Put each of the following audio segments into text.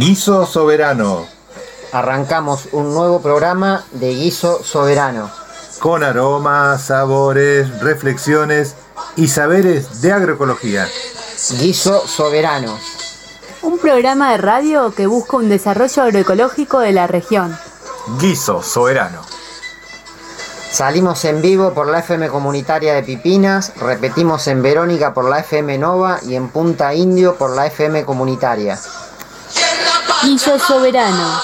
Guiso Soberano. Arrancamos un nuevo programa de Guiso Soberano. Con aromas, sabores, reflexiones y saberes de agroecología. Guiso Soberano. Un programa de radio que busca un desarrollo agroecológico de la región. Guiso Soberano. Salimos en vivo por la FM comunitaria de Pipinas, repetimos en Verónica por la FM Nova y en Punta Indio por la FM comunitaria. Guiso Soberano.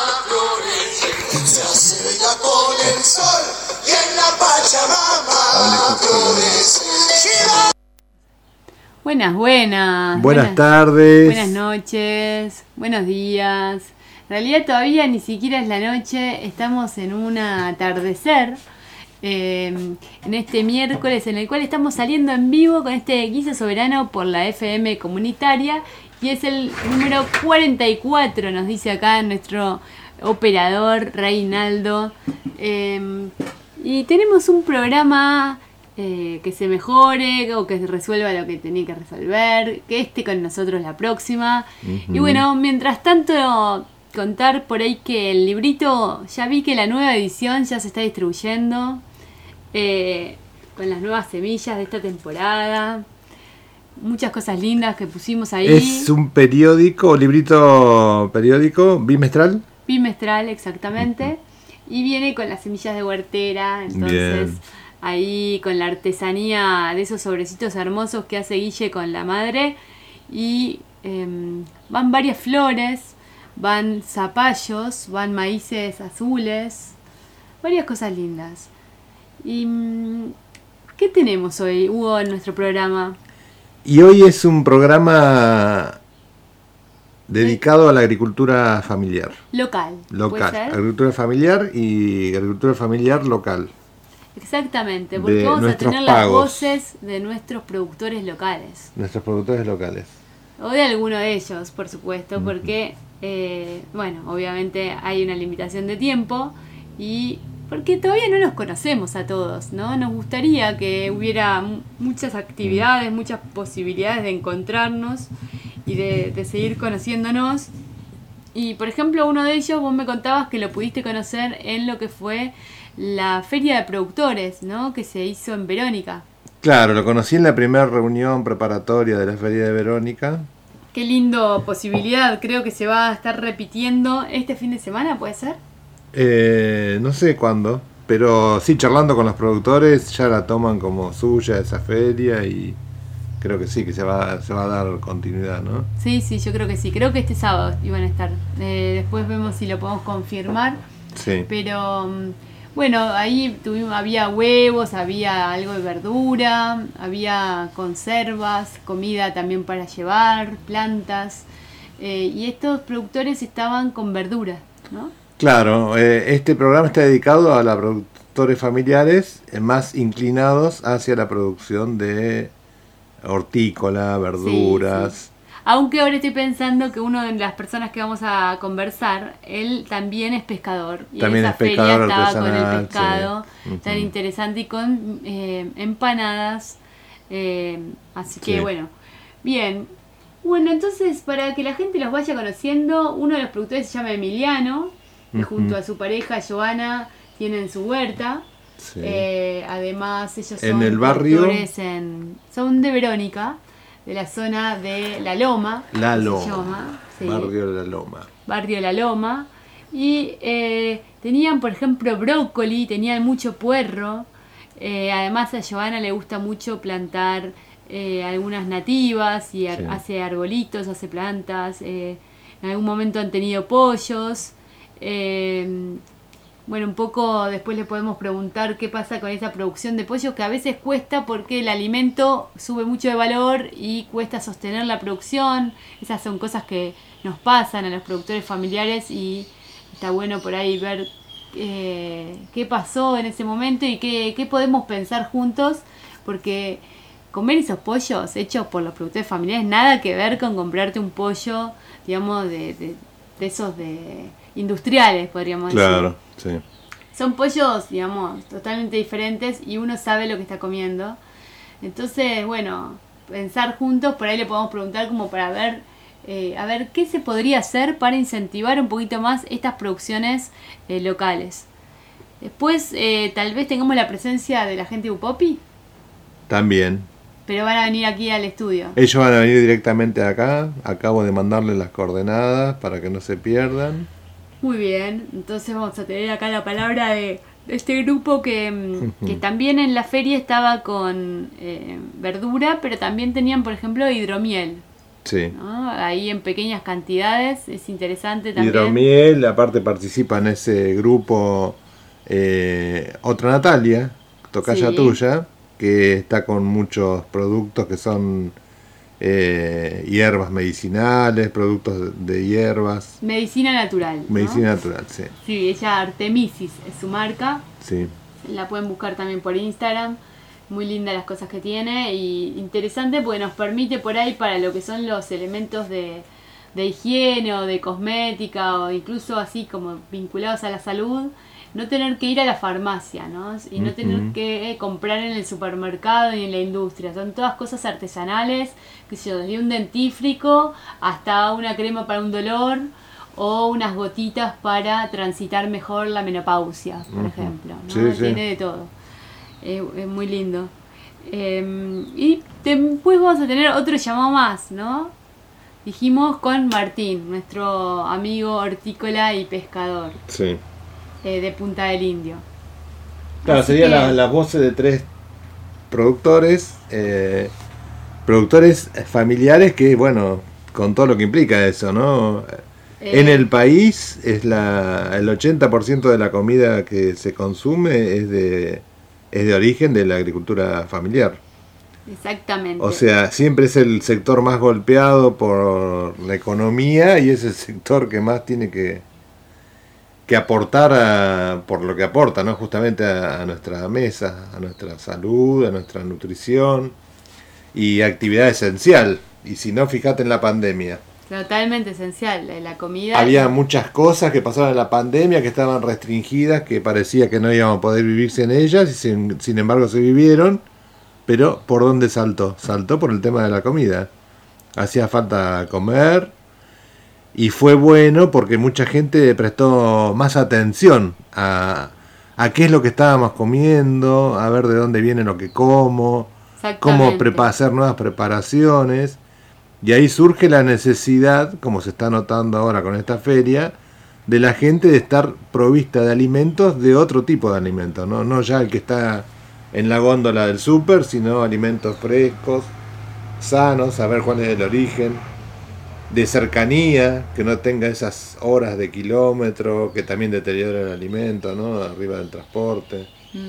Buenas tardes. Buenas noches, buenos días. En realidad todavía ni siquiera es la noche, estamos en un atardecer. En este miércoles en el cual estamos saliendo en vivo con este Guiso Soberano por la FM comunitaria y es el número 44, nos dice acá nuestro operador Reinaldo, y tenemos un programa que se mejore o que resuelva lo que tenía que resolver, que esté con nosotros la próxima. Y bueno, mientras tanto contar por ahí que el librito, ya vi que la nueva edición ya se está distribuyendo con las nuevas semillas de esta temporada. Muchas cosas lindas que pusimos ahí. Es un periódico, librito periódico, bimestral. Bimestral, exactamente. Y viene con las semillas de huertera, entonces bien. Ahí con la artesanía de esos sobrecitos hermosos que hace Guille con la madre. Y van varias flores, van zapallos, van maíces azules, varias cosas lindas. ¿Y qué tenemos hoy, Hugo, en nuestro programa? Y hoy es un programa dedicado a la agricultura familiar. Local. Agricultura familiar y agricultura familiar local. Exactamente, porque vamos a tener las voces de nuestros productores locales. Nuestros productores locales. O de alguno de ellos, por supuesto, porque, bueno, obviamente hay una limitación de tiempo y porque todavía no los conocemos a todos, ¿no? Nos gustaría que hubiera muchas actividades, muchas posibilidades de encontrarnos y de seguir conociéndonos. Y, por ejemplo, uno de ellos, vos me contabas que lo pudiste conocer en lo que fue la Feria de Productores, ¿no? Que se hizo en Verónica. Claro, lo conocí en la primera reunión preparatoria de la Feria de Verónica. Qué lindo posibilidad, creo que se va a estar repitiendo este fin de semana, ¿puede ser? No sé cuándo, pero sí, charlando con los productores ya la toman como suya esa feria y creo que sí, que se va a dar continuidad, ¿no? Sí, yo creo que sí, creo que este sábado iban a estar, después vemos si lo podemos confirmar, sí. Pero bueno, ahí había huevos, había algo de verdura, había conservas, comida también para llevar, plantas, y estos productores estaban con verduras, ¿no? Claro, este programa está dedicado a los productores familiares más inclinados hacia la producción de hortícola, verduras. Sí. Aunque ahora estoy pensando que una de las personas que vamos a conversar, él también es pescador. Y también esa es pescador feria estaba artesanal, con el pescado, sí. Tan interesante y con empanadas. Así que bueno, bien. Bueno, entonces para que la gente los vaya conociendo, uno de los productores se llama Emiliano. Que junto a su pareja Joana tienen su huerta. Sí. Además ellos son en el barrio, son de Verónica, de la zona de La Loma. La Loma. Se llama, sí. Barrio de La Loma. Barrio La Loma. Y tenían, por ejemplo, brócoli, tenían mucho puerro. Además a Joana le gusta mucho plantar algunas nativas y hace arbolitos, hace plantas. En algún momento han tenido pollos. Bueno, un poco después le podemos preguntar qué pasa con esa producción de pollo, que a veces cuesta porque el alimento sube mucho de valor y cuesta sostener la producción. Esas son cosas que nos pasan a los productores familiares y está bueno por ahí ver qué pasó en ese momento y qué podemos pensar juntos, porque comer esos pollos hechos por los productores familiares nada que ver con comprarte un pollo, digamos, de esos industriales, podríamos decir. Claro, sí. Son pollos, digamos, totalmente diferentes y uno sabe lo que está comiendo. Entonces, bueno, pensar juntos, por ahí le podemos preguntar como para ver a ver qué se podría hacer para incentivar un poquito más estas producciones locales. Después tal vez tengamos la presencia de la gente de Upopi. También. Pero van a venir aquí al estudio. Ellos van a venir directamente acá. Acabo de mandarles las coordenadas para que no se pierdan. Muy bien, entonces vamos a tener acá la palabra de este grupo que también en la feria estaba con verdura, pero también tenían, por ejemplo, hidromiel. Sí. ¿No? Ahí en pequeñas cantidades, es interesante también. Hidromiel, aparte participa en ese grupo otra Natalia, tocaya tuya, que está con muchos productos que son hierbas medicinales, productos de hierbas. Medicina natural. Medicina natural, sí. Sí, ella Artemisis es su marca. Sí. La pueden buscar también por Instagram. Muy linda las cosas que tiene y interesante porque nos permite por ahí para lo que son los elementos de higiene o de cosmética o incluso así como vinculados a la salud, no tener que ir a la farmacia, ¿no? Y no tener que comprar en el supermercado y en la industria. Son todas cosas artesanales, que sé yo, desde un dentífrico hasta una crema para un dolor o unas gotitas para transitar mejor la menopausia, por ejemplo, ¿no? Sí, sí. Tiene de todo. Es muy lindo. Y después vamos a tener otro llamado más, ¿no? Dijimos con Martín, nuestro amigo hortícola y pescador. Sí. De Punta del Indio. Claro, Así serían que las voces de 3 productores, productores familiares que, bueno, con todo lo que implica eso, ¿no? En el país es el 80% de la comida que se consume es de origen de la agricultura familiar. Exactamente. O sea, siempre es el sector más golpeado por la economía y es el sector que más tiene que aportar por lo que aporta, ¿no? Justamente a nuestra mesa, a nuestra salud, a nuestra nutrición y actividad esencial. Y si no, fíjate en la pandemia. Totalmente esencial, la comida. Había muchas cosas que pasaron en la pandemia que estaban restringidas, que parecía que no íbamos a poder vivir sin ellas, y sin embargo se vivieron. Pero ¿por dónde saltó? Saltó por el tema de la comida. Hacía falta comer y fue bueno porque mucha gente prestó más atención a qué es lo que estábamos comiendo, a ver de dónde viene lo que como, cómo hacer nuevas preparaciones. Y ahí surge la necesidad, como se está notando ahora con esta feria, de la gente de estar provista de alimentos, de otro tipo de alimentos, no ya el que está en la góndola del súper, sino alimentos frescos, sanos, saber cuál es el origen, de cercanía, que no tenga esas horas de kilómetro, que también deteriora el alimento, ¿no? Arriba del transporte.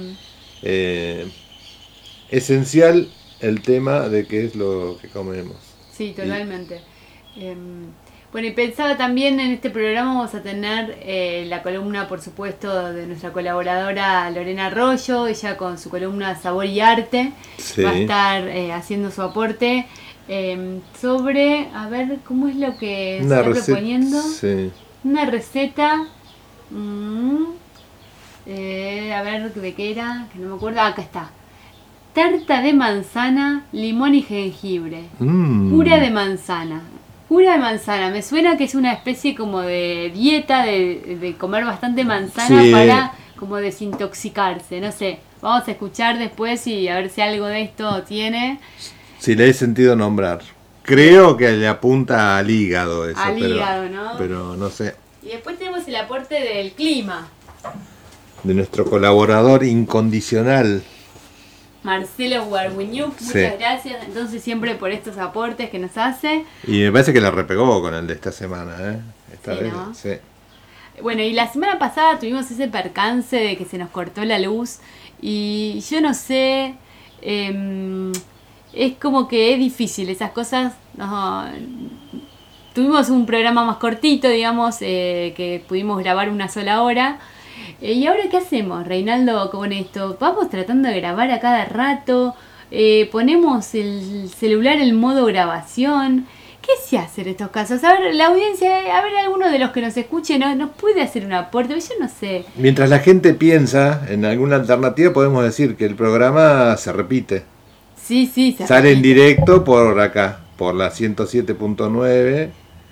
Esencial el tema de qué es lo que comemos. Sí, totalmente. Bueno, y pensaba también en este programa vamos a tener la columna, por supuesto, de nuestra colaboradora Lorena Arroyo, ella con su columna Sabor y Arte, sí. Va a estar haciendo su aporte sobre, a ver, ¿cómo es lo que se está proponiendo? Sí. Una receta, a ver, ¿de qué era? Que no me acuerdo, acá está. Tarta de manzana, limón y jengibre. Cura de manzana. Cura de manzana. Me suena que es una especie como de dieta de comer bastante manzana, sí, para como desintoxicarse. No sé. Vamos a escuchar después y a ver si algo de esto tiene. Si le he sentido nombrar. Creo que le apunta al hígado eso. Hígado, ¿no? Pero no sé. Y después tenemos el aporte del clima. De nuestro colaborador incondicional. Marcelo Guarwiñuk, muchas gracias entonces siempre por estos aportes que nos hace. Y me parece que la repegó con el de esta semana, Esta vez, ¿no? Sí. Bueno, y la semana pasada tuvimos ese percance de que se nos cortó la luz y yo no sé, es como que es difícil esas cosas. No, tuvimos un programa más cortito, digamos, que pudimos grabar una sola hora. ¿Y ahora qué hacemos, Reinaldo, con esto? Vamos tratando de grabar a cada rato, ponemos el celular en modo grabación. ¿Qué se hace en estos casos? A ver, la audiencia, a ver, alguno de los que nos escuche nos puede hacer un aporte, yo no sé. Mientras la gente piensa en alguna alternativa, podemos decir que el programa se repite. Sí, sale en directo por acá, por la 107.9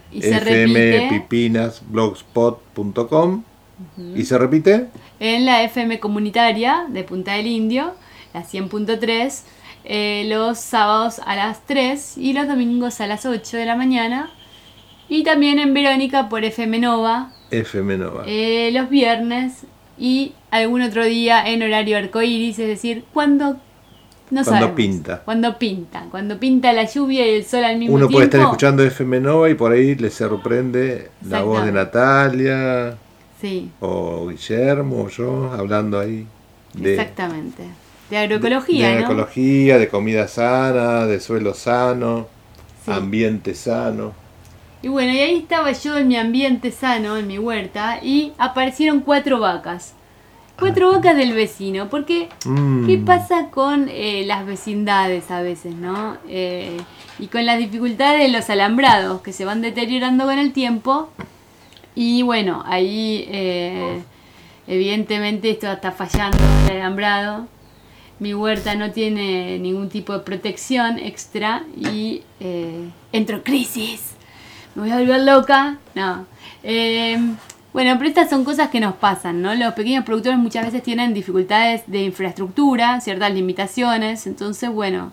Y se repite fmpipinasblogspot.com. ¿Y se repite? en la FM comunitaria de Punta del Indio, la 100.3, los sábados a las 3 y los domingos a las 8 de la mañana. Y también en Verónica por FM Nova. FM Nova. Los viernes y algún otro día en horario arcoíris, es decir, cuando pinta. Cuando pinta la lluvia y el sol al mismo tiempo. Uno puede estar escuchando FM Nova y por ahí le sorprende la voz de Natalia. Sí. O Guillermo o yo hablando ahí. Exactamente. De agroecología, de ¿no? Agroecología, de comida sana, de suelo sano, Sí. ambiente sano. Y bueno, y ahí estaba yo en mi ambiente sano, en mi huerta, y aparecieron 4 vacas. 4 vacas del vecino, porque ¿qué pasa con las vecindades a veces, no? Y con las dificultades de los alambrados que se van deteriorando con el tiempo. Y bueno, ahí evidentemente esto está fallando el alambrado. Mi huerta no tiene ningún tipo de protección extra y entro en crisis. Me voy a volver loca. No. Bueno, pero estas son cosas que nos pasan, ¿no? Los pequeños productores muchas veces tienen dificultades de infraestructura, ciertas limitaciones. Entonces, bueno,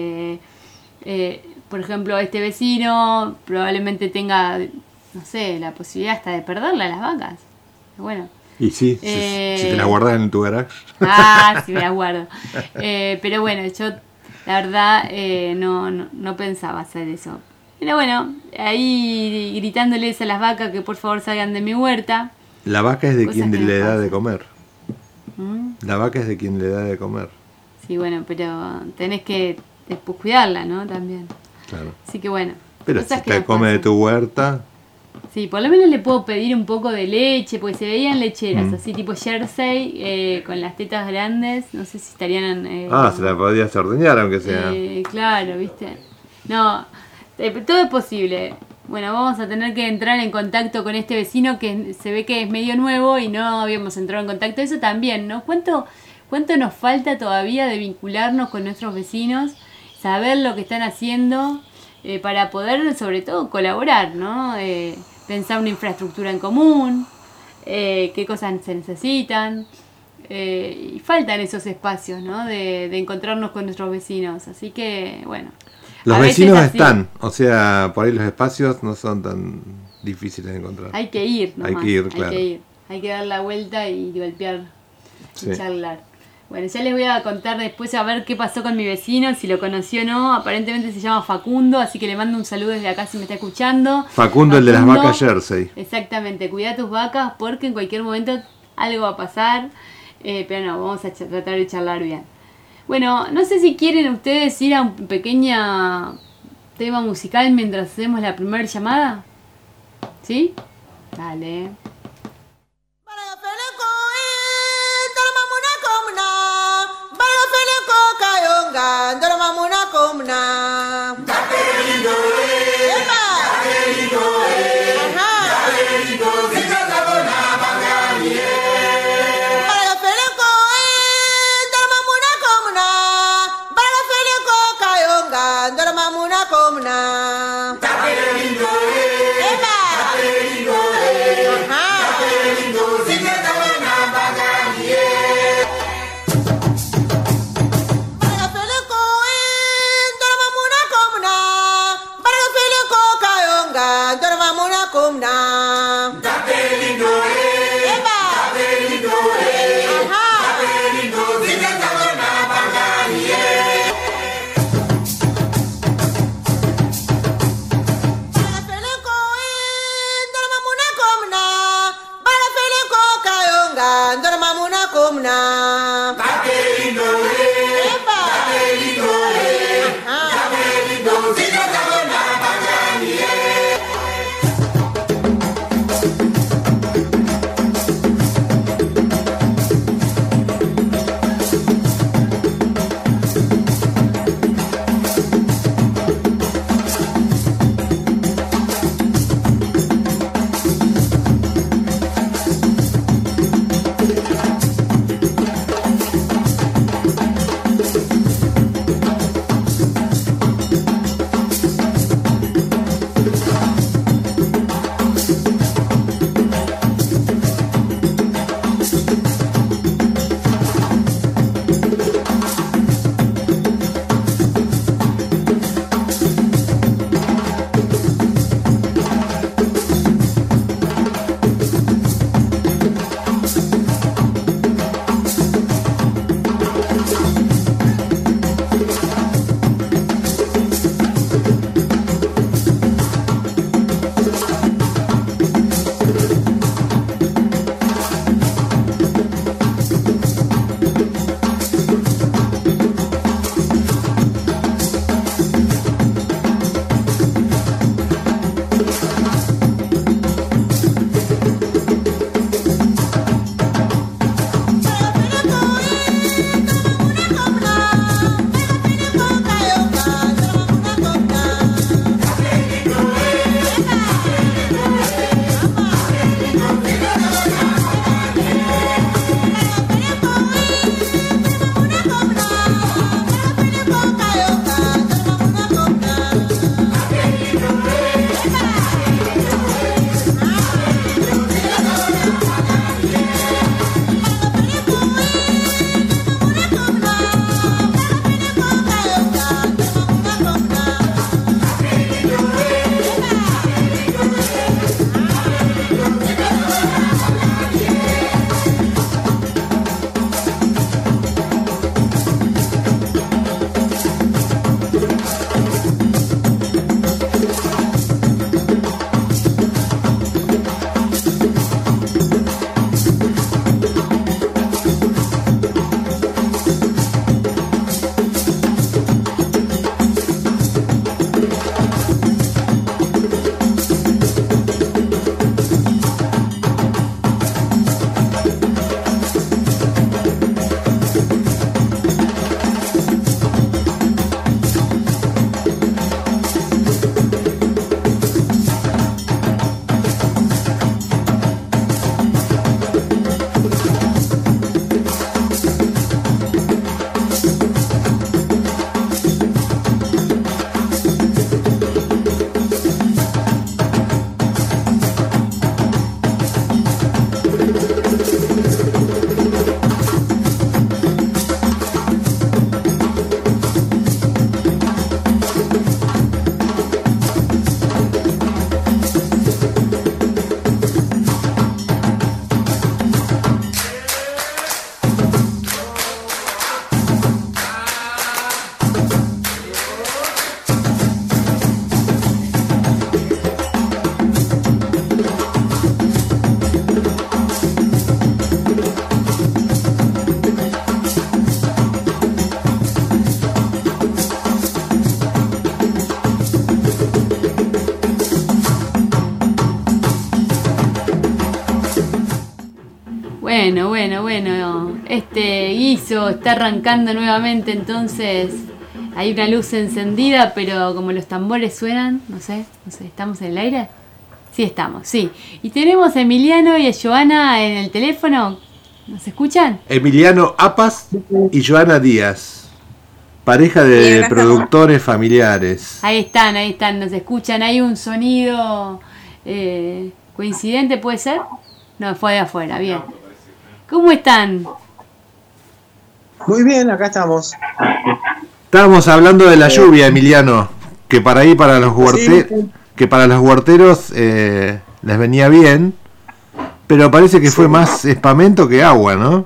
por ejemplo, este vecino probablemente tenga, no sé, la posibilidad hasta de perderle a las vacas. Bueno. Y sí, si te las guardas en tu garage. Ah, sí me las guardo. Pero bueno, yo la verdad no pensaba hacer eso. Pero bueno, ahí gritándoles a las vacas que por favor salgan de mi huerta. La vaca es de Cosas quien que le nos da pasan. de comer. La vaca es de quien le da de comer. Sí, bueno, pero tenés que después cuidarla, ¿no? También. Claro. Así que bueno. Pero cosas si que te nos come de pasan. tu huerta, Sí, por lo menos le puedo pedir un poco de leche, porque se veían lecheras, así tipo jersey, con las tetas grandes. No sé si estarían... se la podías ordeñar aunque sea. Claro, ¿viste? No, todo es posible. Bueno, vamos a tener que entrar en contacto con este vecino que se ve que es medio nuevo y no habíamos entrado en contacto. Eso también, ¿no? ¿Cuánto nos falta todavía de vincularnos con nuestros vecinos? Saber lo que están haciendo para poder, sobre todo, colaborar, ¿no? Pensar una infraestructura en común, qué cosas se necesitan. Y faltan esos espacios, ¿no? De encontrarnos con nuestros vecinos. Así que, bueno. Los a veces vecinos así, están, o sea, por ahí los espacios no son tan difíciles de encontrar. Hay que ir, nomás, Hay que ir, claro. Hay que dar la vuelta y golpear Sí. y charlar. Bueno, ya les voy a contar después a ver qué pasó con mi vecino, si lo conoció o no. Aparentemente se llama Facundo, así que le mando un saludo desde acá si me está escuchando. Facundo, el de las vacas Jersey. Exactamente, cuida tus vacas porque en cualquier momento algo va a pasar. Pero no, vamos a tratar de charlar bien. Bueno, no sé si quieren ustedes ir a un pequeño tema musical mientras hacemos la primera llamada. ¿Sí? Dale. Bueno. Este guiso está arrancando nuevamente, entonces hay una luz encendida, pero como los tambores suenan, no sé, ¿estamos en el aire? Sí, estamos, sí. Y tenemos a Emiliano y a Joana en el teléfono. ¿Nos escuchan? Emiliano Apas y Joana Díaz, pareja de productores familiares. Ahí están, nos escuchan. Hay un sonido coincidente, ¿puede ser? No, fue de afuera, bien. ¿Cómo están? Muy bien, acá estamos. Estábamos hablando de la lluvia, Emiliano, que para los huerteros les venía bien, pero parece que fue más espamento que agua, ¿no?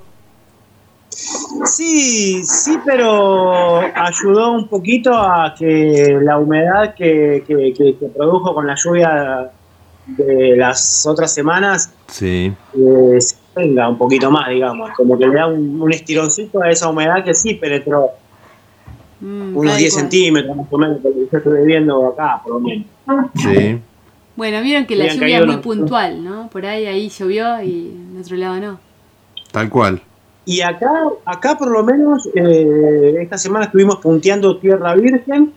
Sí, pero ayudó un poquito a que la humedad que produjo con la lluvia de las otras semanas sí. Se venga un poquito más, digamos, como que le da un estironcito a esa humedad que sí penetró unos 10 centímetros más o menos, que yo estoy viendo acá, por lo menos. Sí. Bueno, vieron que la lluvia es muy puntual, ¿no? Por ahí llovió y en otro lado no. Tal cual. Y acá por lo menos, esta semana estuvimos punteando tierra virgen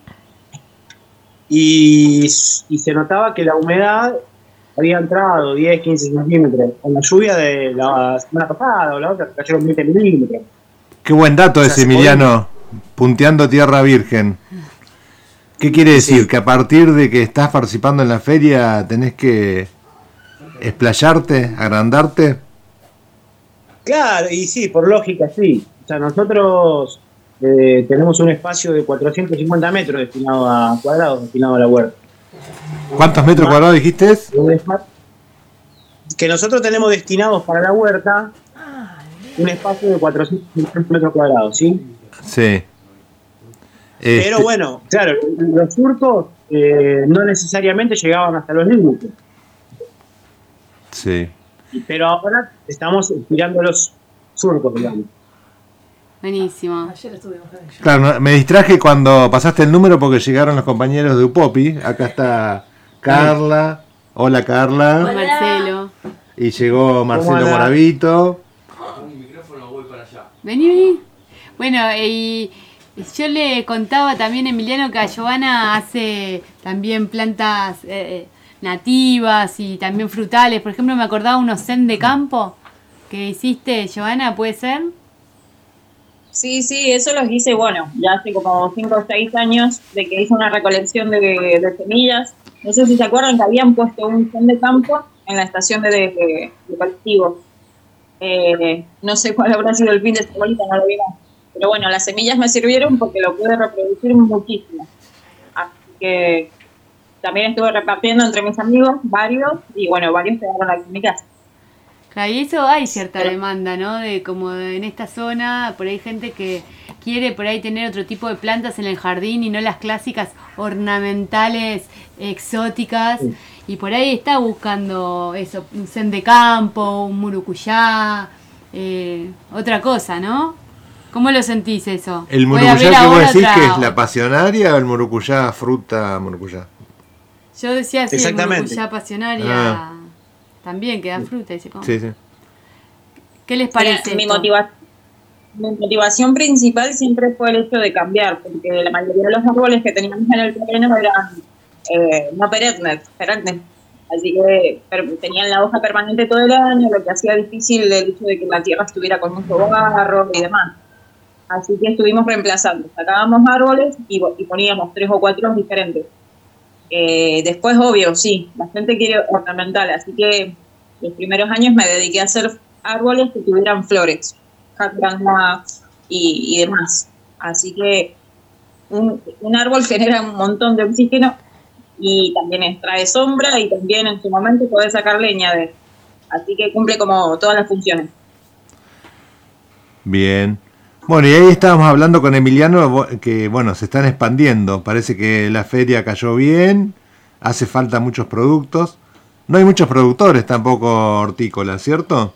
y se notaba que la humedad había entrado 10, 15 centímetros. Con la lluvia de la semana pasada o la otra, cayeron 20 milímetros. Qué buen dato ese, Emiliano. Punteando tierra virgen. ¿Qué quiere decir? Sí. Que a partir de que estás participando en la feria tenés que explayarte, agrandarte. Claro, y sí, por lógica sí. O sea, nosotros tenemos un espacio de 450 metros destinado a la huerta. ¿Cuántos metros cuadrados dijiste? Que nosotros tenemos destinados para la huerta un espacio de 450 metros cuadrados, ¿sí? Sí. Pero bueno, claro, los surcos no necesariamente llegaban hasta los límites. Sí. Pero ahora estamos tirando los surcos, digamos. Buenísimo. Claro, me distraje cuando pasaste el número porque llegaron los compañeros de Upopi. Acá está Carla. Hola, Carla. Hola, Marcelo. Y llegó Marcelo Moravito. Con mi micrófono voy para allá. Vení. Bueno, y yo le contaba también a Emiliano que a Joana hace también plantas nativas y también frutales. Por ejemplo, me acordaba unos zen de campo que hiciste, Joana, ¿puede ser? Sí, eso los hice, bueno, ya hace como 5 o 6 años de que hice una recolección de semillas. No sé si se acuerdan que habían puesto un zen de campo en la estación de colectivos. No sé cuál habrá sido el fin de semana, no lo vimos. Pero bueno, las semillas me sirvieron porque lo pude reproducir muchísimo. Así que también estuve repartiendo entre mis amigos, varios, y bueno, varios quedaron aquí en mi casa. Claro, y eso hay cierta demanda, ¿no? De como en esta zona, por ahí hay gente que quiere por ahí tener otro tipo de plantas en el jardín y no las clásicas ornamentales, exóticas. Sí. Y por ahí está buscando eso, un zen de campo, un murucuyá, otra cosa, ¿no? ¿Cómo lo sentís eso? ¿El murucuyá que vos decís que es la pasionaria o el murucuyá fruta murucuyá? Yo decía así, el murucuyá pasionaria también que da fruta y se come. Sí. ¿Qué les parece? Mi motivación principal siempre fue el hecho de cambiar, porque la mayoría de los árboles que teníamos en el terreno eran no perennes. Así que tenían la hoja permanente todo el año, lo que hacía difícil el hecho de que la tierra estuviera con mucho barro y demás. Así que estuvimos reemplazando. Sacábamos árboles y poníamos 3 o 4 diferentes. Después, obvio, sí, la gente quiere ornamental, así que los primeros años me dediqué a hacer árboles que tuvieran flores, jacaranda y demás. Así que un árbol genera un montón de oxígeno y también extrae sombra y también en su momento podés sacar leña de él. Así que cumple como todas las funciones. Bien. Bueno, y ahí estábamos hablando con Emiliano que, bueno, se están expandiendo. Parece que la feria cayó bien, hace falta muchos productos. No hay muchos productores tampoco hortícolas, ¿cierto?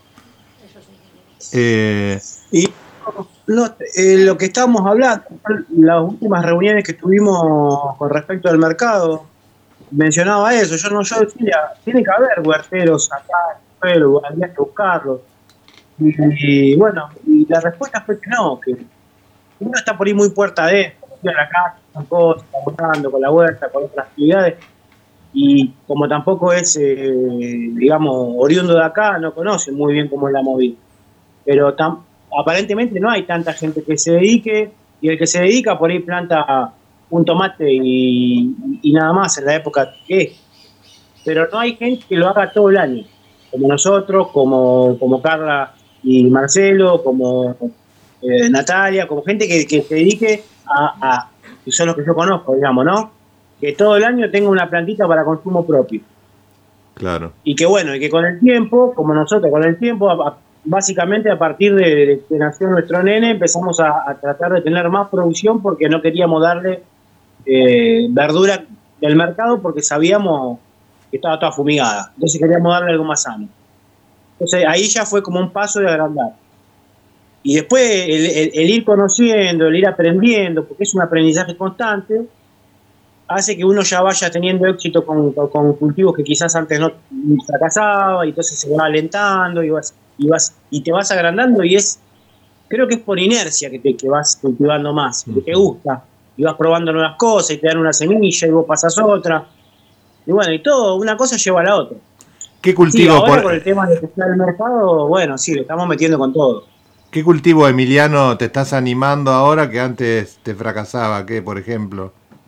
Y lo que estábamos hablando, las últimas reuniones que tuvimos con respecto al mercado, mencionaba eso. Yo decía, tiene que haber huerteros acá, pero había que buscarlos. Y bueno, y la respuesta fue que no, que uno está por ahí muy puerta adentro, a la casa, con cosas, trabajando con la huerta, con otras actividades, y como tampoco es, digamos, oriundo de acá, no conoce muy bien cómo es la movida. Pero aparentemente no hay tanta gente que se dedique, y el que se dedica por ahí planta un tomate y nada más en la época que es. Pero no hay gente que lo haga todo el año, como nosotros, como Carla y Marcelo, como Natalia, como gente que se dedique que son los que yo conozco, digamos, ¿no? Que todo el año tenga una plantita para consumo propio. Claro. Y que bueno, y que con el tiempo, como nosotros, con el tiempo, básicamente a partir de que nació nuestro nene, empezamos a tratar de tener más producción porque no queríamos darle verdura del mercado porque sabíamos que estaba toda fumigada. Entonces queríamos darle algo más sano. Entonces ahí ya fue como un paso de agrandar. Y después el ir conociendo, el ir aprendiendo, porque es un aprendizaje constante, hace que uno ya vaya teniendo éxito con cultivos que quizás antes no fracasaba, y entonces se va alentando y te vas agrandando, y creo que es por inercia que vas cultivando más, que te gusta, y vas probando nuevas cosas, y te dan una semilla, y vos pasas otra, y bueno, y todo, una cosa lleva a la otra. ¿Qué cultivo? Sí, ahora por el tema de que está el mercado, bueno, sí, le estamos metiendo con todo. ¿Qué cultivo, Emiliano, te estás animando ahora que antes te fracasaba? ¿Qué, por ejemplo?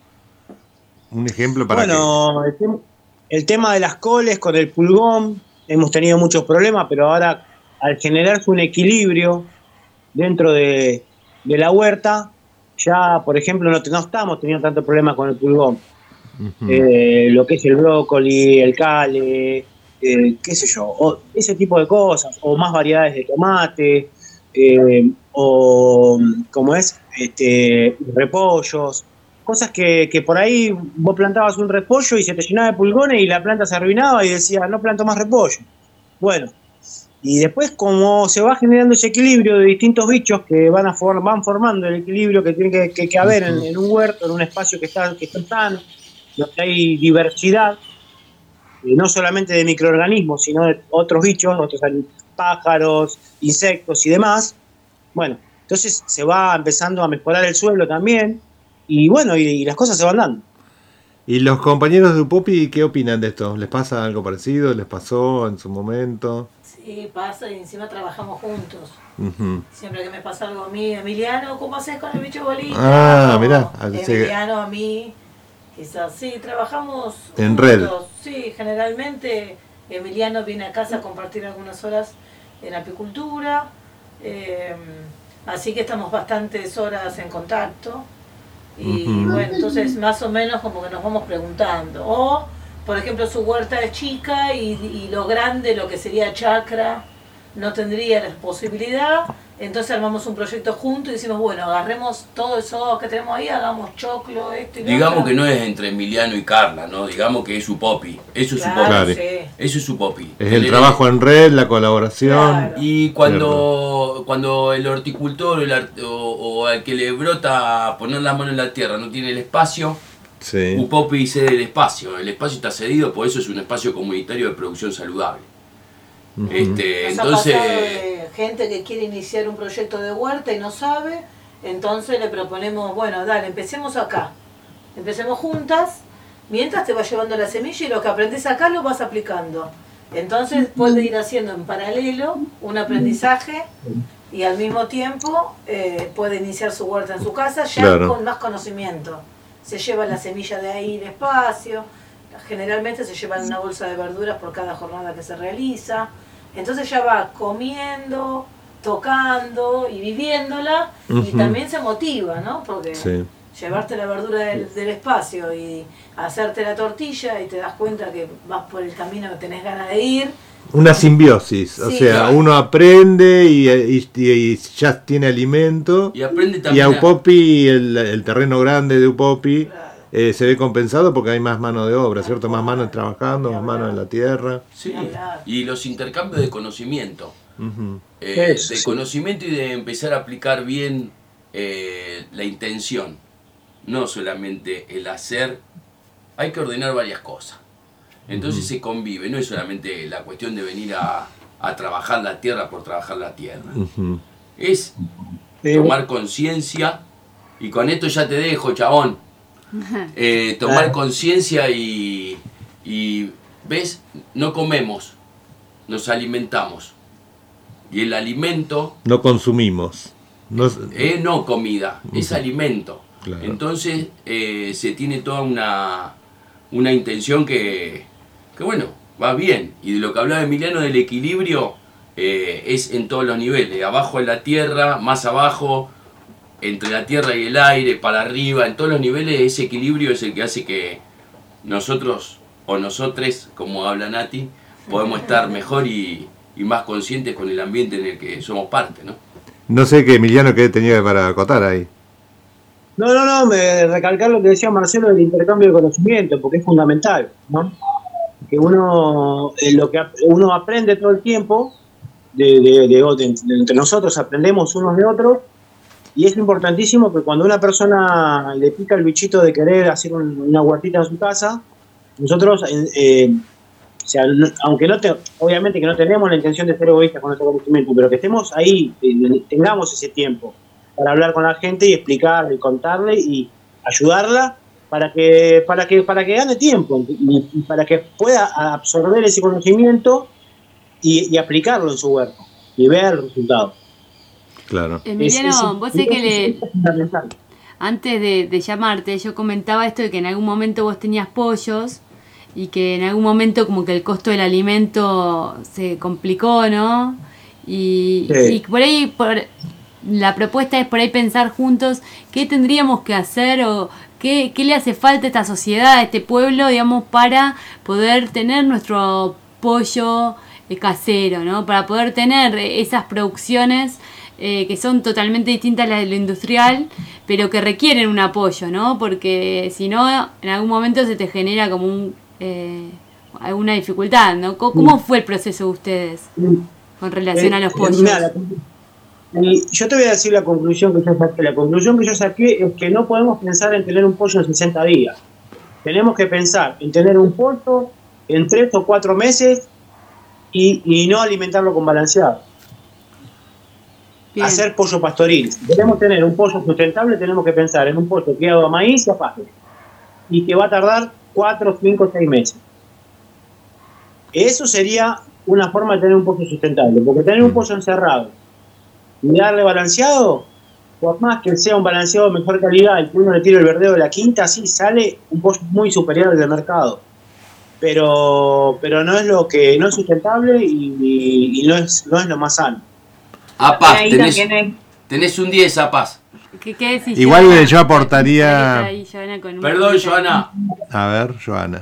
Un ejemplo para bueno, el tema de las coles con el pulgón, hemos tenido muchos problemas, pero ahora al generarse un equilibrio dentro de la huerta, ya, por ejemplo, no estamos teniendo tanto problema con el pulgón. Uh-huh. Lo que es el brócoli, el cale, qué sé yo, ese tipo de cosas, o más variedades de tomate, o como es, repollos, cosas que por ahí vos plantabas un repollo y se te llenaba de pulgones y la planta se arruinaba y decía, no planto más repollo. Bueno, y después como se va generando ese equilibrio de distintos bichos que van formando el equilibrio que tiene que haber en un huerto, en un espacio que está sano, donde hay diversidad, no solamente de microorganismos, sino de otros bichos, otros pájaros, insectos y demás. Bueno, entonces se va empezando a mejorar el suelo también, y bueno, y las cosas se van dando. ¿Y los compañeros de Upopi qué opinan de esto? ¿Les pasa algo parecido? ¿Les pasó en su momento? Sí, pasa, y encima trabajamos juntos. Uh-huh. Siempre que me pasa algo a mí, Emiliano, ¿cómo haces con el bicho bolita? Ah, mirá. Emiliano a mí, quizás, sí, trabajamos en juntos. red. Sí, generalmente Emiliano viene a casa a compartir algunas horas en apicultura, así que estamos bastantes horas en contacto. Y bueno, entonces más o menos como que nos vamos preguntando. O, por ejemplo, su huerta es chica y lo grande, lo que sería chacra, no tendría la posibilidad. Entonces armamos un proyecto juntos y decimos, bueno, agarremos todo eso que tenemos ahí, hagamos choclo, esto y lo Digamos otro. que no es entre Emiliano y Carla, ¿no? Digamos que es Upopi. Eso es Claro, Upopi. sí. Eso es Upopi. Es el trabajo en red, la colaboración. Claro. Y cuando el horticultor o al que le brota poner la mano en la tierra no tiene el espacio, Sí. Upopi cede el espacio. El espacio está cedido, por eso es un espacio comunitario de producción saludable. Uh-huh. Nos Entonces, ha pasado de gente que quiere iniciar un proyecto de huerta y no sabe, entonces le proponemos, bueno, dale, empecemos acá, empecemos juntas, mientras te vas llevando la semilla y lo que aprendes acá lo vas aplicando. Entonces puede ir haciendo en paralelo un aprendizaje y al mismo tiempo puede iniciar su huerta en su casa ya Claro. con más conocimiento. Se lleva la semilla de ahí despacio, generalmente se llevan una bolsa de verduras por cada jornada que se realiza. Entonces ya va comiendo, tocando y viviéndola, y también se motiva, ¿no? Porque Sí. llevarte la verdura del espacio y hacerte la tortilla y te das cuenta que vas por el camino que tenés ganas de ir. Una simbiosis, o Sí, sea, claro. uno aprende y ya tiene alimento. y aprende Y también a Upopi, el terreno grande de Upopi, se ve compensado porque hay más mano de obra, ¿cierto? Más manos trabajando, más manos en la tierra. Sí, Hablar. y los intercambios de conocimiento. Uh-huh. De Sí. conocimiento y de empezar a aplicar bien la intención. No solamente el hacer, hay que ordenar varias cosas. Entonces se convive, no es solamente la cuestión de venir a a trabajar la tierra por trabajar la tierra. Ujú. Es tomar conciencia, y con esto ya te dejo, chabón. Tomar conciencia y, ¿ves? No comemos, nos alimentamos. Y el alimento... No consumimos. No, no comida, es alimento. Claro. Entonces se tiene toda una intención que bueno, va bien. Y de lo que hablaba Emiliano del equilibrio, es en todos los niveles. Abajo en la tierra, más abajo, entre la tierra y el aire, para arriba, en todos los niveles ese equilibrio es el que hace que nosotros, o nosotres, como habla Nati, podemos estar mejor y más conscientes con el ambiente en el que somos parte, ¿no? no sé qué Emiliano que tenía para acotar ahí. No, recalcar lo que decía Marcelo del intercambio de conocimiento, porque es fundamental, ¿no? Que uno, lo que uno aprende todo el tiempo, entre nosotros aprendemos unos de otros, y es importantísimo que cuando una persona le pica el bichito de querer hacer una huertita en su casa, nosotros, o sea, aunque obviamente que no tenemos la intención de ser egoístas con nuestro conocimiento, pero que estemos ahí, tengamos ese tiempo para hablar con la gente y explicarle y contarle y ayudarla para que gane tiempo y para que pueda absorber ese conocimiento y aplicarlo en su huerto y ver el resultado. Claro. Emiliano, vos sé que antes de llamarte yo comentaba esto de que en algún momento vos tenías pollos y que en algún momento como que el costo del alimento se complicó, ¿no? Y por ahí la propuesta es por ahí pensar juntos qué tendríamos que hacer o qué le hace falta a esta sociedad, a este pueblo, digamos, para poder tener nuestro pollo casero, ¿no? Para poder tener esas producciones que son totalmente distintas a las de lo industrial, pero que requieren un apoyo, ¿no? Porque si no, en algún momento se te genera como alguna dificultad, ¿no? ¿Cómo fue el proceso de ustedes con relación a los pollos? Yo te voy a decir la conclusión que yo saqué. La conclusión que yo saqué es que no podemos pensar en tener un pollo en 60 días. Tenemos que pensar en tener un pollo en 3 o 4 meses y no alimentarlo con balanceado. Bien. Hacer pollo pastoril. Si queremos tener un pollo sustentable, tenemos que pensar en un pollo criado a maíz y a pasto. Y que va a tardar 4, 5, 6 meses. Eso sería una forma de tener un pollo sustentable. Porque tener un pollo encerrado y darle balanceado, por más que sea un balanceado de mejor calidad y que uno le tire el verdeo de la quinta, sí sale un pollo muy superior al del mercado. Pero no es no es sustentable y no es lo más sano. Paz, tenés un 10 a Paz. ¿Qué decís? Igual yo aportaría... Perdón, Joana. A ver, Joana.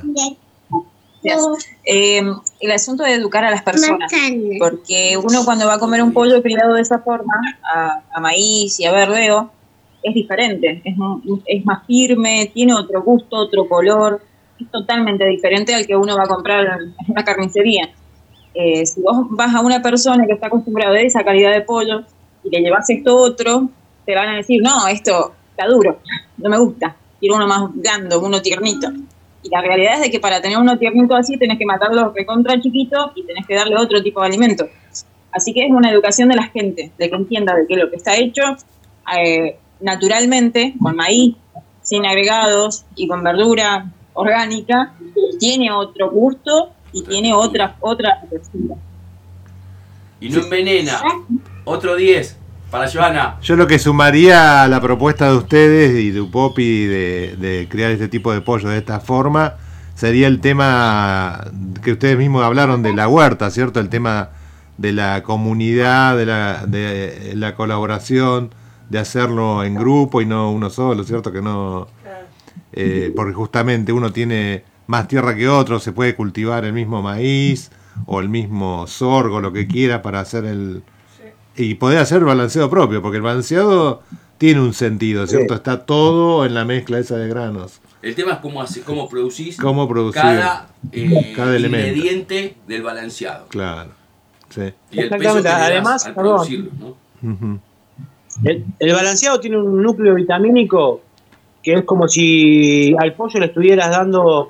El asunto de educar a las personas, porque uno cuando va a comer un pollo criado de esa forma, a maíz y a verdeo, es diferente, es más firme, tiene otro gusto, otro color, es totalmente diferente al que uno va a comprar en una carnicería. Si vos vas a una persona que está acostumbrada a esa calidad de pollo y le llevas esto otro, te van a decir, no, esto está duro, no me gusta, quiero uno más blando, uno tiernito. Y la realidad es de que para tener uno tiernito así tenés que matarlo recontra chiquito y tenés que darle otro tipo de alimento. Así que es una educación de la gente, de que entienda de que lo que está hecho naturalmente, con maíz, sin agregados y con verdura orgánica, tiene otro gusto y tiene otra textura. Y no envenena. Otro 10 para Joana. Yo lo que sumaría a la propuesta de ustedes y de Upopi de crear este tipo de pollo de esta forma sería el tema que ustedes mismos hablaron de la huerta, ¿cierto? El tema de la comunidad, de la colaboración, de hacerlo en grupo y no uno solo, ¿cierto? Que no, porque justamente uno tiene más tierra que otro, se puede cultivar el mismo maíz o el mismo sorgo, lo que quiera para hacer y poder hacer balanceado propio, porque el balanceado tiene un sentido, ¿cierto? Sí. Está todo en la mezcla esa de granos. El tema es cómo producir cada ingrediente del balanceado. Claro. Sí. Y el peso que además, al producirlo, ¿no? Uh-huh. El balanceado tiene un núcleo vitamínico que es como si al pollo le estuvieras dando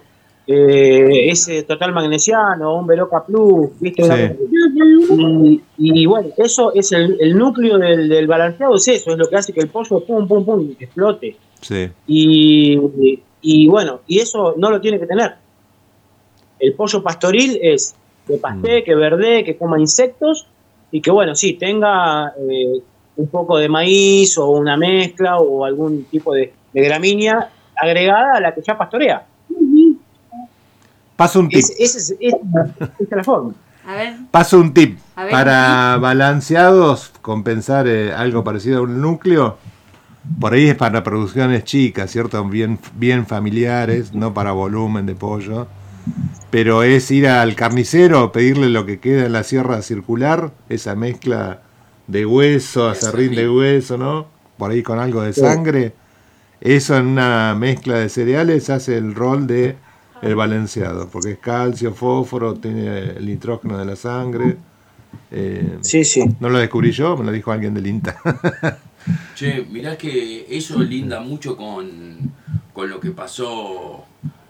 ese total magnesiano, un Veloca Plus, ¿viste? Sí. Y bueno, eso es el núcleo del balanceado, es eso, es lo que hace que el pollo pum, pum, pum, explote. Sí. Y bueno, y eso no lo tiene que tener. El pollo pastoril es que pastee, que verdee, que coma insectos y que bueno, sí, tenga un poco de maíz o una mezcla o algún tipo de gramínea agregada a la que ya pastorea. Paso un tip. Esa es la forma. A ver. Paso un tip. A ver, Para balanceados, compensar algo parecido a un núcleo, por ahí es para producciones chicas, ¿cierto? Bien familiares, no para volumen de pollo. Pero es ir al carnicero, pedirle lo que queda en la sierra circular, esa mezcla de hueso, aserrín de hueso, ¿no? Por ahí con algo de sangre. Eso en una mezcla de cereales hace el rol de el balanceado, porque es calcio, fósforo, tiene el nitrógeno de la sangre. Sí. No lo descubrí yo, me lo dijo alguien del INTA. Che, mirá que eso linda mucho con lo que pasó.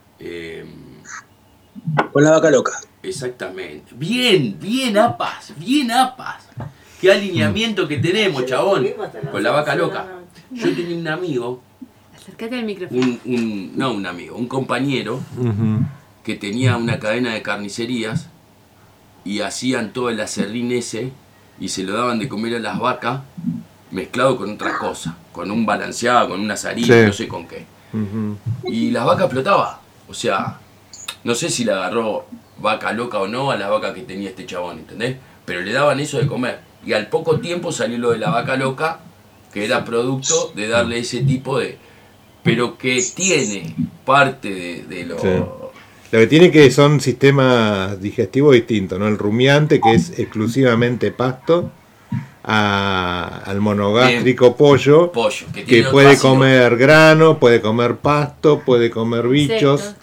Con la vaca loca. Exactamente. Bien, apas. Qué alineamiento que tenemos, chabón. Con la vaca loca. Yo tenía un amigo. Acércate al micrófono. Un compañero que tenía una cadena de carnicerías y hacían todo el aserrín ese y se lo daban de comer a las vacas mezclado con otras cosas, con un balanceado, con una azarín, no sé con qué. Y las vacas explotaban. O sea, no sé si le agarró vaca loca o no a la vaca que tenía este chabón, ¿entendés? Pero le daban eso de comer. Y al poco tiempo salió lo de la vaca loca, que era producto de darle ese tipo de... Pero que tiene parte de lo... Sí. Lo que tiene que son sistemas digestivos distintos, ¿no? El rumiante, que es exclusivamente pasto, al monogástrico pollo que puede comer grano, puede comer pasto, puede comer bichos,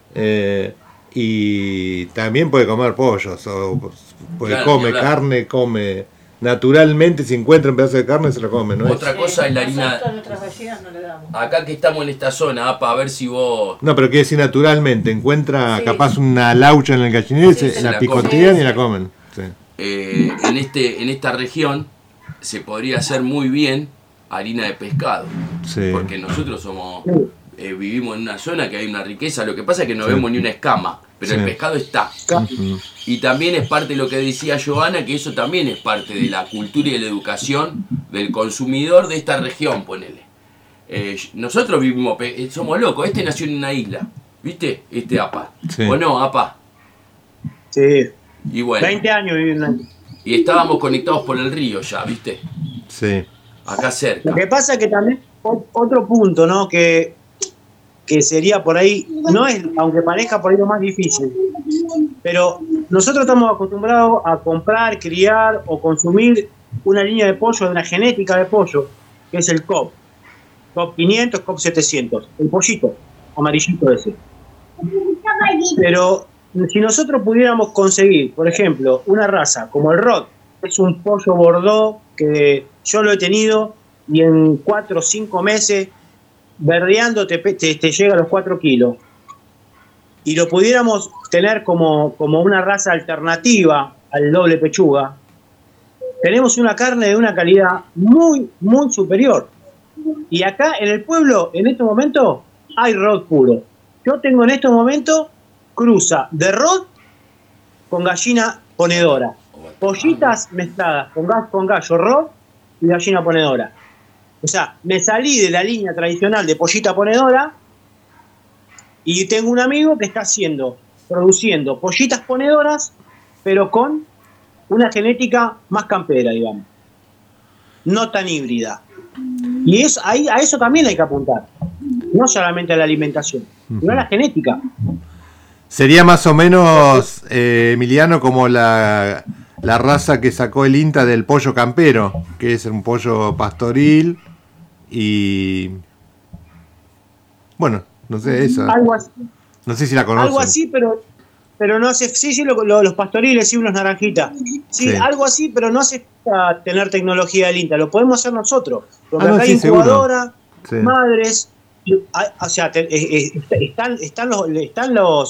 y también puede comer pollos, come carne, come naturalmente, si encuentra un pedazo de carne se lo come, ¿no? Otra cosa es la harina. No le damos. Acá que estamos en esta zona, APA, a ver si vos... No, pero quiere decir naturalmente, encuentra capaz una laucha en el gallinero y se la picotean y la comen. Sí. En esta región se podría hacer muy bien harina de pescado, porque nosotros vivimos en una zona que hay una riqueza, lo que pasa es que no vemos ni una escama, pero el pescado está. Y también es parte de lo que decía Johanna, que eso también es parte de la cultura y de la educación del consumidor de esta región, ponele. Nosotros vivimos, somos locos, este nació en una isla, ¿viste? Este APA. ¿O no, APA? Sí. Y bueno, 20 años viví en una isla. Y estábamos conectados por el río ya, ¿viste? Sí. Acá cerca. Lo que pasa es que también otro punto, ¿no? Que sería por ahí, no es, aunque parezca por ahí lo más difícil, pero nosotros estamos acostumbrados a comprar, criar o consumir una línea de pollo, de una genética de pollo, que es el COP 500, COP 700, el pollito amarillito ese. Pero si nosotros pudiéramos conseguir, por ejemplo, una raza como el Rot, es un pollo Bordeaux que yo lo he tenido y en 4 o 5 meses verdeando te llega a los 4 kilos, y lo pudiéramos tener como una raza alternativa al doble pechuga, tenemos una carne de una calidad muy, muy superior. Y acá en el pueblo, en este momento, hay Rot puro. Yo tengo en este momento cruza de Rot con gallina ponedora, pollitas mezcladas con gallo Rot y gallina ponedora. O sea, me salí de la línea tradicional de pollita ponedora y tengo un amigo que está produciendo pollitas ponedoras, pero con una genética más campera, digamos. No tan híbrida. Y a eso también hay que apuntar. No solamente a la alimentación, sino a la genética. Sería más o menos, Emiliano, como la raza que sacó el INTA del pollo campero, que es un pollo pastoril y... Bueno, no sé, eso. Algo así. No sé si la conocen. Algo así, pero no hace... Sí, los pastoriles y unos naranjitas. Sí, algo así, pero no hace falta tener tecnología del INTA. Lo podemos hacer nosotros. Porque acá hay incubadora, madres... O sea, están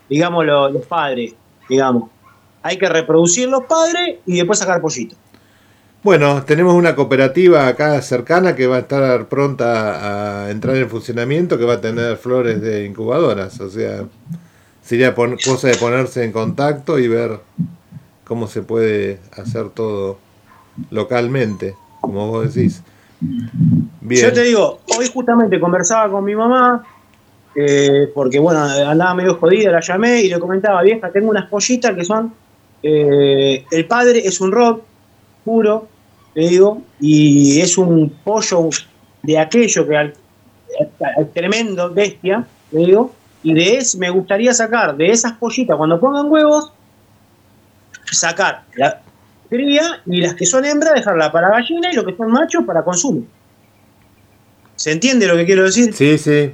digamos, los padres, digamos. Hay que reproducir los padres y después sacar pollito. Bueno, tenemos una cooperativa acá cercana que va a estar pronta a entrar en funcionamiento, que va a tener flores de incubadoras. O sea, sería cosa de ponerse en contacto y ver cómo se puede hacer todo localmente, como vos decís. Bien. Yo te digo, hoy justamente conversaba con mi mamá, porque bueno, andaba medio jodida, la llamé y le comentaba, vieja, tengo unas pollitas que son, el padre es un rock puro, le digo, y es un pollo de aquello que al tremendo bestia, le digo, y me gustaría sacar de esas pollitas cuando pongan huevos, sacar la cría y las que son hembras dejarla para gallina y lo que son machos para consumo. ¿Se entiende lo que quiero decir? Sí, sí.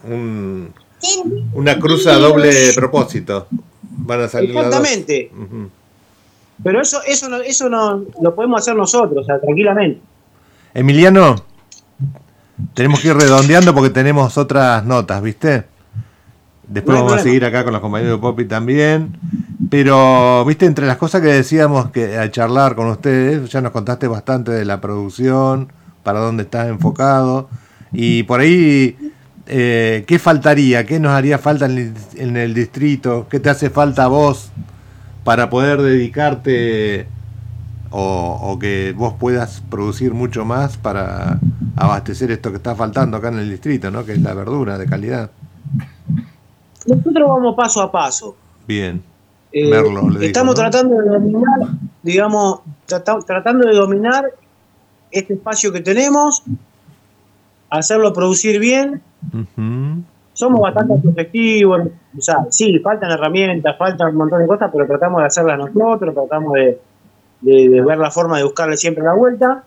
Una cruza a doble propósito. Van a salir exactamente. Las dos. Uh-huh. Pero eso no lo podemos hacer nosotros, o sea, tranquilamente. Emiliano, tenemos que ir redondeando porque tenemos otras notas, ¿viste? Después vamos a seguir acá con los compañeros de Poppy también. Pero, ¿viste? Entre las cosas que decíamos que al charlar con ustedes, ya nos contaste bastante de la producción, para dónde estás enfocado. Y por ahí, ¿qué faltaría? ¿Qué nos haría falta en el distrito? ¿Qué te hace falta a vos para poder dedicarte o que vos puedas producir mucho más para abastecer esto que está faltando acá en el distrito, ¿no? Que es la verdura de calidad. Nosotros vamos paso a paso. Bien. Merlo, le estamos digo, ¿no? tratando de dominar, digamos, tratando de dominar este espacio que tenemos, hacerlo producir bien. Uh-huh. Somos bastante efectivos, o sea, sí, faltan herramientas, faltan un montón de cosas, pero tratamos de hacerlas nosotros, tratamos de ver la forma de buscarle siempre la vuelta.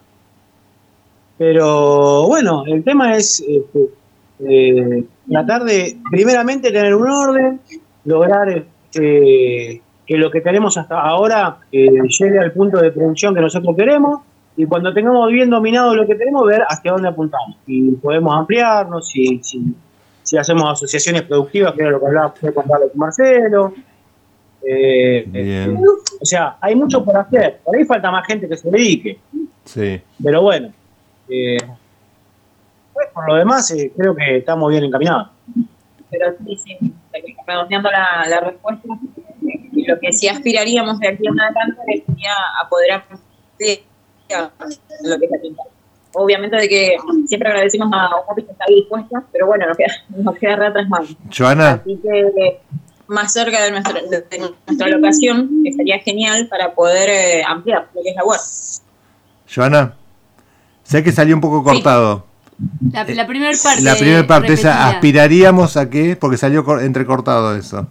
Pero bueno, el tema es tratar de, primeramente, tener un orden, lograr que lo que tenemos hasta ahora llegue al punto de producción que nosotros queremos, y cuando tengamos bien dominado lo que tenemos, ver hacia dónde apuntamos. Y podemos ampliarnos, si hacemos asociaciones productivas, que era lo que hablaba con Marcelo. O sea, hay mucho por hacer. Por ahí falta más gente que se dedique. Sí. Pero bueno, pues por lo demás creo que estamos bien encaminados. Pero sí, redondeando la respuesta, lo que sí aspiraríamos de aquí en adelante sería a poder ampliar lo que es la pinta. Obviamente de que siempre agradecemos a Poppy que está ahí dispuesta, pero bueno, nos queda re atrás más. Joana. Así que más cerca de nuestra locación, que sería genial para poder ampliar lo que es la web. Joana, sé que salió un poco cortado. La primera parte. La primera parte, esa, aspiraríamos a qué, porque salió entrecortado eso.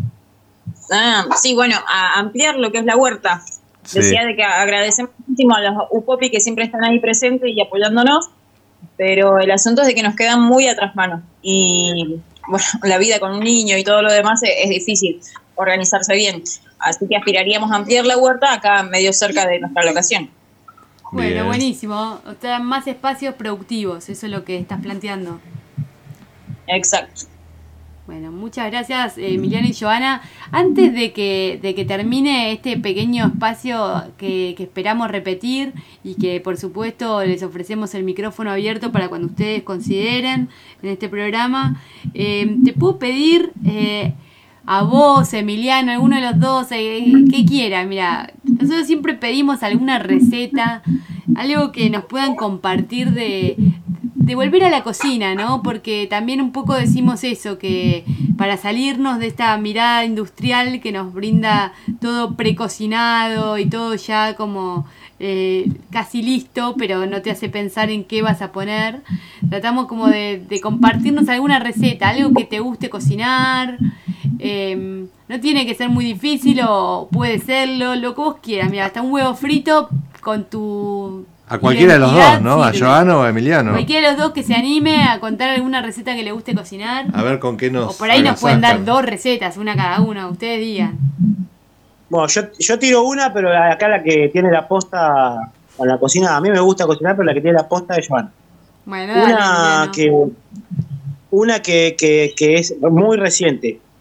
Sí, bueno, a ampliar lo que es la huerta. Sí. Decía de que agradecemos muchísimo a los UPOPI que siempre están ahí presentes y apoyándonos, pero el asunto es de que nos quedan muy atrás manos. Y bueno, la vida con un niño y todo lo demás es difícil organizarse bien. Así que aspiraríamos a ampliar la huerta acá medio cerca de nuestra locación. Bueno, bien. Buenísimo. O sea, más espacios productivos, eso es lo que estás planteando. Exacto. Bueno, muchas gracias Emiliano y Joana. Antes de que termine este pequeño espacio que esperamos repetir y que por supuesto les ofrecemos el micrófono abierto para cuando ustedes consideren en este programa, te puedo pedir a vos, Emiliano, alguno de los dos, que quieran. Mira, nosotros siempre pedimos alguna receta, algo que nos puedan compartir de volver a la cocina, ¿no? Porque también un poco decimos eso, que para salirnos de esta mirada industrial que nos brinda todo precocinado y todo ya como casi listo, pero no te hace pensar en qué vas a poner, tratamos como de compartirnos alguna receta, algo que te guste cocinar. No tiene que ser muy difícil o puede serlo, lo que vos quieras. Mira, hasta un huevo frito con tu... A cualquiera de los dos, ¿no? Sirve. A Joana o a Emiliano. Cualquiera de los dos que se anime a contar alguna receta que le guste cocinar. A ver con qué nos... O por ahí nos pueden dar 2 recetas, una cada uno, ustedes digan. Bueno, yo tiro una, pero acá la que tiene la posta con la cocina, a mí me gusta cocinar, pero la que tiene la posta es Joana. Bueno, dale, una que es muy reciente.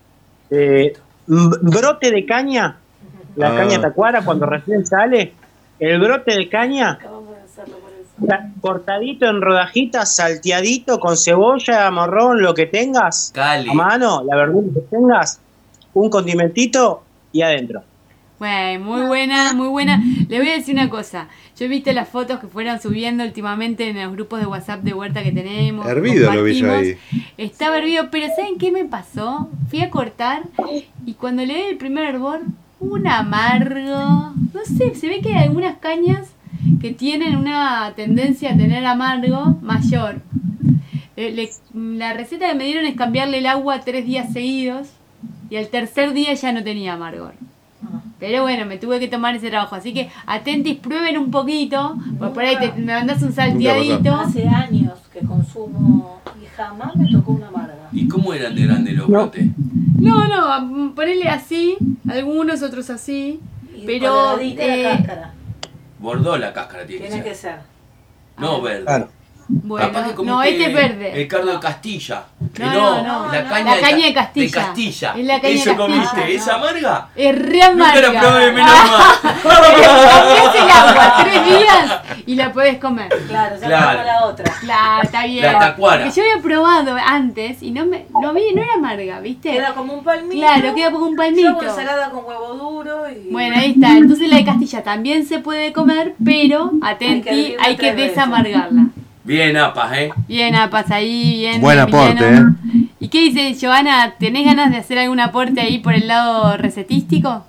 Brote de caña, la caña tacuara cuando recién sale, el brote de caña, Acabamos de hacerlo por eso. cortadito en rodajitas, salteadito con cebolla, morrón, lo que tengas Cali. a mano, la verdura que tengas, un condimentito y adentro. Bueno, muy buena, muy buena. Le voy a decir una cosa. Yo he visto las fotos que fueron subiendo últimamente en los grupos de WhatsApp de Huerta que tenemos. Hervido lo vi yo ahí. Estaba hervido, pero ¿saben qué me pasó? Fui a cortar y cuando le di el primer hervor, un amargo. No sé, se ve que hay algunas cañas que tienen una tendencia a tener amargo mayor. La receta que me dieron es cambiarle el agua 3 días seguidos y al tercer día ya no tenía amargor. Pero bueno, me tuve que tomar ese trabajo. Así que atentis, prueben un poquito. Porque por ahí me mandás un salteadito. Hace años que consumo y jamás me tocó una amarga. ¿Y cómo eran de grandes los brotes? No, ponele así. Algunos, otros así. Y Pero coloradita la cáscara. Bordó la cáscara tiene Tiene que que ser. ser. No verde. Claro. bueno, Capaz que no, comiste este es verde. El cardo de Castilla. Que No, la no. caña, La caña de Castilla. De Castilla. Es la caña ¿Eso de Castilla. comiste? ¿Es amarga? Es re amarga. Nunca la probé, menos Cambiás el agua 3 días y la podés comer. Claro, ya Claro. como la otra. Claro, está bien. La tacuara. Porque yo había probado antes y no era amarga, ¿viste? Queda como un palmito. Claro, queda como un Yo palmito. hago ensalada con huevo duro y... Bueno, ahí está. Entonces la de Castilla también se puede comer, pero atenti, Hay que hay que hervirla 3 veces. desamargarla. Bien, apas, Bien, Apas, ahí, bien. Buen aporte, Emiliano. ¿Y qué dice Joana? ¿Tenés ganas de hacer algún aporte ahí por el lado recetístico?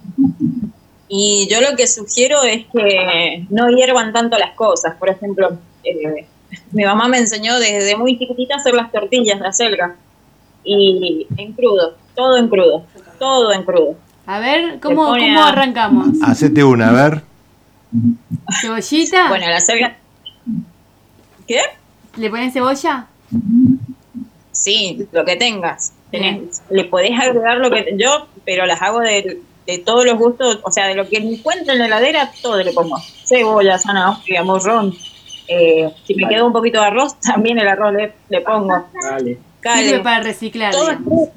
Y yo lo que sugiero es que no hiervan tanto las cosas. Por ejemplo, mi mamá me enseñó desde muy chiquitita a hacer las tortillas de acelga. Y en crudo, todo en crudo, todo en crudo. A ver, ¿cómo pone cómo a- arrancamos? Hacete una, a ver. ¿Cebollita? Bueno, la acelga... ¿Qué? ¿Le pones cebolla? Sí, lo que tengas. Bien. Le podés agregar lo que... Yo, pero las hago de todos los gustos, o sea, de lo que encuentro en la heladera, todo le pongo. Cebolla, zanahoria, morrón. Si me queda un poquito de arroz, también el arroz le pongo. Dale. Sirve para reciclar, Todo digamos.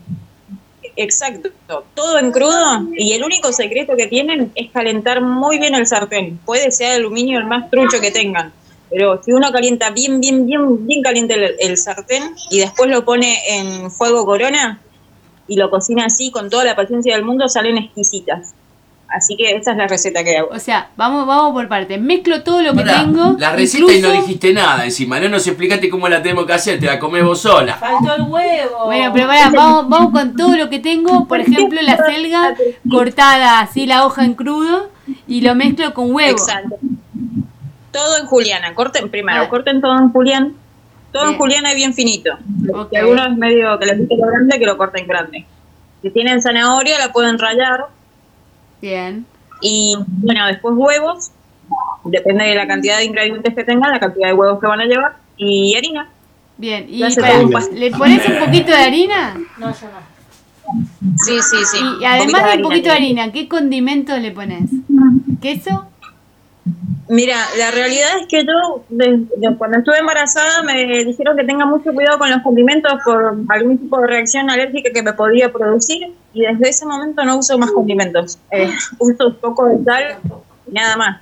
Exacto, todo en crudo, y el único secreto que tienen es calentar muy bien el sartén. Puede ser aluminio el más trucho que tengan, pero si uno calienta bien caliente el sartén y después lo pone en fuego corona y lo cocina así con toda la paciencia del mundo, salen exquisitas. Así que esa es la receta que hago. O sea, vamos por partes. Mezclo todo lo que tengo. La receta y no incluso- dijiste nada encima. No nos explicaste cómo la tenemos que hacer. Te la comés vos sola. Faltó el huevo. Bueno, pero pará, vamos con todo lo que tengo. Por ejemplo, la selga cortada así, la hoja en crudo, y lo mezclo con huevo. Exacto. Todo en juliana. Corten primero, Ah. corten todo en julián. Todo Bien. en juliana y bien finito. Ok. Si alguno es medio que les guste lo grande, que lo corten grande. Si tienen zanahoria, la pueden rallar. Bien. Y bueno, después huevos. Depende de la cantidad de ingredientes que tengan, la cantidad de huevos que van a llevar. Y harina. Bien. Y Ya se pará, todo. ¿le pones un poquito de harina? No, yo no. Sí. Y además de un poquito de harina. harina, ¿qué condimentos le pones? ¿Queso? Mira, la realidad es que yo, cuando estuve embarazada, me dijeron que tenga mucho cuidado con los condimentos por algún tipo de reacción alérgica que me podía producir, y desde ese momento no uso más condimentos. Uso un poco de sal y nada más.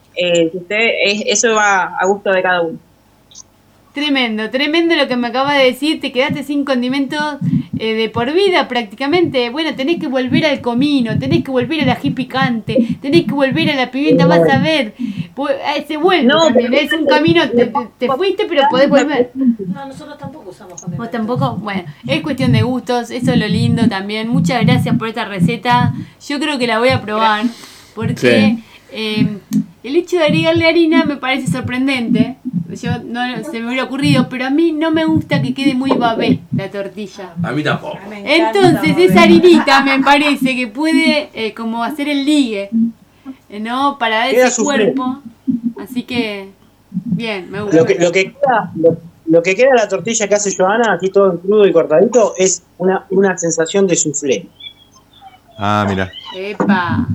Eso va a gusto de cada uno. Tremendo lo que me acabas de decir. Te quedaste sin condimentos de por vida prácticamente. Bueno, tenés que volver al comino, tenés que volver al ají picante, tenés que volver a la pimienta, vas a ver. Se vuelve No, también. pero- Es un camino, te fuiste, pero podés volver. No, nosotros tampoco usamos condimentos. ¿Vos tampoco? Bueno, es cuestión de gustos, eso es lo lindo también. Muchas gracias por esta receta. Yo creo que la voy a probar porque el hecho de agregarle harina me parece sorprendente. Yo no se me hubiera ocurrido, pero a mí no me gusta que quede muy babé la tortilla. A mí tampoco. Me encanta Entonces saber. esa harinita me parece que puede como hacer el ligue, ¿no? Para dar Queda ese soufflé. cuerpo. Así que, bien, me gusta. Lo que queda de la tortilla que hace Joana, aquí todo en crudo y cortadito, es una sensación de soufflé. Ah, mira. Epa.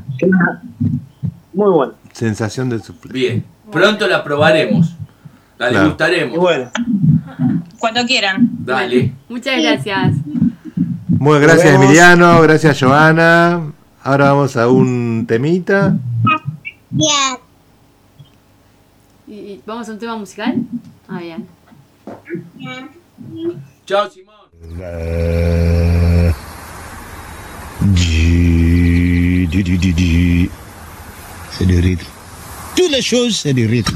Muy bueno. Sensación de soufflé. Bien. Pronto la probaremos. La Claro. degustaremos. Y bueno, Cuando quieran. Dale. Muchas gracias. Bueno, gracias Emiliano, gracias Joana. Ahora vamos a un temita. Bien. ¿Y vamos a un tema musical? Ah, bien. Chao, Simón. C'est du rythme. Toutes les choses, c'est du rythme.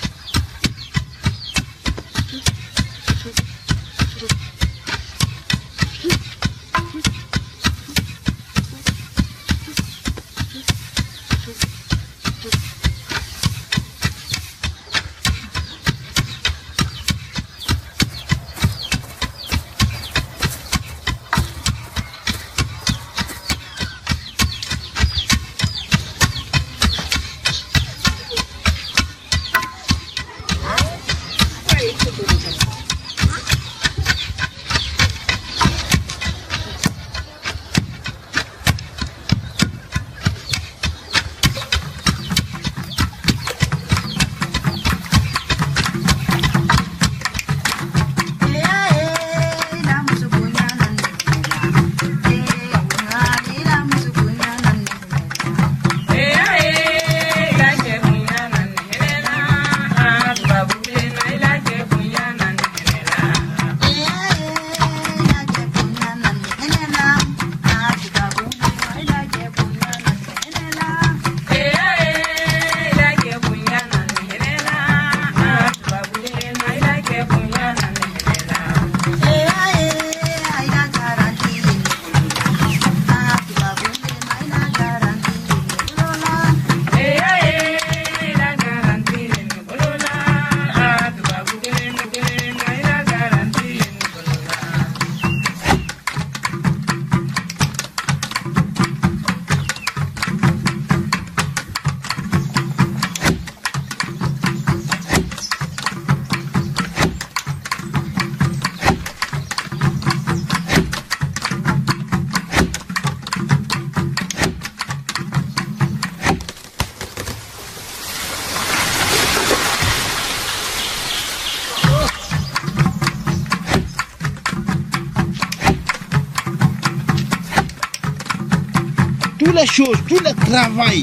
Les choses, tout le travail,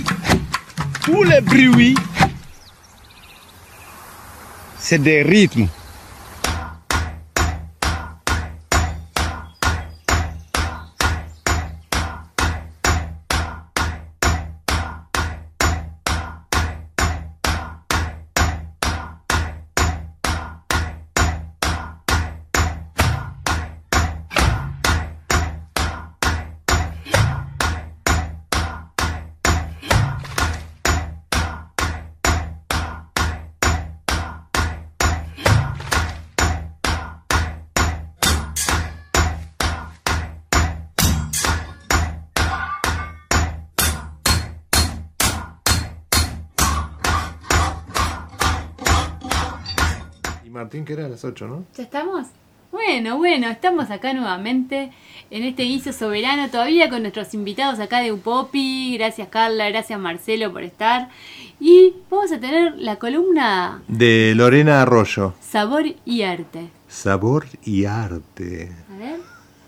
tout le bruit, c'est des rythmes. Martín, que era a las 8, ¿no? ¿Ya estamos? Bueno, estamos acá nuevamente en este guiso soberano, todavía con nuestros invitados acá de Upopi. Gracias Carla, gracias Marcelo por estar. Y vamos a tener la columna de Lorena Arroyo. Sabor y arte. Sabor y arte. A ver.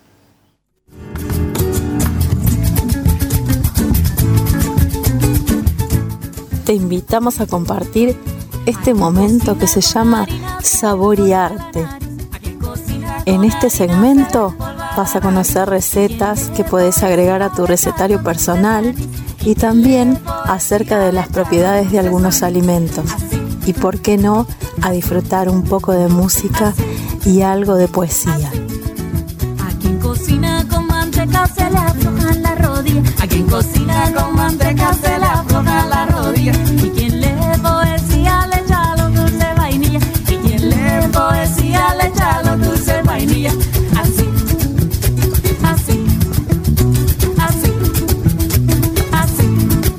Te invitamos a compartir este momento que se llama Sabor y Arte. En este segmento vas a conocer recetas que puedes agregar a tu recetario personal y también acerca de las propiedades de algunos alimentos. Y por qué no, a disfrutar un poco de música y algo de poesía. A quien cocina con manteca se le aflojan las rodillas. A quien cocina con manteca se le aflojan las rodillas. Y quien lee poesía le echa los dulces vainilla. Y quien lee poesía le echa los dulces vainilla. Así, así, así, así.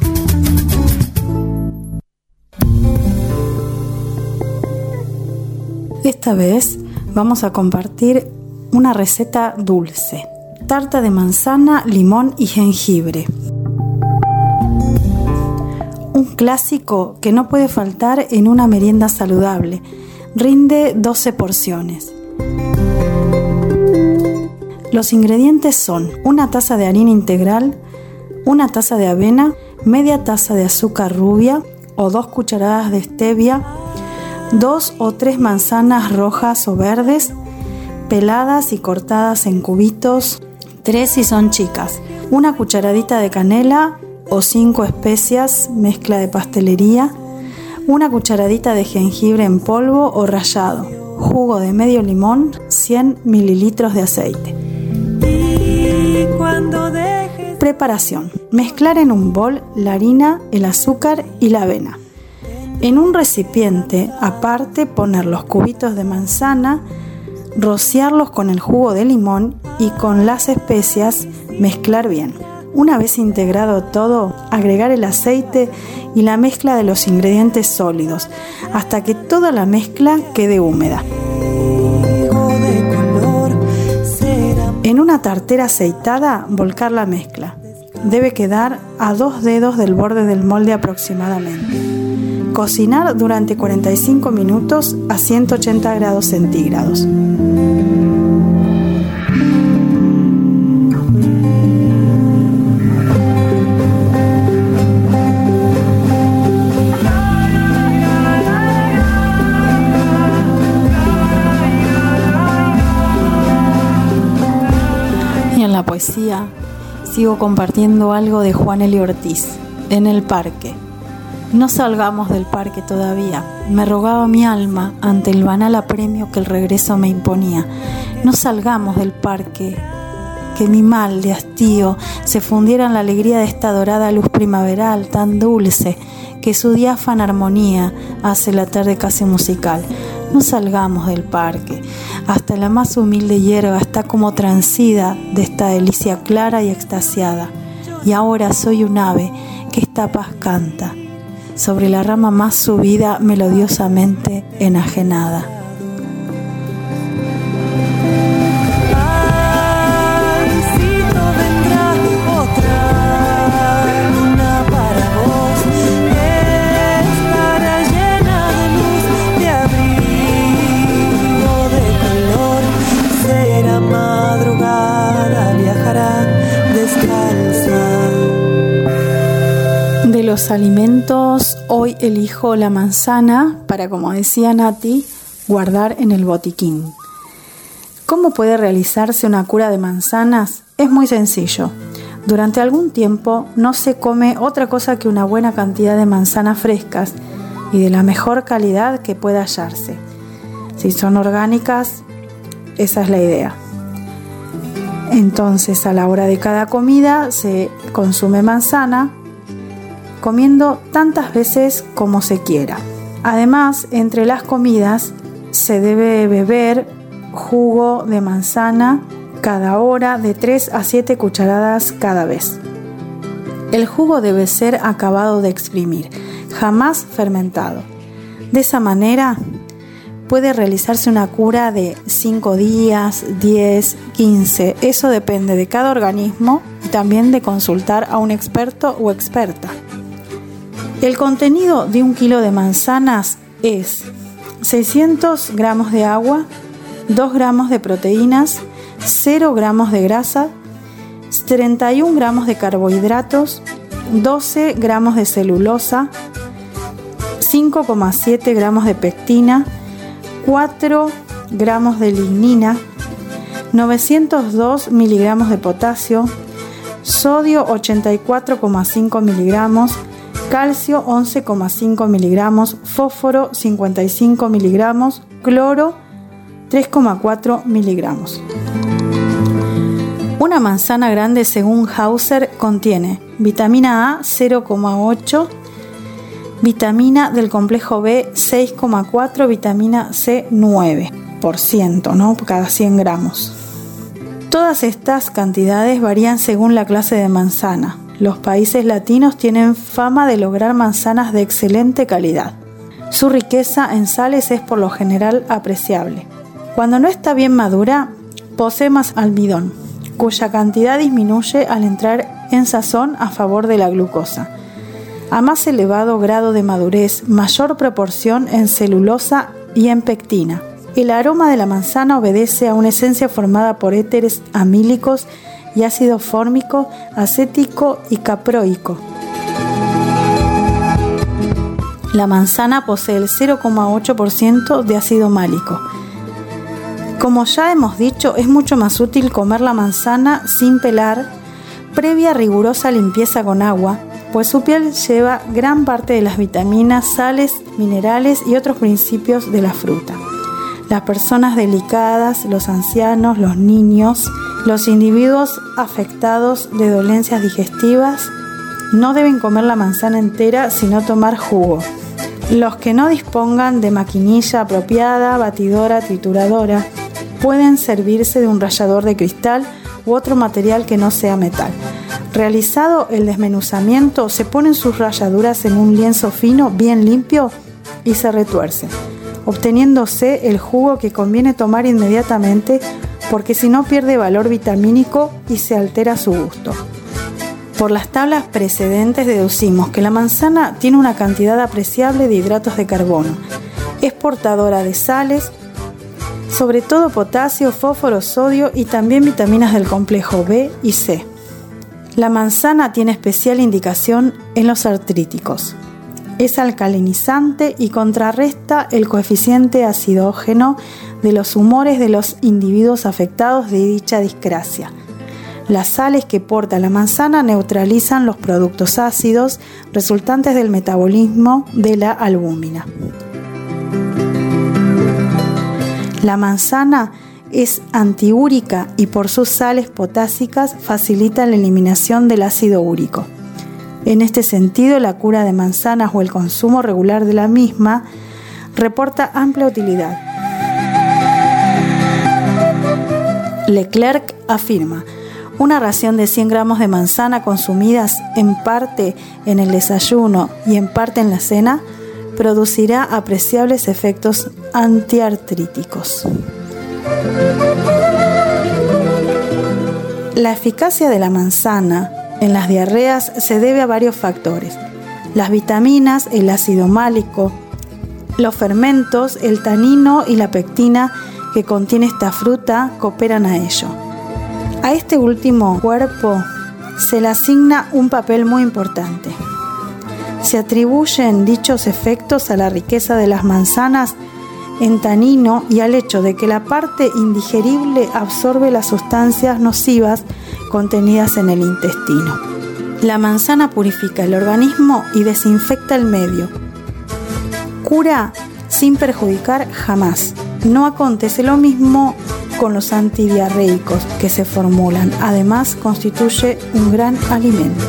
Esta vez vamos a compartir una receta dulce. Tarta de manzana, limón y jengibre. Un clásico que no puede faltar en una merienda saludable. Rinde 12 porciones. Los ingredientes son una taza de harina integral, una taza de avena, media taza de azúcar rubia o 2 cucharadas de stevia, 2 o 3 manzanas rojas o verdes, peladas y cortadas en cubitos, 3 si son chicas, una cucharadita de canela o 5 especias, mezcla de pastelería, una cucharadita de jengibre en polvo o rallado, jugo de medio limón, 100 mililitros de aceite. Preparación: mezclar en un bol la harina, el azúcar y la avena. En un recipiente aparte poner los cubitos de manzana, rociarlos con el jugo de limón y con las especias mezclar bien. Una vez integrado todo, agregar el aceite y la mezcla de los ingredientes sólidos hasta que toda la mezcla quede húmeda. En una tartera aceitada, volcar la mezcla. Debe quedar a 2 dedos del borde del molde aproximadamente. Cocinar durante 45 minutos a 180 grados centígrados. Y en la poesía sigo compartiendo algo de Juan L. Ortiz, En el parque. No salgamos del parque todavía, me rogaba mi alma ante el banal apremio que el regreso me imponía. No salgamos del parque, que mi mal de hastío se fundiera en la alegría de esta dorada luz primaveral tan dulce que su diáfana armonía hace la tarde casi musical. No salgamos del parque, hasta la más humilde hierba está como transida de esta delicia clara y extasiada. Y ahora soy un ave que esta paz canta, sobre la rama más subida melodiosamente enajenada. De los alimentos, hoy elijo la manzana para, como decía Nati, guardar en el botiquín. ¿Cómo puede realizarse una cura de manzanas? Es muy sencillo. Durante algún tiempo no se come otra cosa que una buena cantidad de manzanas frescas y de la mejor calidad que pueda hallarse. Si son orgánicas, esa es la idea. Entonces, a la hora de cada comida se consume manzana, comiendo tantas veces como se quiera. Además, entre las comidas se debe beber jugo de manzana cada hora de 3 a 7 cucharadas cada vez. El jugo debe ser acabado de exprimir, jamás fermentado. De esa manera puede realizarse una cura de 5 días, 10, 15. Eso depende de cada organismo y también de consultar a un experto o experta. El contenido de 1 kilo de manzanas es 600 gramos de agua, 2 gramos de proteínas, 0 gramos de grasa, 31 gramos de carbohidratos, 12 gramos de celulosa, 5,7 gramos de pectina, 4 gramos de lignina, 902 miligramos de potasio, sodio 84,5 miligramos, calcio 11,5 miligramos, fósforo 55 miligramos, cloro 3,4 miligramos. Una manzana grande, según Hauser, contiene vitamina A 0,8, vitamina del complejo B 6,4, vitamina C 9%, ¿no? Cada 100 gramos. Todas estas cantidades varían según la clase de manzana. Los países latinos tienen fama de lograr manzanas de excelente calidad. Su riqueza en sales es por lo general apreciable. Cuando no está bien madura, posee más almidón, cuya cantidad disminuye al entrar en sazón a favor de la glucosa. A más elevado grado de madurez, mayor proporción en celulosa y en pectina. El aroma de la manzana obedece a una esencia formada por éteres amílicos y ácido fórmico, acético y caproico. La manzana posee el 0,8% de ácido málico. Como ya hemos dicho, es mucho más útil comer la manzana sin pelar, previa rigurosa limpieza con agua, pues su piel lleva gran parte de las vitaminas, sales, minerales y otros principios de la fruta. Las personas delicadas, los ancianos, los niños, los individuos afectados de dolencias digestivas no deben comer la manzana entera, sino tomar jugo. Los que no dispongan de maquinilla apropiada, batidora, trituradora, pueden servirse de un rallador de cristal u otro material que no sea metal. Realizado el desmenuzamiento, se ponen sus ralladuras en un lienzo fino, bien limpio, y se retuerce, obteniéndose el jugo que conviene tomar inmediatamente, porque si no pierde valor vitamínico y se altera su gusto. Por las tablas precedentes deducimos que la manzana tiene una cantidad apreciable de hidratos de carbono. Es portadora de sales, sobre todo potasio, fósforo, sodio y también vitaminas del complejo B y C. La manzana tiene especial indicación en los artríticos. Es alcalinizante y contrarresta el coeficiente acidógeno de los humores de los individuos afectados de dicha discrasia. Las sales que porta la manzana neutralizan los productos ácidos resultantes del metabolismo de la albúmina. La manzana es antiúrica y por sus sales potásicas facilita la eliminación del ácido úrico. En este sentido, la cura de manzanas o el consumo regular de la misma reporta amplia utilidad. Leclerc afirma: una ración de 100 gramos de manzana consumidas en parte en el desayuno y en parte en la cena producirá apreciables efectos antiartríticos. La eficacia de la manzana en las diarreas se debe a varios factores: las vitaminas, el ácido málico, los fermentos, el tanino y la pectina que contiene esta fruta cooperan a ello. A este último cuerpo se le asigna un papel muy importante. Se atribuyen dichos efectos a la riqueza de las manzanas en tanino y al hecho de que la parte indigerible absorbe las sustancias nocivas contenidas en el intestino. La manzana purifica el organismo y desinfecta el medio. Cura sin perjudicar jamás. No acontece lo mismo con los antidiarreicos que se formulan. Además, constituye un gran alimento.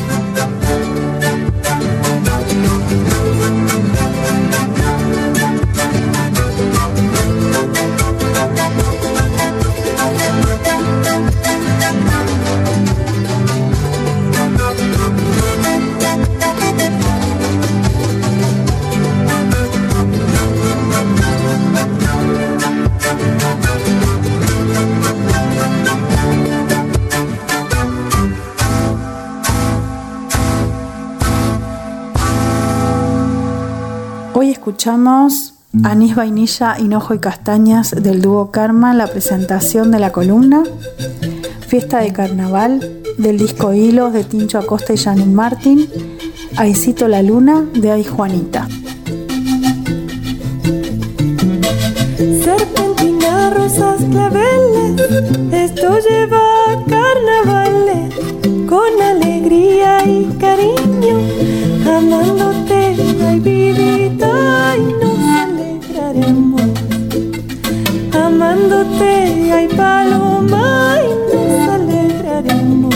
Hoy escuchamos Anís, Vainilla, Hinojo y Castañas del dúo Karma, la presentación de la columna Fiesta de Carnaval del disco Hilos de Tincho Acosta y Janine Martín, Aicito la Luna de Ay Juanita. Serpentina, rosas, claveles, esto lleva a carnavales, con alegría y cariño, amándote, ay vidita, y nos alegraremos, amándote, ay paloma, y nos alegraremos.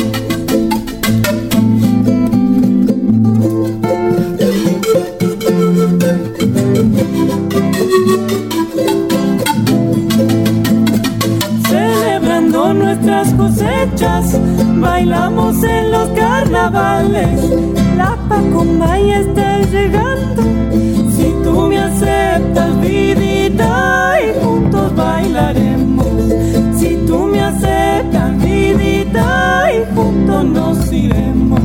Celebrando nuestras cosechas, bailamos en los carnavales. La Pacomaya está llegando, si tú me aceptas, vidita, y juntos bailaremos. Si tú me aceptas, vidita, y juntos nos iremos.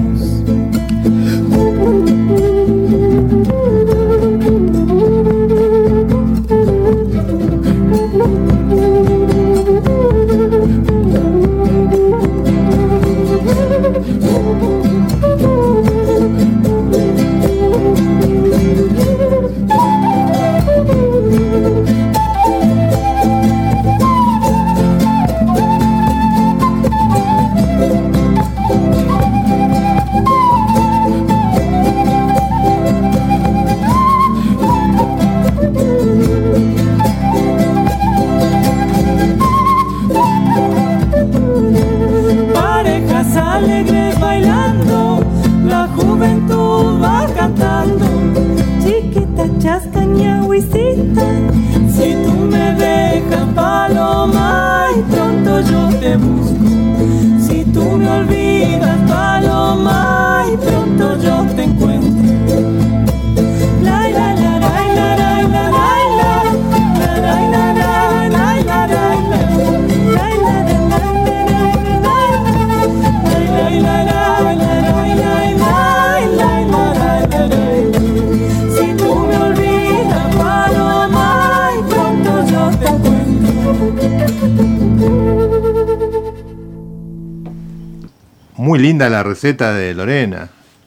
Muy linda la receta de Lorena.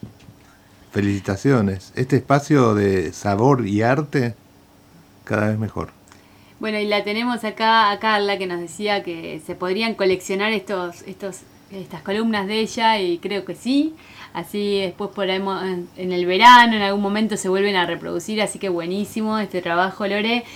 Felicitaciones. Este espacio de sabor y arte cada vez mejor. Bueno, y la tenemos acá a Carla, que nos decía que se podrían coleccionar estas columnas de ella, y creo que sí. Así después podremos, en el verano, en algún momento se vuelven a reproducir, así que buenísimo este trabajo, Lore.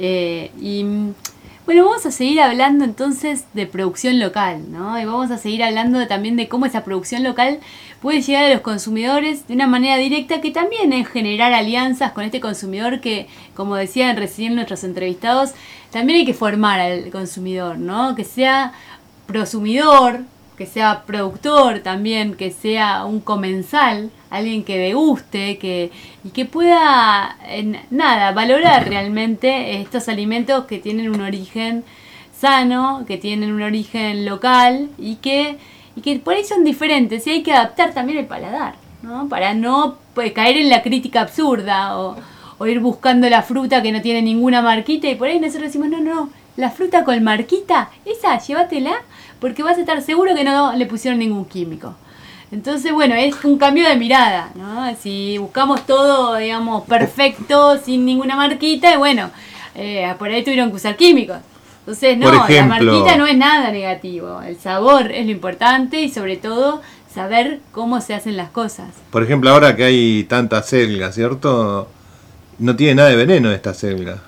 Y bueno, vamos a seguir hablando entonces de producción local, ¿no? Y vamos a seguir hablando también de cómo esa producción local puede llegar a los consumidores de una manera directa, que también es generar alianzas con este consumidor que, como decían recién nuestros entrevistados, también hay que formar al consumidor, ¿no? Que sea prosumidor, que sea productor también, que sea un comensal, alguien que deguste, y que pueda, valorar realmente estos alimentos que tienen un origen sano, que tienen un origen local y que por ahí son diferentes, y hay que adaptar también el paladar, ¿no? Para no caer en la crítica absurda o ir buscando la fruta que no tiene ninguna marquita, y por ahí nosotros decimos, no, la fruta con marquita, esa, llévatela, porque vas a estar seguro que no le pusieron ningún químico. Entonces, bueno, es un cambio de mirada, ¿no? Si buscamos todo, digamos, perfecto, sin ninguna marquita, y bueno, por ahí tuvieron que usar químicos. Entonces, no, la marquita no es nada negativo. El sabor es lo importante, y sobre todo saber cómo se hacen las cosas. Por ejemplo, ahora que hay tanta selga, ¿cierto? No tiene nada de veneno esta selga.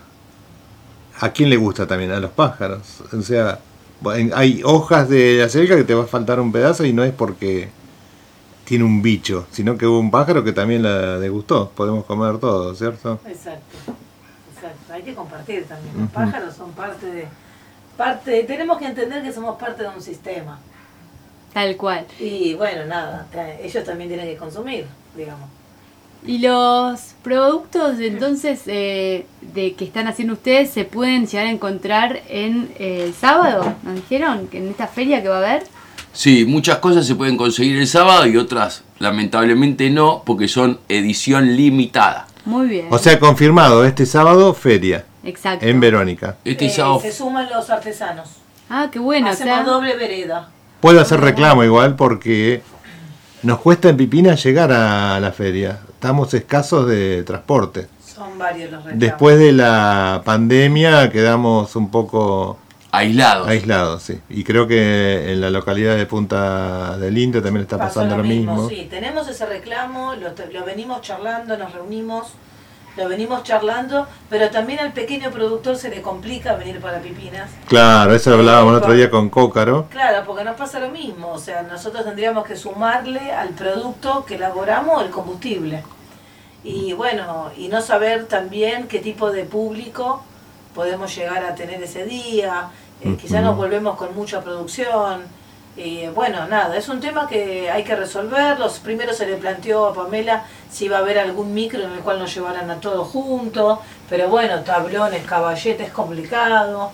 ¿A quién le gusta también? A los pájaros. O sea, hay hojas de la selga que te va a faltar un pedazo, y no es porque tiene un bicho, sino que hubo un pájaro que también la degustó. Podemos comer todo, ¿cierto? Exacto. Hay que compartir también. Los pájaros son parte, tenemos que entender que somos parte de un sistema. Tal cual. Y bueno, nada, ellos también tienen que consumir, digamos. Y los productos entonces de que están haciendo ustedes se pueden llegar a encontrar en el sábado, ¿nos dijeron? Que en esta feria que va a haber. Sí, muchas cosas se pueden conseguir el sábado y otras lamentablemente no, porque son edición limitada. Muy bien. O sea, confirmado, este sábado feria. Exacto. En Verónica. Sábado se suman los artesanos. Ah, qué bueno. Hacemos doble vereda. Puedo hacer reclamo igual, porque nos cuesta en Pipina llegar a la feria. Estamos escasos de transporte. Son varios los reclamos. Después de la pandemia quedamos un poco aislados, sí. Y creo que en la localidad de Punta del Indio también está pasando lo mismo. Sí, tenemos ese reclamo, lo venimos charlando, nos reunimos, lo venimos charlando, pero también al pequeño productor se le complica venir para Pipinas. Claro, eso hablábamos el otro día con Cócaro. Claro, porque nos pasa lo mismo, o sea, nosotros tendríamos que sumarle al producto que elaboramos el combustible. Y bueno, y no saber también qué tipo de público podemos llegar a tener ese día, quizás nos volvemos con mucha producción. Bueno, nada, es un tema que hay que resolver. Primero se le planteó a Pamela si iba a haber algún micro en el cual nos llevaran a todos juntos, pero bueno, tablones, caballetes, es complicado.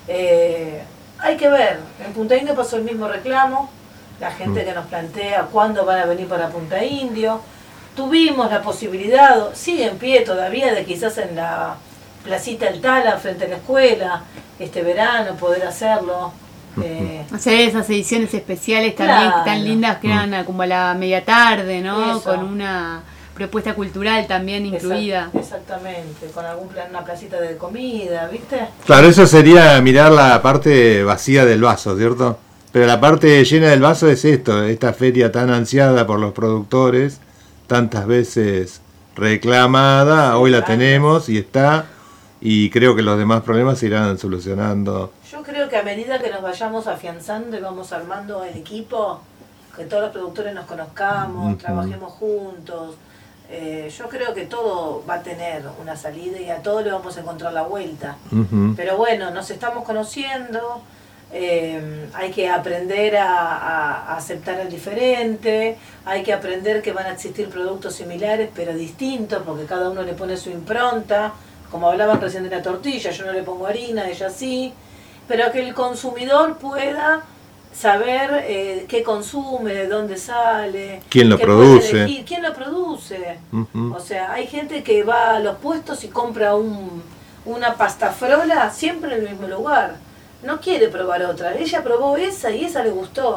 Hay que ver, en Punta Indio pasó el mismo reclamo, la gente que nos plantea cuándo van a venir para Punta Indio. Tuvimos la posibilidad, sigue en pie todavía, de quizás en la Placita El Tala, frente a la escuela, este verano poder hacerlo. O sea, esas ediciones especiales también tan lindas que eran como a la media tarde, ¿no? Eso. Con una propuesta cultural también incluida. Exactamente, con una placita de comida, ¿viste? Claro, eso sería mirar la parte vacía del vaso, ¿cierto? Pero la parte llena del vaso es esto, esta feria tan ansiada por los productores, tantas veces reclamada, hoy la tenemos y está, y creo que los demás problemas se irán solucionando. Yo creo que a medida que nos vayamos afianzando y vamos armando el equipo, que todos los productores nos conozcamos, trabajemos juntos, yo creo que todo va a tener una salida y a todo le vamos a encontrar la vuelta. Pero bueno, nos estamos conociendo, hay que aprender a aceptar el diferente, hay que aprender que van a existir productos similares pero distintos, porque cada uno le pone su impronta, como hablaban recién de la tortilla, yo no le pongo harina, ella sí, pero que el consumidor pueda saber qué consume, de dónde sale, quién lo produce. Elegir, quién lo produce. O sea, hay gente que va a los puestos y compra una pasta frola siempre en el mismo lugar. No quiere probar otra. Ella probó esa y esa le gustó.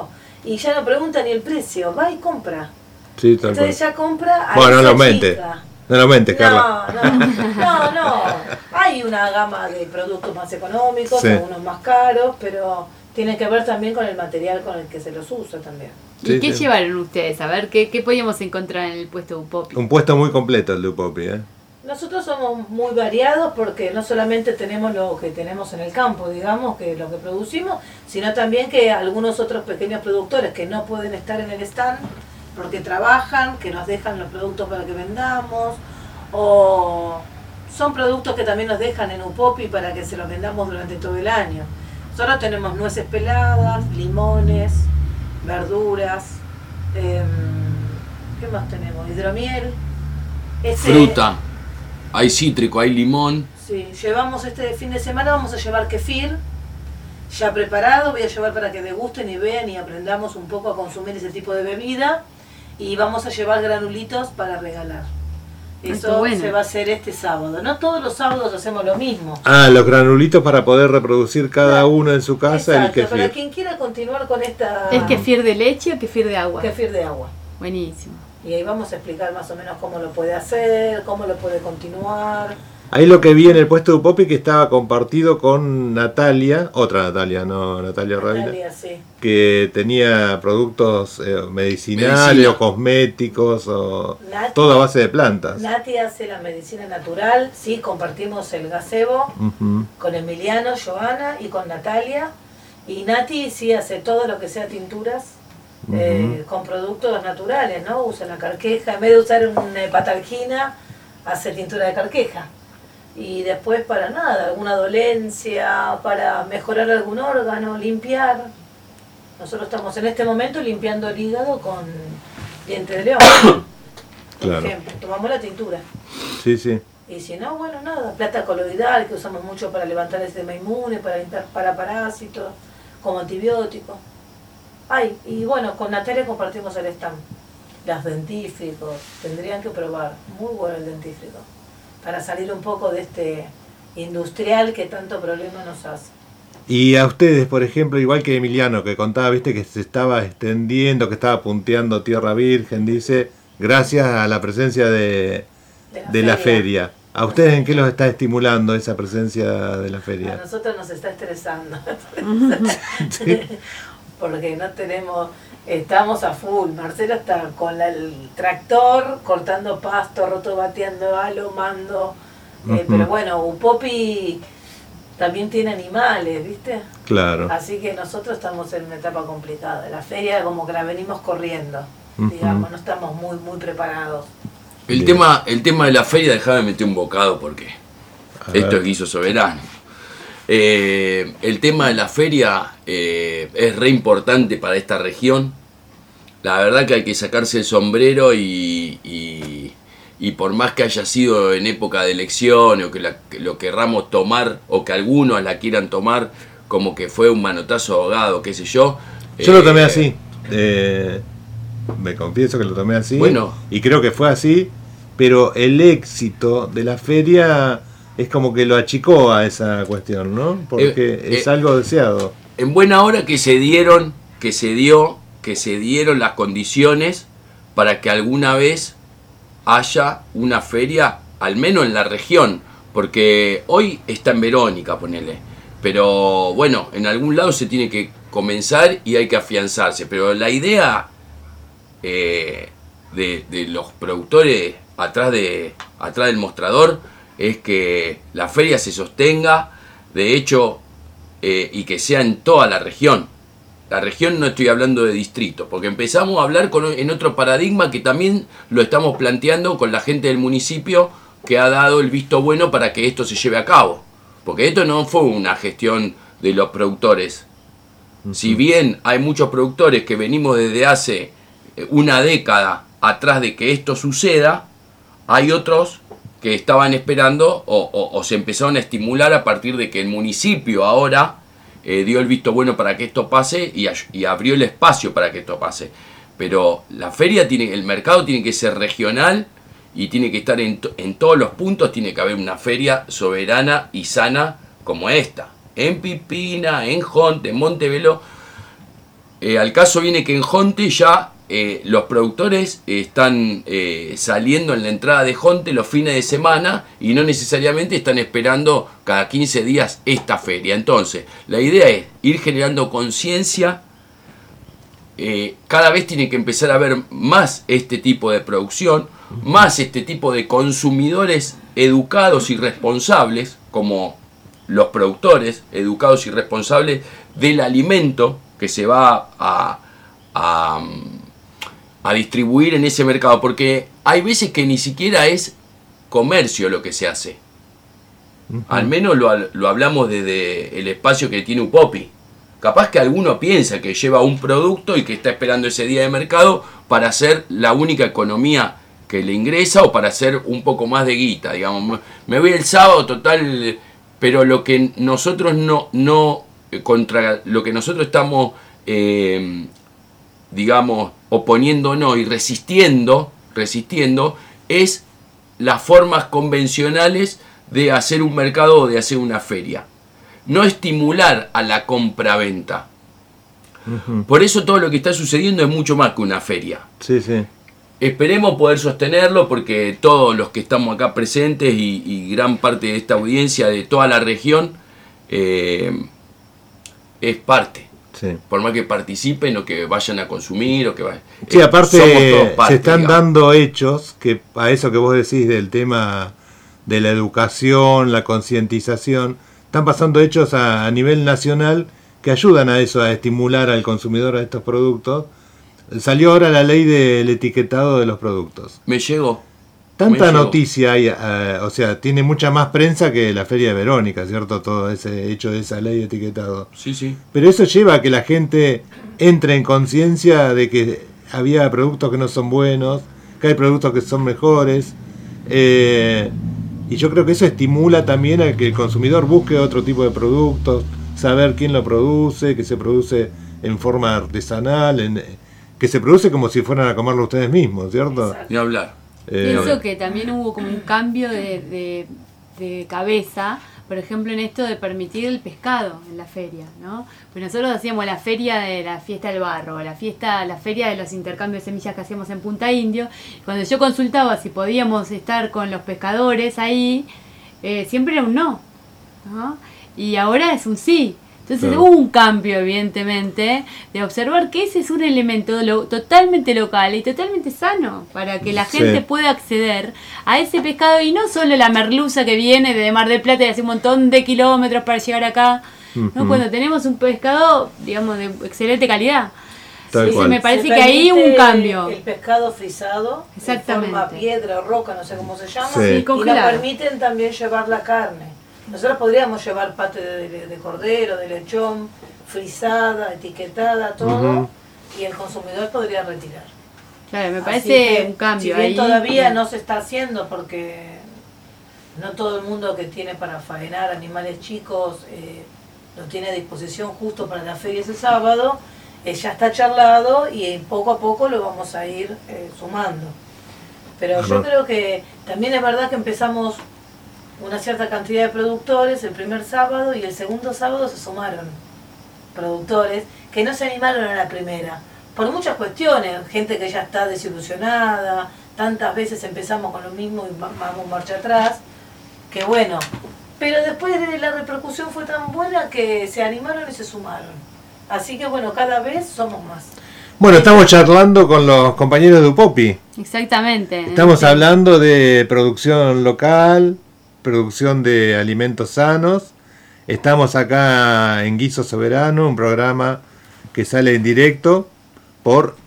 y ya no pregunta ni el precio, va y compra. Sí, tal Entonces cual. ya compra a Bueno, no esa lo aumente. chica. No lo aumentes, Carla. No. Hay una gama de productos más económicos, Sí. algunos más caros, pero tiene que ver también con el material con el que se los usa también. ¿Y Sí, qué sí. llevaron ustedes? A ver, ¿qué podíamos encontrar en el puesto Upopi? Un puesto muy completo el de Upopi, ¿eh? Nosotros somos muy variados porque no solamente tenemos lo que tenemos en el campo, digamos, que lo que producimos, sino también que algunos otros pequeños productores que no pueden estar en el stand porque trabajan, que nos dejan los productos para que vendamos, o son productos que también nos dejan en Upopi para que se los vendamos durante todo el año. Nosotros tenemos nueces peladas, limones, verduras, ¿qué más tenemos? Hidromiel. Fruta. Hay cítrico, hay limón. Sí, llevamos este fin de semana, vamos a llevar kefir ya preparado, voy a llevar para que degusten y vean y aprendamos un poco a consumir ese tipo de bebida, y vamos a llevar granulitos para regalar. Eso bueno. se va a hacer este sábado. No todos los sábados hacemos lo mismo. Ah, los granulitos para poder reproducir cada uno en su casa Exacto, el para kefir. quien quiera continuar con esta... ¿Es kefir de leche o kefir de agua? Kefir de agua. Buenísimo. Y ahí vamos a explicar más o menos cómo lo puede hacer, cómo lo puede continuar. Ahí lo que vi en el puesto de Upopi que estaba compartido con Natalia, otra Natalia, no Natalia Ravina, Natalia, sí. que tenía productos medicinales Medicina. o cosméticos o Nati- todo a base de plantas. Nati hace la medicina natural, sí, compartimos el gazebo Ujú. con Emiliano, Joana y con Natalia. Y Nati sí hace todo lo que sea tinturas con productos naturales, ¿no? Usa la carqueja, en vez de usar una hepatalgina, hace tintura de carqueja. Y después para nada, alguna dolencia, para mejorar algún órgano, limpiar. Nosotros estamos en este momento limpiando el hígado con diente de león, por Claro. ejemplo. Tomamos la tintura. Sí, sí. Y si no, bueno, nada, plata coloidal que usamos mucho para levantar el sistema inmune, para limpiar para parásitos, como antibiótico. Ay, y bueno, con Natalia compartimos el stand. Los dentífricos, tendrían que probar, muy bueno el dentífrico, para salir un poco de este industrial que tanto problema nos hace. Y a ustedes, por ejemplo, igual que Emiliano, que contaba, viste, que se estaba extendiendo, que estaba punteando Tierra Virgen, dice, gracias a la presencia de la feria. ¿A ustedes en qué los está estimulando esa presencia de la A feria? nosotros nos está estresando. Sí. Porque no tenemos, estamos a full. Marcelo está con el tractor cortando pasto, rotobateando, alomando. Pero bueno, Upopi también tiene animales, ¿viste? Claro. Así que nosotros estamos en una etapa complicada. La feria como que la venimos corriendo, Ujú. digamos, no estamos muy preparados. El Bien. tema de la feria, dejame meter un bocado porque A ver. esto es guiso soberano. El tema de la feria es re importante para esta región. La verdad que hay que sacarse el sombrero y por más que haya sido en época de elecciones o que lo querramos tomar o que algunos la quieran tomar como que fue un manotazo ahogado, qué sé yo. Yo lo tomé así. Me confieso que lo tomé así. Bueno. Y creo que fue así. Pero el éxito de la feria es como que lo achicó a esa cuestión, ¿no? Porque es algo deseado. En buena hora que se dieron las condiciones para que alguna vez haya una feria, al menos en la región, porque hoy está en Verónica, ponele, pero bueno, en algún lado se tiene que comenzar y hay que afianzarse, pero la idea de los productores atrás del mostrador es que la feria se sostenga, de hecho, y que sea en toda la región. La región no estoy hablando de distrito, porque empezamos a hablar en otro paradigma que también lo estamos planteando con la gente del municipio que ha dado el visto bueno para que esto se lleve a cabo. Porque esto no fue una gestión de los productores. Si bien hay muchos productores que venimos desde hace una década atrás de que esto suceda, hay otros que estaban esperando o se empezaron a estimular a partir de que el municipio ahora dio el visto bueno para que esto pase y abrió el espacio para que esto pase. Pero la feria el mercado tiene que ser regional y tiene que estar en todos los puntos, tiene que haber una feria soberana y sana como esta. En Pipina, en Jonte, en Montevelo, al caso viene que en Jonte ya los productores están saliendo en la entrada de Jonte los fines de semana y no necesariamente están esperando cada 15 días esta feria. Entonces, la idea es ir generando conciencia. Cada vez tiene que empezar a haber más este tipo de producción, más este tipo de consumidores educados y responsables, como los productores educados y responsables del alimento que se va a distribuir en ese mercado, porque hay veces que ni siquiera es comercio lo que se hace. Al menos lo hablamos desde el espacio que tiene Upopi. Capaz que alguno piensa que lleva un producto y que está esperando ese día de mercado para hacer la única economía que le ingresa o para hacer un poco más de guita, digamos. Me voy el sábado, total, pero lo que nosotros contra lo que nosotros estamos, digamos, oponiéndonos y resistiendo es las formas convencionales de hacer un mercado o de hacer una feria. No estimular a la compraventa. Por eso todo lo que está sucediendo es mucho más que una feria. Sí, sí. Esperemos poder sostenerlo porque todos los que estamos acá presentes y gran parte de esta audiencia de toda la región es parte. Sí. Por más que participen o que vayan a consumir o que vayan. Sí, aparte somos todos parte, se están digamos. dando hechos que a eso que vos decís del tema de la educación, la concientización, están pasando hechos a nivel nacional que ayudan a eso, a estimular al consumidor a estos productos. Salió ahora la ley del etiquetado de los productos. Me llegó. Tanta noticia hay, o sea, tiene mucha más prensa que la Feria de Verónica, ¿cierto? Todo ese hecho de esa ley de etiquetado. Sí, sí. Pero eso lleva a que la gente entre en conciencia de que había productos que no son buenos, que hay productos que son mejores. Y yo creo que eso estimula también a que el consumidor busque otro tipo de productos, saber quién lo produce, que se produce en forma artesanal, que se produce como si fueran a comerlo ustedes mismos, ¿cierto? Ni hablar. Pienso que también hubo como un cambio de cabeza, por ejemplo, en esto de permitir el pescado en la feria, ¿no? Pues nosotros hacíamos la feria de la fiesta del barro, la feria de los intercambios de semillas que hacíamos en Punta Indio. Cuando yo consultaba si podíamos estar con los pescadores ahí, siempre era un no, ¿no? Y ahora es un sí. Entonces Claro. hubo un cambio, evidentemente, de observar que ese es un elemento totalmente local y totalmente sano para que la gente pueda acceder a ese pescado y no solo la merluza que viene de Mar del Plata y hace un montón de kilómetros para llegar acá, ¿no? Cuando tenemos un pescado, digamos, de excelente calidad. Tal cual. Me parece Se que ahí hubo un permite cambio. El pescado frisado, Exactamente. en forma piedra o roca, no sé cómo se llama, Sí. y nos Congelado. permiten también llevar la carne. Nosotros podríamos llevar pate de cordero, de lechón, frisada, etiquetada, todo, y el consumidor podría retirar. Claro, me Así parece que, un cambio si bien ahí. todavía no se está haciendo porque no todo el mundo que tiene para faenar animales chicos lo tiene a disposición justo para la feria ese sábado, ya está charlado y poco a poco lo vamos a ir sumando. Pero yo creo que también es verdad que empezamos una cierta cantidad de productores el primer sábado y el segundo sábado se sumaron productores que no se animaron a la primera, por muchas cuestiones, gente que ya está desilusionada, tantas veces empezamos con lo mismo y vamos marcha atrás, que bueno, pero después de la repercusión fue tan buena que se animaron y se sumaron. Así que bueno, cada vez somos más. Bueno, estamos charlando con los compañeros de Upopi. Exactamente. Estamos hablando de producción local, producción de alimentos sanos. Estamos acá en Guiso Soberano, un programa que sale en directo por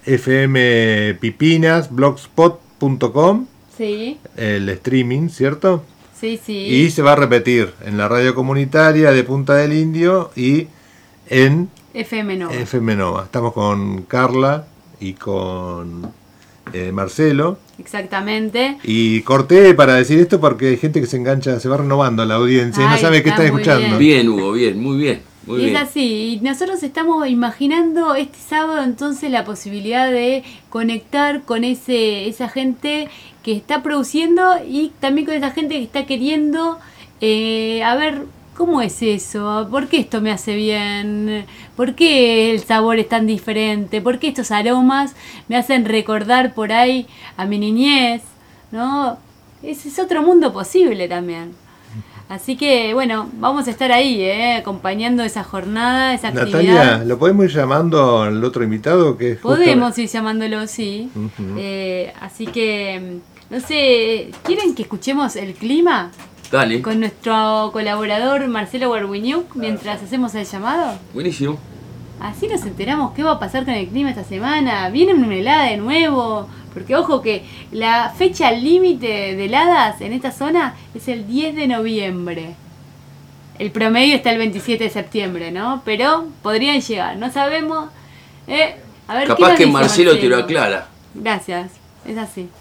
FM Pipinas, blogspot.com, Sí, el streaming, ¿cierto? sí, sí. Y se va a repetir en la radio comunitaria de Punta del Indio y en FM Nova. FM Nova. Estamos con Carla y con Marcelo. Exactamente. Y corté para decir esto porque hay gente que se engancha, se va renovando la audiencia y no Ay, sabe qué está está muy escuchando. Bien, Hugo, bien, muy bien. Muy Y es bien. así, y nosotros estamos imaginando este sábado entonces la posibilidad de conectar con esa gente que está produciendo y también con esa gente que está queriendo, a ver, ¿cómo es eso? ¿Por qué esto me hace bien? ¿Por qué el sabor es tan diferente? ¿Por qué estos aromas me hacen recordar por ahí a mi niñez? ¿No? Ese es otro mundo posible también. Así que, bueno, vamos a estar ahí, acompañando esa jornada, esa actividad. Natalia, ¿lo podemos ir llamando al otro invitado? Que es podemos ir llamándolo, sí. Así que, no sé, ¿quieren que escuchemos el clima? Dale. Con nuestro colaborador Marcelo Werwiniuk mientras hacemos el llamado. Buenísimo. Así nos enteramos qué va a pasar con el clima esta semana. ¿Viene una helada de nuevo? Porque ojo que la fecha límite de heladas en esta zona es el 10 de noviembre. El promedio está el 27 de septiembre, ¿no? Pero podrían llegar, no sabemos. A ver, capaz que Marcelo te lo aclara. Gracias, es así.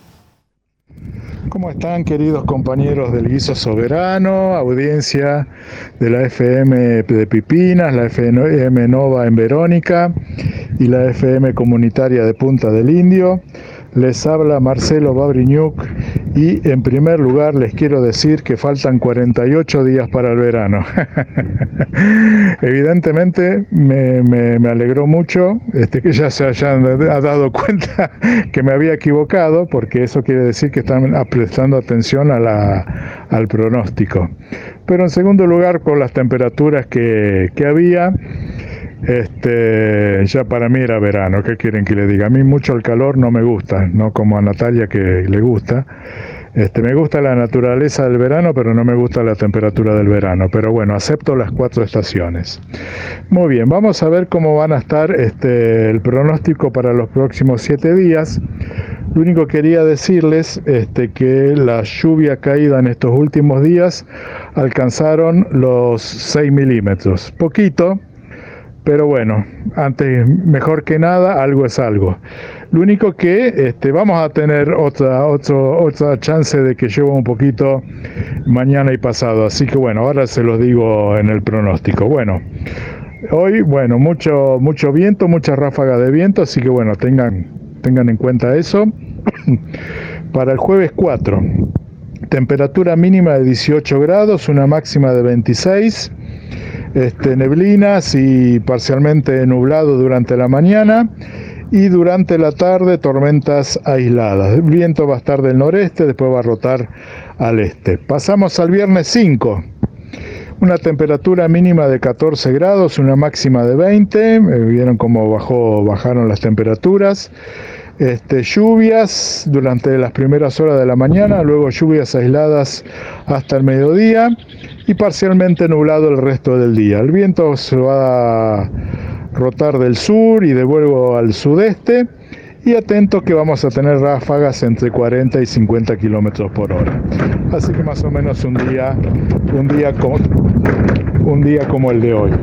¿Cómo están, queridos compañeros del Guiso Soberano, audiencia de la FM de Pipinas, la FM Nova en Verónica y la FM comunitaria de Punta del Indio? Les habla Marcelo Babriñuk y en primer lugar les quiero decir que faltan 48 días para el verano. Evidentemente me alegró mucho que ya se hayan dado cuenta que me había equivocado, porque eso quiere decir que están prestando atención al pronóstico. Pero en segundo lugar, por las temperaturas que había, ya para mí era verano. ¿Qué quieren que le diga? A mí mucho el calor no me gusta, no como a Natalia que le gusta. Me gusta la naturaleza del verano, pero no me gusta la temperatura del verano. Pero bueno, acepto las 4 estaciones. Muy bien, vamos a ver cómo van a estar el pronóstico para los próximos 7 días. Lo único que quería decirles que la lluvia caída en estos últimos días alcanzaron los 6 milímetros. Poquito, pero bueno, antes, mejor que nada, algo es algo. Lo único que vamos a tener otra chance de que llueva un poquito mañana y pasado. Así que bueno, ahora se los digo en el pronóstico. Bueno, hoy, bueno, mucho viento, mucha ráfaga de viento, así que bueno, tengan en cuenta eso. Para el jueves 4, temperatura mínima de 18 grados, una máxima de 26. Neblinas y parcialmente nublado durante la mañana y durante la tarde tormentas aisladas. El viento va a estar del noreste, después va a rotar al este. Pasamos al viernes 5, una temperatura mínima de 14 grados, una máxima de 20. Vieron cómo bajaron las temperaturas. Lluvias durante las primeras horas de la mañana, luego lluvias aisladas hasta el mediodía y parcialmente nublado el resto del día. El viento se va a rotar del sur y de vuelvo al sudeste, y atentos que vamos a tener ráfagas entre 40 y 50 kilómetros por hora. Así que más o menos un día como el de hoy.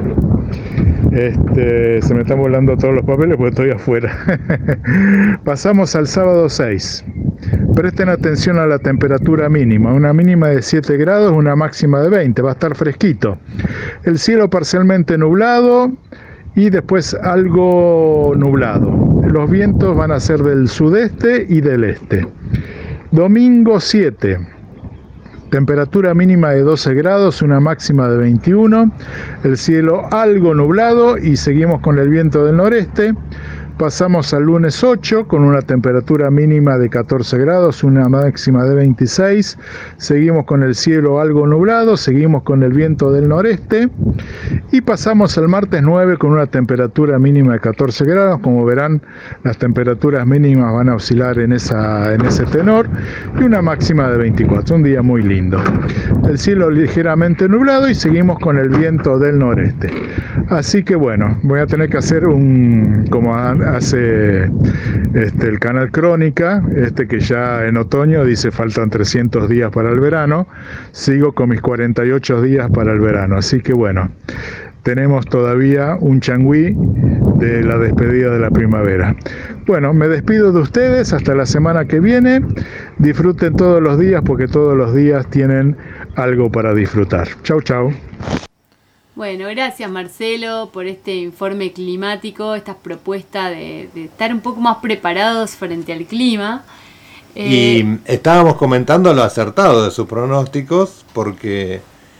Se me están volando todos los papeles porque estoy afuera. Pasamos al sábado 6. Presten atención a la temperatura mínima, una mínima de 7 grados, una máxima de 20, va a estar fresquito. El cielo parcialmente nublado y después algo nublado. Los vientos van a ser del sudeste y del este. Domingo 7. Temperatura mínima de 12 grados, una máxima de 21, el cielo algo nublado y seguimos con el viento del noreste. Pasamos al lunes 8 con una temperatura mínima de 14 grados, una máxima de 26. Seguimos con el cielo algo nublado, seguimos con el viento del noreste. Y pasamos al martes 9 con una temperatura mínima de 14 grados. Como verán, las temperaturas mínimas van a oscilar en ese tenor. Y una máxima de 24, un día muy lindo. El cielo ligeramente nublado y seguimos con el viento del noreste. Así que bueno, voy a tener que hacer como hace el canal Crónica, que ya en otoño dice faltan 300 días para el verano. Sigo con mis 48 días para el verano, así que bueno, tenemos todavía un changüí de la despedida de la primavera. Bueno, me despido de ustedes hasta la semana que viene. Disfruten todos los días porque todos los días tienen algo para disfrutar. Chau, chau. Bueno, gracias Marcelo por este informe climático, esta propuesta de estar un poco más preparados frente al clima. Y estábamos comentando lo acertado de sus pronósticos, porque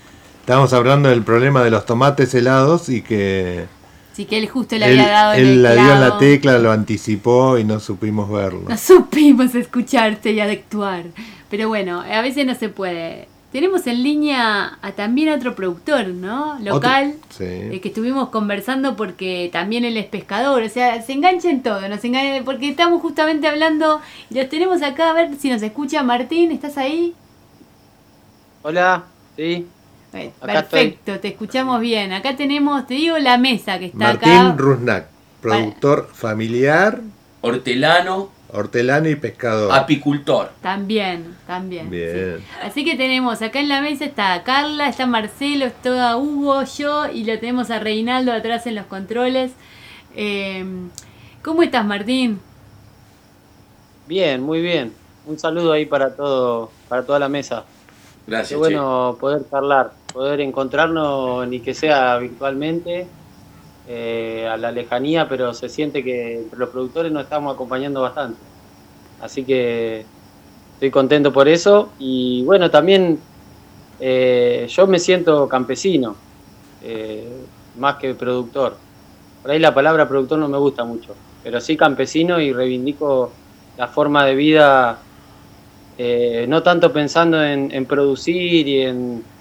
Estábamos hablando del problema de los tomates helados y que Sí, que él justo le había dado el él la dio en la clavo. tecla, lo anticipó y no supimos verlo. No supimos escucharte y actuar. Pero bueno, a veces no se puede. Tenemos en línea a también otro productor, ¿no? Local, Sí. que estuvimos conversando porque también él es pescador. O sea, se engancha en todo, porque estamos justamente hablando, y los tenemos acá, a ver si nos escucha. Martín, ¿estás ahí? Hola, sí. Acá Perfecto, te escuchamos bien. Acá tenemos, te digo, la mesa que está Martín acá. Rusnak, productor familiar, hortelano y pescador. Apicultor. También. Bien. Sí. Así que tenemos acá en la mesa está Carla, está Marcelo, está Hugo, yo y lo tenemos a Reinaldo atrás en los controles. ¿Cómo estás, Martín? Bien, muy bien. Un saludo ahí para toda la mesa. Gracias. Qué bueno poder charlar, poder encontrarnos ni que sea virtualmente, a la lejanía, pero se siente que entre los productores nos estamos acompañando bastante. Así que estoy contento por eso. Y bueno, también yo me siento campesino, más que productor. Por ahí la palabra productor no me gusta mucho, pero sí campesino, y reivindico la forma de vida, no tanto pensando en producir y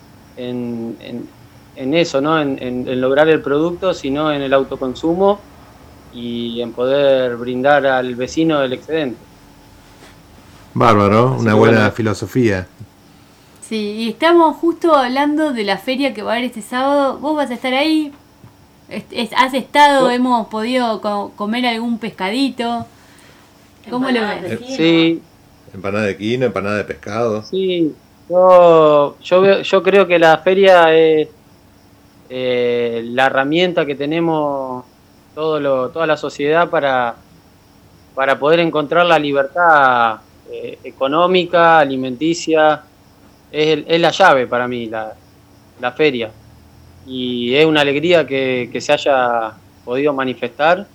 en eso, ¿no? En lograr el producto, sino en el autoconsumo y en poder brindar al vecino el excedente. Bárbaro, una buena bueno. filosofía. Sí, y estamos justo hablando de la feria que va a haber este sábado. ¿Vos vas a estar ahí? ¿Has estado? ¿Hemos podido comer algún pescadito? ¿Cómo lo ves? Sí. Empanada de quino, empanada de pescado. Sí, yo creo que la feria es la herramienta que tenemos toda la sociedad para poder encontrar la libertad económica, alimenticia. Es la llave para mí, la feria. Y es una alegría que se haya podido manifestar.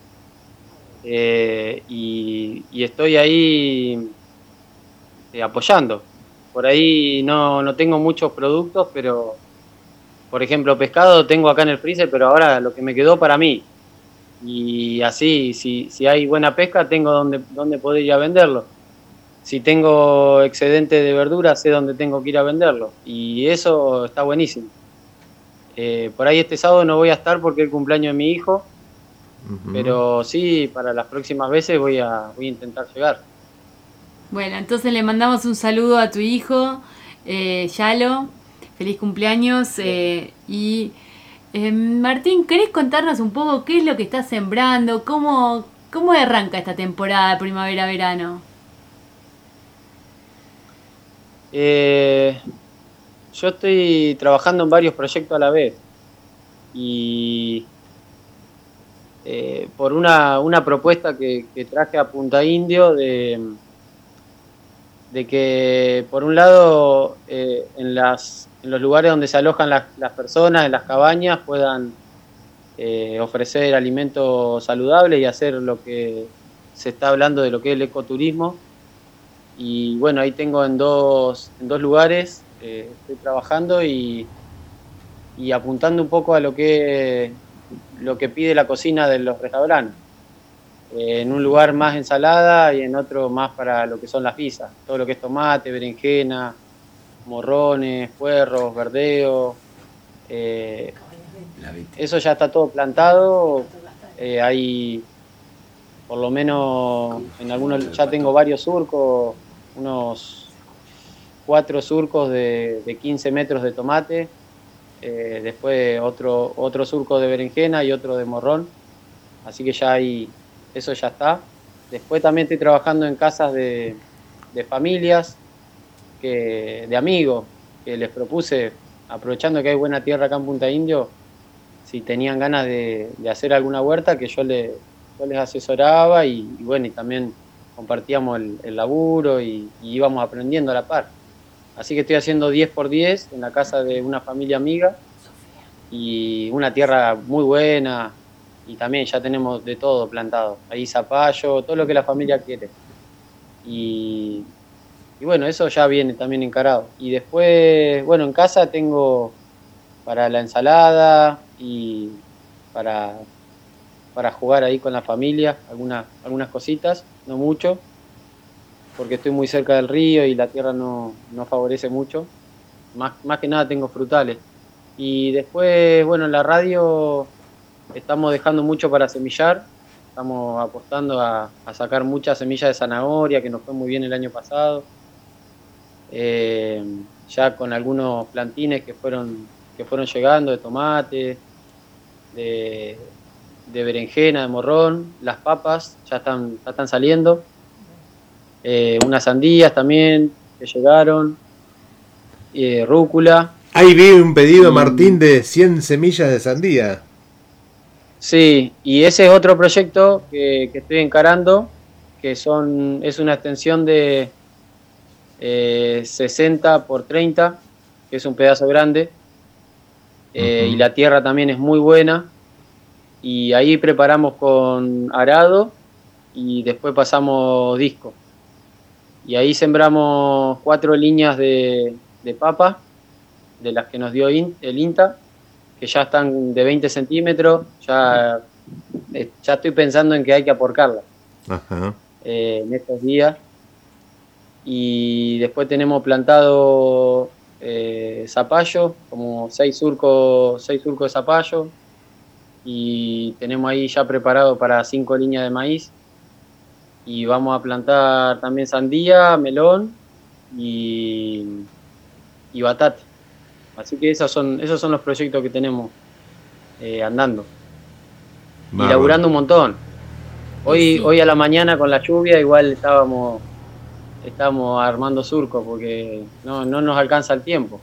Y estoy ahí apoyando. Por ahí no tengo muchos productos, pero por ejemplo pescado tengo acá en el freezer, pero ahora lo que me quedó para mí. Y así, si hay buena pesca, tengo donde poder ir a venderlo. Si tengo excedente de verdura, sé dónde tengo que ir a venderlo. Y eso está buenísimo. Por ahí este sábado no voy a estar porque es el cumpleaños de mi hijo, pero sí, para las próximas veces voy a intentar llegar. Bueno, entonces le mandamos un saludo a tu hijo, Yalo. Feliz cumpleaños. Martín, ¿querés contarnos un poco qué es lo que estás sembrando? ¿Cómo arranca esta temporada de primavera-verano? Yo estoy trabajando en varios proyectos a la vez. Y por una propuesta que traje a Punta Indio de que por un lado en los lugares donde se alojan las personas, en las cabañas, puedan ofrecer alimentos saludables y hacer lo que se está hablando de lo que es el ecoturismo. Y bueno, ahí tengo en dos lugares, estoy trabajando y apuntando un poco a lo que pide la cocina de los restaurantes. En un lugar más ensalada y en otro más para lo que son las pizzas. Todo lo que es tomate, berenjena, morrones, puerros, verdeo. Eso ya está todo plantado. Hay, por lo menos, en algunos ya tengo varios surcos, unos 4 surcos de 15 metros de tomate. Después otro surco de berenjena y otro de morrón. Así que ya hay... Eso ya está. Después también estoy trabajando en casas de familias, de amigos, que les propuse, aprovechando que hay buena tierra acá en Punta Indio, si tenían ganas de hacer alguna huerta, que yo les asesoraba y bueno, y también compartíamos el laburo y íbamos aprendiendo a la par. Así que estoy haciendo 10x10 en la casa de una familia amiga y una tierra muy buena. Y también ya tenemos de todo plantado, ahí zapallo, todo lo que la familia quiere. Y bueno, eso ya viene también encarado. Y después, bueno, en casa tengo para la ensalada y para jugar ahí con la familia, algunas cositas, no mucho, porque estoy muy cerca del río y la tierra no favorece mucho. Más que nada tengo frutales. Y después, bueno, en la radio estamos dejando mucho para semillar, estamos apostando a sacar muchas semillas de zanahoria, que nos fue muy bien el año pasado. Ya con algunos plantines que fueron llegando, de tomate, de berenjena, de morrón, las papas ya están saliendo, unas sandías también que llegaron, rúcula. Ahí vi un pedido, Martín, de 100 semillas de sandía. Sí, y ese es otro proyecto que estoy encarando, que es una extensión de 60 por 30, que es un pedazo grande, y la tierra también es muy buena, y ahí preparamos con arado y después pasamos disco, y ahí sembramos 4 líneas de papa, de las que nos dio el INTA, que ya están de 20 centímetros, ya estoy pensando en que hay que aporcarlas en estos días. Y después tenemos plantado zapallo, como 6 surcos de zapallo, y tenemos ahí ya preparado para 5 líneas de maíz, y vamos a plantar también sandía, melón y batata. Así que esos son los proyectos que tenemos andando. Y laburando un montón. Hoy a la mañana con la lluvia igual estábamos armando surcos porque no nos alcanza el tiempo.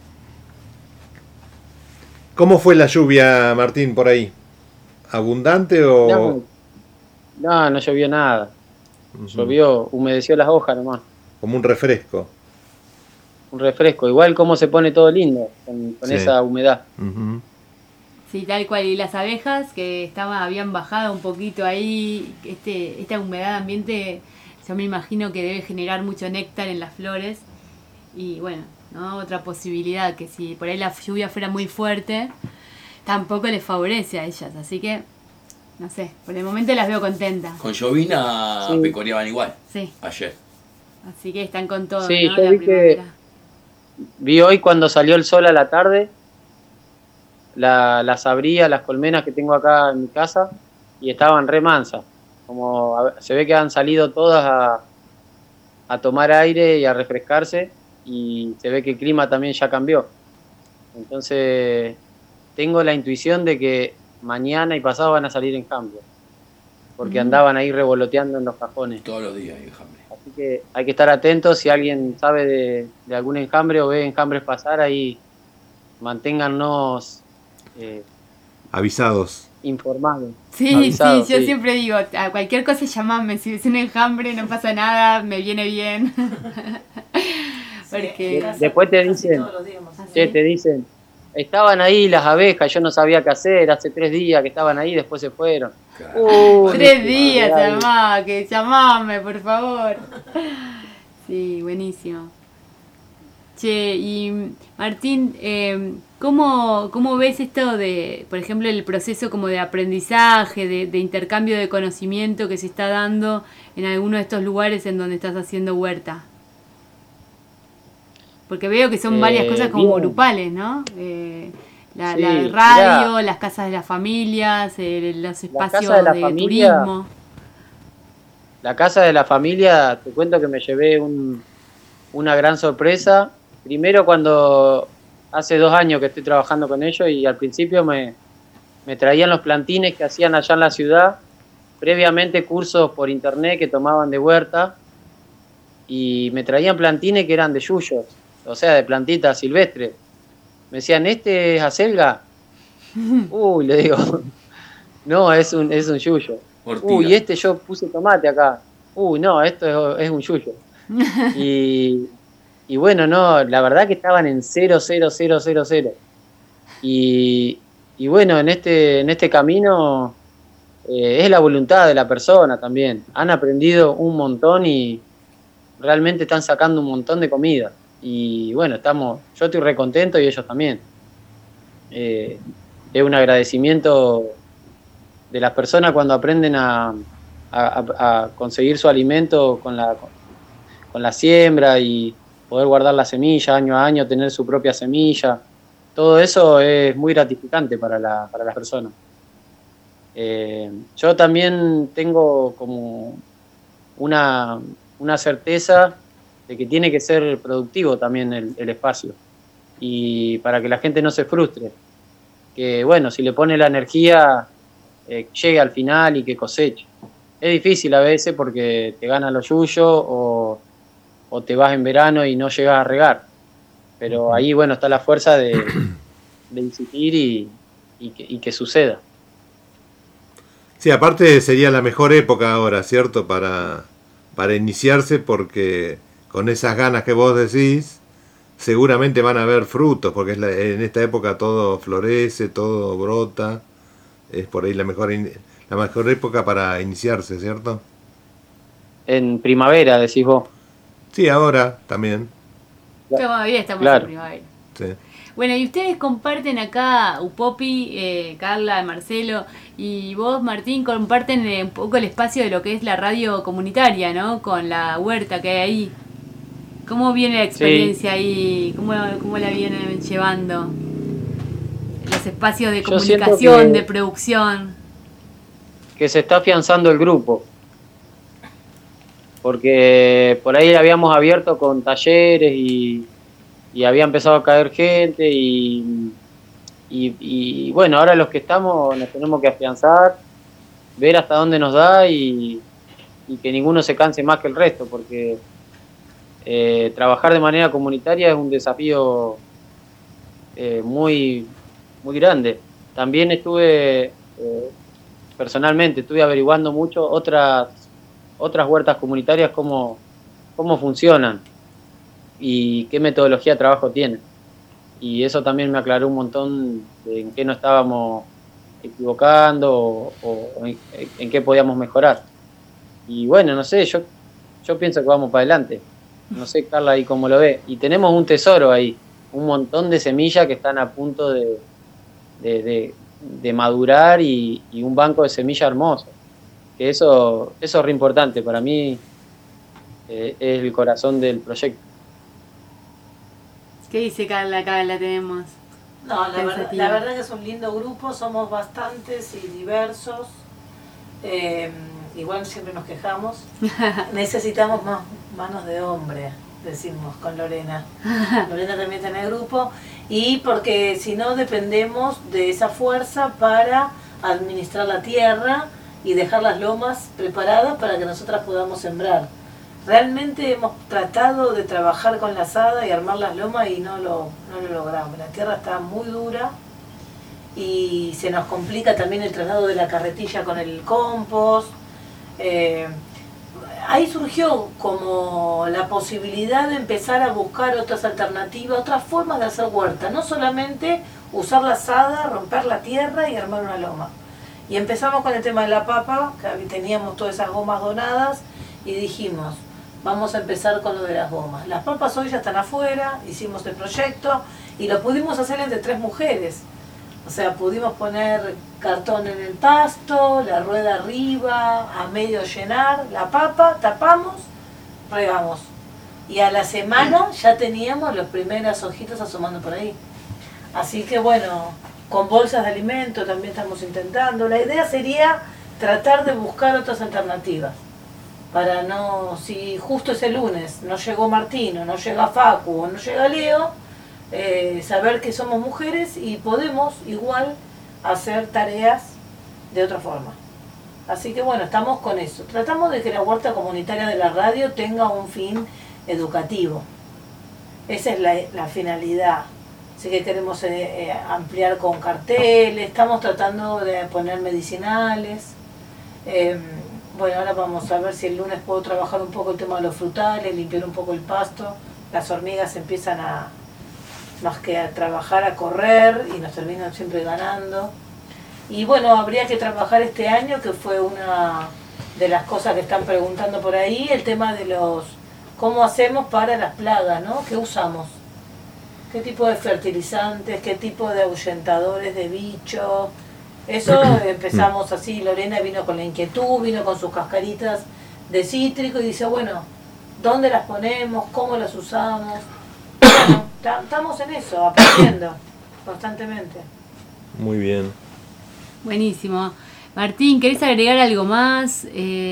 ¿Cómo fue la lluvia, Martín, por ahí? ¿Abundante o...? No llovió nada. Llovió, humedeció las hojas nomás. Como un refresco. Un refresco, igual como se pone todo lindo con esa humedad. Sí, tal cual. Y las abejas que habían bajado un poquito ahí, esta humedad ambiente, yo me imagino que debe generar mucho néctar en las flores. Y bueno, ¿no? Otra posibilidad, que si por ahí la lluvia fuera muy fuerte, tampoco les favorece a ellas. Así que, no sé, por el momento las veo contentas. Con llovina pecoreaban igual. Sí. Ayer. Así que están con todo, sí, ¿no? Yo vi hoy cuando salió el sol a la tarde, las abría, las colmenas que tengo acá en mi casa, y estaban re mansas. Se ve que han salido todas a tomar aire y a refrescarse, y se ve que el clima también ya cambió. Entonces tengo la intuición de que mañana y pasado van a salir enjambres, porque andaban ahí revoloteando en los cajones. Todos los días hay enjambres. Así que hay que estar atentos. Si alguien sabe de algún enjambre o ve enjambres pasar, ahí manténgannos avisados, informados. Sí, avisados, yo siempre digo, a cualquier cosa llamame, si es un enjambre no pasa nada, me viene bien. Porque después te dicen, estaban ahí las abejas, yo no sabía qué hacer, hace 3 días que estaban ahí, después se fueron. 3 días, llamame, por favor. Sí, buenísimo. Che, y Martín, ¿cómo ves esto de, por ejemplo, el proceso como de aprendizaje, de intercambio de conocimiento que se está dando en alguno de estos lugares en donde estás haciendo huerta? Porque veo que son varias cosas como grupales, ¿no? La radio, mirá, las casas de las familias, los espacios de turismo. La casa de la familia, te cuento que me llevé una gran sorpresa. Primero cuando hace 2 años que estoy trabajando con ellos, y al principio me traían los plantines que hacían allá en la ciudad, previamente cursos por internet que tomaban de huerta, y me traían plantines que eran de yuyos, o sea, de plantitas silvestres. Me decían, ¿este es acelga? Uy, le digo, no, es un yuyo. Uy, yo puse tomate acá. Uy, no, esto es un yuyo. Y bueno, no, la verdad que estaban en 0, 0, 0, 0, 0. Y bueno, en este camino es la voluntad de la persona también. Han aprendido un montón y realmente están sacando un montón de comida. Y bueno, yo estoy re contento y ellos también. es un agradecimiento de las personas cuando aprenden a conseguir su alimento con la siembra y poder guardar la semilla año a año, tener su propia semilla. Todo eso es muy gratificante para las personas. Yo también tengo como una certeza de que tiene que ser productivo también el espacio, y para que la gente no se frustre, que bueno, si le pone la energía, llegue al final y que coseche. Es difícil a veces porque te gana lo suyo o te vas en verano y no llegas a regar, pero ahí bueno está la fuerza de insistir y que suceda. Sí, aparte sería la mejor época ahora, ¿cierto? Para iniciarse, porque con esas ganas que vos decís, seguramente van a haber frutos, porque en esta época todo florece, todo brota. Es por ahí la mejor época para iniciarse, ¿cierto? En primavera, decís vos. Sí, ahora también. Todavía estamos en primavera. Sí. Bueno, y ustedes comparten acá, Upopi, Carla, Marcelo y vos, Martín, comparten un poco el espacio de lo que es la radio comunitaria, ¿no? Con la huerta que hay ahí. ¿Cómo viene la experiencia ahí? ¿Cómo la vienen llevando? Los espacios de comunicación, de producción. Que se está afianzando el grupo. Porque por ahí habíamos abierto con talleres y había empezado a caer gente y bueno, ahora los que estamos nos tenemos que afianzar, ver hasta dónde nos da y que ninguno se canse más que el resto, porque trabajar de manera comunitaria es un desafío muy, muy grande. También personalmente estuve averiguando mucho otras huertas comunitarias, cómo funcionan y qué metodología de trabajo tienen. Y eso también me aclaró un montón de en qué no estábamos equivocando o en qué podíamos mejorar. Y bueno, no sé, yo pienso que vamos para adelante. No sé, Carla, ahí cómo lo ve. Y tenemos un tesoro ahí, un montón de semillas que están a punto de madurar y un banco de semillas hermoso. Que eso es re importante. Para mí es el corazón del proyecto. ¿Qué dice Carla? Acá la tenemos. No, la verdad que es un lindo grupo, somos bastantes y diversos. Igual siempre nos quejamos. Necesitamos más manos de hombre, decimos con Lorena. Lorena también está en el grupo. Y porque si no dependemos de esa fuerza para administrar la tierra y dejar las lomas preparadas para que nosotras podamos sembrar. Realmente hemos tratado de trabajar con la azada y armar las lomas y no lo logramos. La tierra está muy dura y se nos complica también el traslado de la carretilla con el compost. Ahí surgió como la posibilidad de empezar a buscar otras alternativas, otras formas de hacer huerta. No solamente usar la azada, romper la tierra y armar una loma. Y empezamos con el tema de la papa, que teníamos todas esas gomas donadas y dijimos, vamos a empezar con lo de las gomas. Las papas hoy ya están afuera, hicimos el proyecto y lo pudimos hacer entre 3 mujeres. O sea, pudimos poner cartón en el pasto, la rueda arriba, a medio llenar, la papa, tapamos, regamos. Y a la semana ya teníamos los primeras hojitas asomando por ahí. Así que bueno, con bolsas de alimento también estamos intentando. La idea sería tratar de buscar otras alternativas. Para no, si justo ese lunes no llegó Martín, o no llega Facu, o no llega Leo, saber que somos mujeres y podemos igual hacer tareas de otra forma. Así que bueno, estamos con eso. Tratamos de que la huerta comunitaria de la radio tenga un fin educativo. Esa es la finalidad. Así que queremos ampliar con carteles, estamos tratando de poner medicinales. Bueno, ahora vamos a ver si el lunes puedo trabajar un poco el tema de los frutales, limpiar un poco el pasto. Las hormigas empiezan más que a trabajar, a correr y nos terminan siempre ganando. Y bueno, habría que trabajar este año, que fue una de las cosas que están preguntando por ahí, el tema de cómo hacemos para las plagas, ¿no? ¿Qué usamos? qué tipo de fertilizantes, qué tipo de ahuyentadores de bichos. Eso empezamos así, Lorena vino con la inquietud, vino con sus cascaritas de cítrico y dice, bueno, ¿dónde las ponemos? ¿Cómo las usamos? Bueno, estamos en eso, aprendiendo constantemente. Muy bien. Buenísimo. Martín, ¿querés agregar algo más?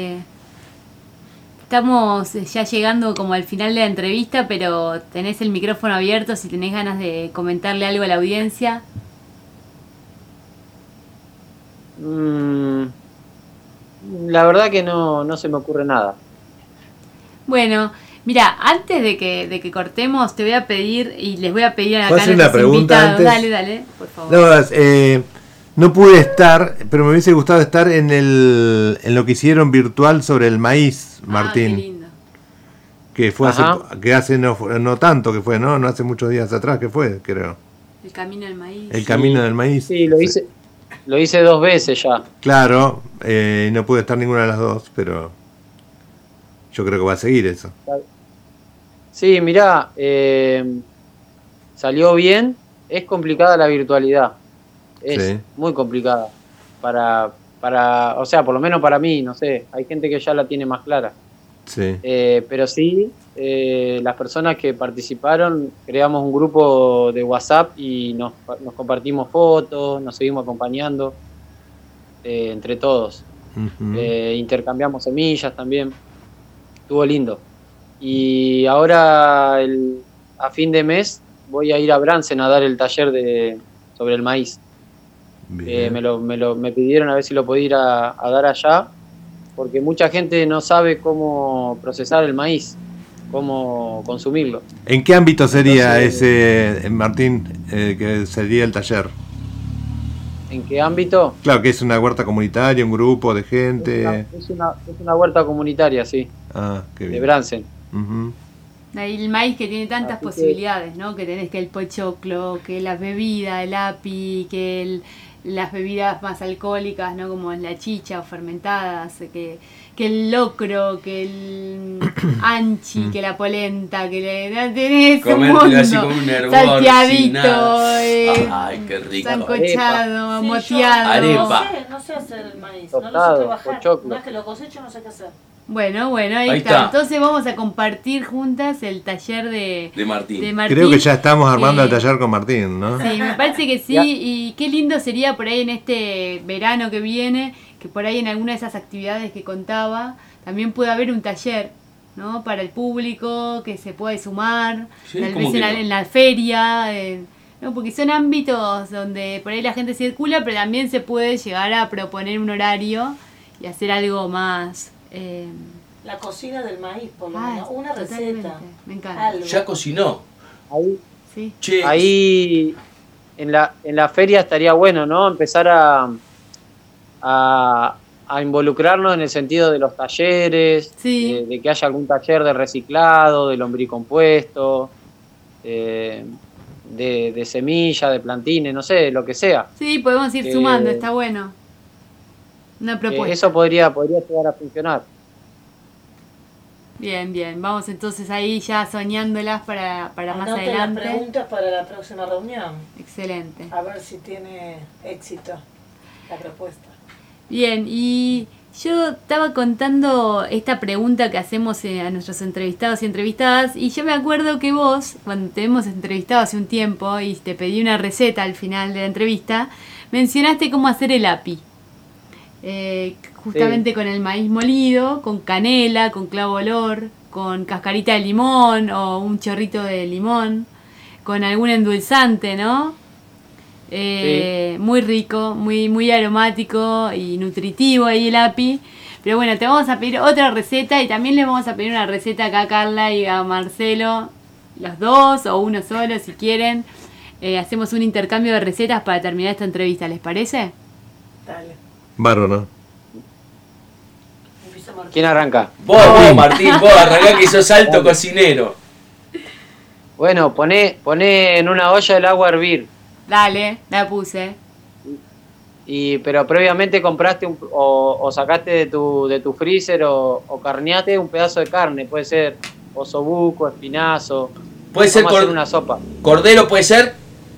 Estamos ya llegando como al final de la entrevista, pero tenés el micrófono abierto si tenés ganas de comentarle algo a la audiencia. La verdad que no se me ocurre nada. Bueno, mira, antes de que cortemos, te voy a pedir, y les voy a pedir acá a ¿Puedo hacer una nuestros pregunta invitados. antes? Dale, por favor. No, no pude estar, pero me hubiese gustado estar en lo que hicieron virtual sobre el maíz, Martín. Qué lindo. Que fue hace no tanto que fue, ¿no? No hace muchos días atrás que fue, creo. El camino del maíz. El camino del maíz. Sí, lo hice 2 veces ya. Claro, no pude estar ninguna de las dos, pero yo creo que va a seguir eso. Sí, mirá, salió bien. Es complicada la virtualidad. Es muy complicada. O sea, por lo menos para mí, no sé. Hay gente que ya la tiene más clara. Sí. Pero sí, las personas que participaron, creamos un grupo de WhatsApp y nos compartimos fotos, nos seguimos acompañando entre todos. Uh-huh. Intercambiamos semillas también. Estuvo lindo. Y ahora, a fin de mes, voy a ir a Bransen a dar el taller sobre el maíz. Me pidieron a ver si lo podía ir a dar allá, porque mucha gente no sabe cómo procesar el maíz, cómo consumirlo. ¿En qué ámbito sería ese, Martín, que sería el taller? ¿En qué ámbito? Claro, que es una huerta comunitaria, un grupo de gente. Es una huerta comunitaria, sí. Ah, qué bien. De Bransen. Uh-huh. El maíz que tiene tantas posibilidades, ¿no? Que tenés que el pochoclo, que las bebidas, el api, que las bebidas más alcohólicas, ¿no? Como la chicha o fermentadas, que el locro, que el anchi, que la polenta, que tenés un mundo, así como un hervor, salteadito, ay, qué rico. sancochado, Sí, moteado. Arepa. No sé hacer el maíz, Tostado, no lo sé trabajar. pochoclo. Una vez que lo cosecho no sé qué hacer. Bueno, ahí está. Entonces vamos a compartir juntas el taller de Martín. Creo que ya estamos armando el taller con Martín, ¿no? Sí, me parece que sí. Y qué lindo sería por ahí en este verano que viene, que por ahí en alguna de esas actividades que contaba, también pueda haber un taller, ¿no? Para el público, que se puede sumar, Sí, tal ¿cómo vez que no? en la feria, ¿no? Porque son ámbitos donde por ahí la gente circula, pero también se puede llegar a proponer un horario y hacer algo más... La cocina del maíz, por lo menos. Una receta. Me encanta. Algo. Ya cocinó. Ahí, sí. Che, ahí en la feria estaría bueno, ¿no? Empezar a involucrarnos en el sentido de los talleres, Sí. de que haya algún taller de reciclado, de lombricompuesto, de semilla, de plantines, no sé, lo que sea. Sí, podemos ir sumando, está bueno. Una propuesta. Eso podría llegar a funcionar. Bien, vamos entonces ahí ya soñándolas para más Anoten adelante. las preguntas para la próxima reunión. Excelente. A ver si tiene éxito la propuesta. Bien, y yo estaba contando esta pregunta que hacemos a nuestros entrevistados y entrevistadas, y yo me acuerdo que vos, cuando te hemos entrevistado hace un tiempo y te pedí una receta al final de la entrevista, mencionaste cómo hacer el api. Justamente con el maíz molido, con canela, con clavo olor, con cascarita de limón o un chorrito de limón, con algún endulzante, ¿no? Muy rico, muy aromático y nutritivo ahí el api. Pero bueno, te vamos a pedir otra receta y también le vamos a pedir una receta acá a Carla y a Marcelo, los dos o uno solo si quieren. Hacemos un intercambio de recetas para terminar esta entrevista, ¿les parece? Dale. Bárbaro. ¿Quién arranca? Vos, Martín, vos arrancá que sos alto cocinero. Bueno, poné en una olla el agua a hervir. Dale, la puse. Pero previamente compraste o sacaste de tu freezer o carneaste un pedazo de carne, puede ser osobuco, espinazo, Puede ser Vamos a hacer una sopa. ¿Cordero puede ser?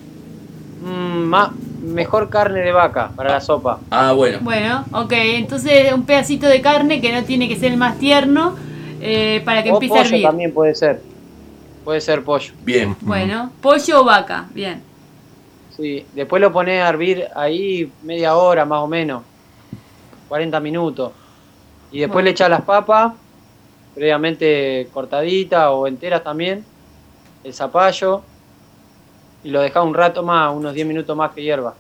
Mejor carne de vaca para la sopa. Ah, bueno. Bueno, ok, entonces un pedacito de carne que no tiene que ser el más tierno para que O empiece a pollo hervir. también puede ser. Puede ser pollo. Bien. Bueno, pollo o vaca, bien. Sí, después lo pones a hervir ahí media hora más o menos. 40 minutos. Y después Bueno. le echas las papas, previamente cortaditas o enteras también. El zapallo. Y lo dejás un rato más, unos 10 minutos más que hierva.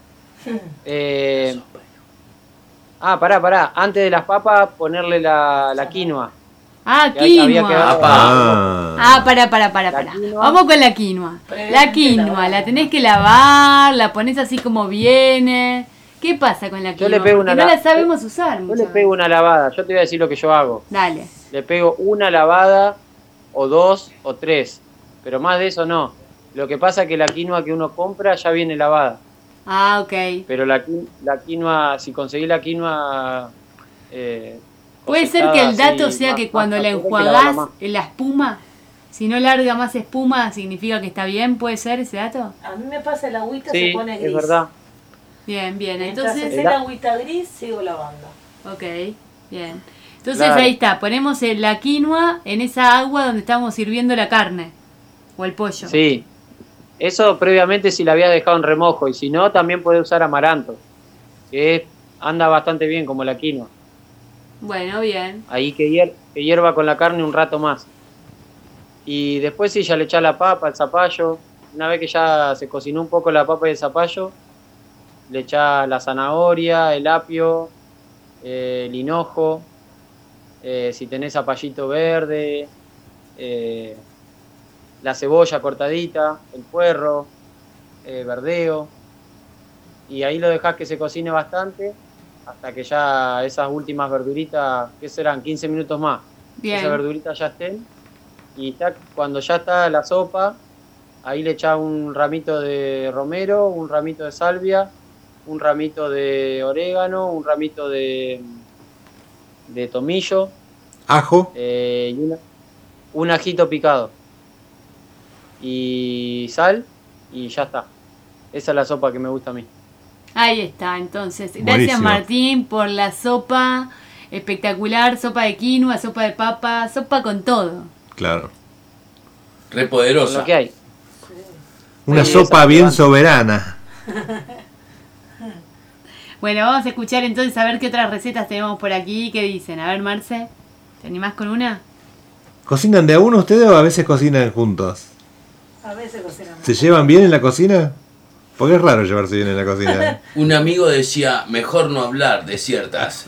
Pará. Antes de las papas, ponerle la quinoa. Ah, Que había quinoa. quedado- Para. Vamos con la quinoa. La quinoa, la tenés que lavar, la pones así como viene. ¿Qué pasa con la quinoa? Yo le pego Porque una no la sabemos usar Yo muchas le pego una lavada. Yo te voy a decir lo que yo hago. veces. Dale. Le pego una lavada, o 2 o 3. Pero más de eso no. Lo que pasa es que la quinoa que uno compra ya viene lavada. Ah, ok. Pero la quinoa, si conseguís la quinoa... Puede ser que el cosechada dato así, sea más- que más cuando la fácil, hay que lavarla enjuagás más. la espuma, si no larga más espuma, significa que está bien. ¿Puede ser ese dato? A mí me pasa el agüita, Sí, se pone gris. es verdad. Bien. Mientras Entonces, esté el agüita gris, sigo lavando. ok, bien. Entonces Claro. ahí está, ponemos la quinoa en esa agua donde estamos hirviendo la carne o el pollo. Sí. Eso previamente si la había dejado en remojo. Y si no, también puede usar amaranto. Que anda bastante bien como la quinoa. Bueno, bien. Ahí que hierva con la carne un rato más. Y después sí, ya le echás la papa, el zapallo. Una vez que ya se cocinó un poco la papa y el zapallo, le echás la zanahoria, el apio, el hinojo, si tenés zapallito verde, la cebolla cortadita, el puerro, verdeo. Y ahí lo dejás que se cocine bastante hasta que ya esas últimas verduritas, que serán 15 minutos más, Bien. esas verduritas ya estén. Y cuando ya está la sopa, ahí le echás un ramito de romero, un ramito de salvia, un ramito de orégano, un ramito de tomillo. Ajo. Y un ajito picado. Y sal, y ya está. Esa es la sopa que me gusta a mí. Ahí está, entonces. Gracias Buenísimo. Martín por la sopa espectacular, sopa de quinoa, sopa de papa, sopa con todo. Claro. Re Con poderosa. lo que hay. Una Sí, sopa esa bien levanta. soberana. Bueno, vamos a escuchar entonces a ver qué otras recetas tenemos por aquí. ¿Qué dicen? A ver, Marce, ¿te animás con una? ¿Cocinan de a uno ustedes o a veces cocinan juntos? A veces cocinamos. ¿Se llevan bien en la cocina? Porque es raro llevarse bien en la cocina. Un amigo decía, mejor no hablar de ciertas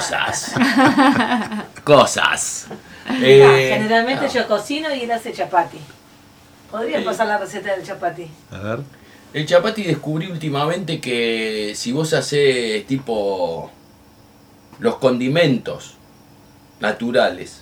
cosas. Generalmente yo cocino y él hace chapati. ¿Podrías pasar la receta del chapati? A ver. El chapati descubrí últimamente que si vos hacés tipo los condimentos naturales,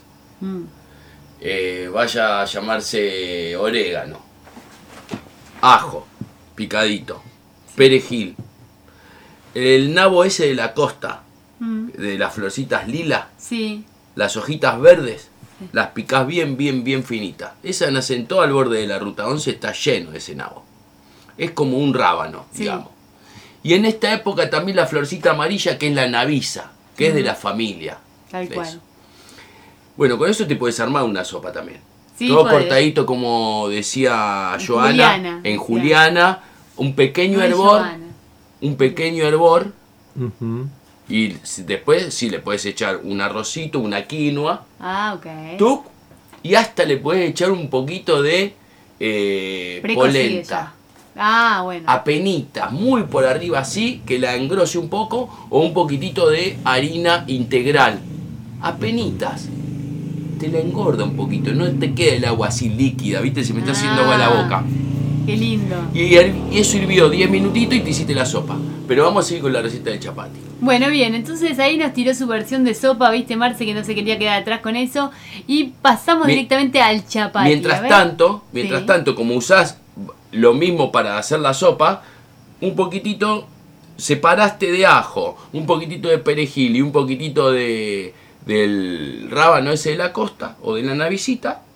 vaya a llamarse orégano, ajo, picadito, perejil, el nabo ese de la costa, de las florcitas lilas, Sí. las hojitas verdes, las picás bien finitas. Esas nacen todo al borde de la ruta 11, está lleno de ese nabo. Es como un rábano, Sí. digamos. Y en esta época también la florcita amarilla, que es la navisa, que es de la familia. Tal de cual. eso. Bueno, con eso te puedes armar una sopa también. Sí, Todo podés. cortadito, como decía En Joana, juliana, en juliana, un pequeño No es hervor, Joana. un pequeño hervor, Ujú. y después sí le puedes echar un arrocito, una quinoa, Ah, ok. tuc, y hasta le puedes echar un poquito de Precocido polenta. ya. Ah, bueno. Apenitas, muy por arriba así, que la engrose un poco, o un poquitito de harina integral. Apenitas. Te la engorda un poquito, no te queda el agua así líquida, ¿viste? Se me está haciendo agua la boca. Qué lindo. Y eso hirvió 10 minutitos y te hiciste la sopa. Pero vamos a seguir con la receta del chapati. Bueno, bien, entonces ahí nos tiró su versión de sopa, viste Marce, que no se quería quedar atrás con eso. Y pasamos directamente al chapati. Mientras a ver. tanto, como usás lo mismo para hacer la sopa, un poquitito separaste de ajo, un poquitito de perejil y un poquitito del rábano ese de la costa o de la navisita,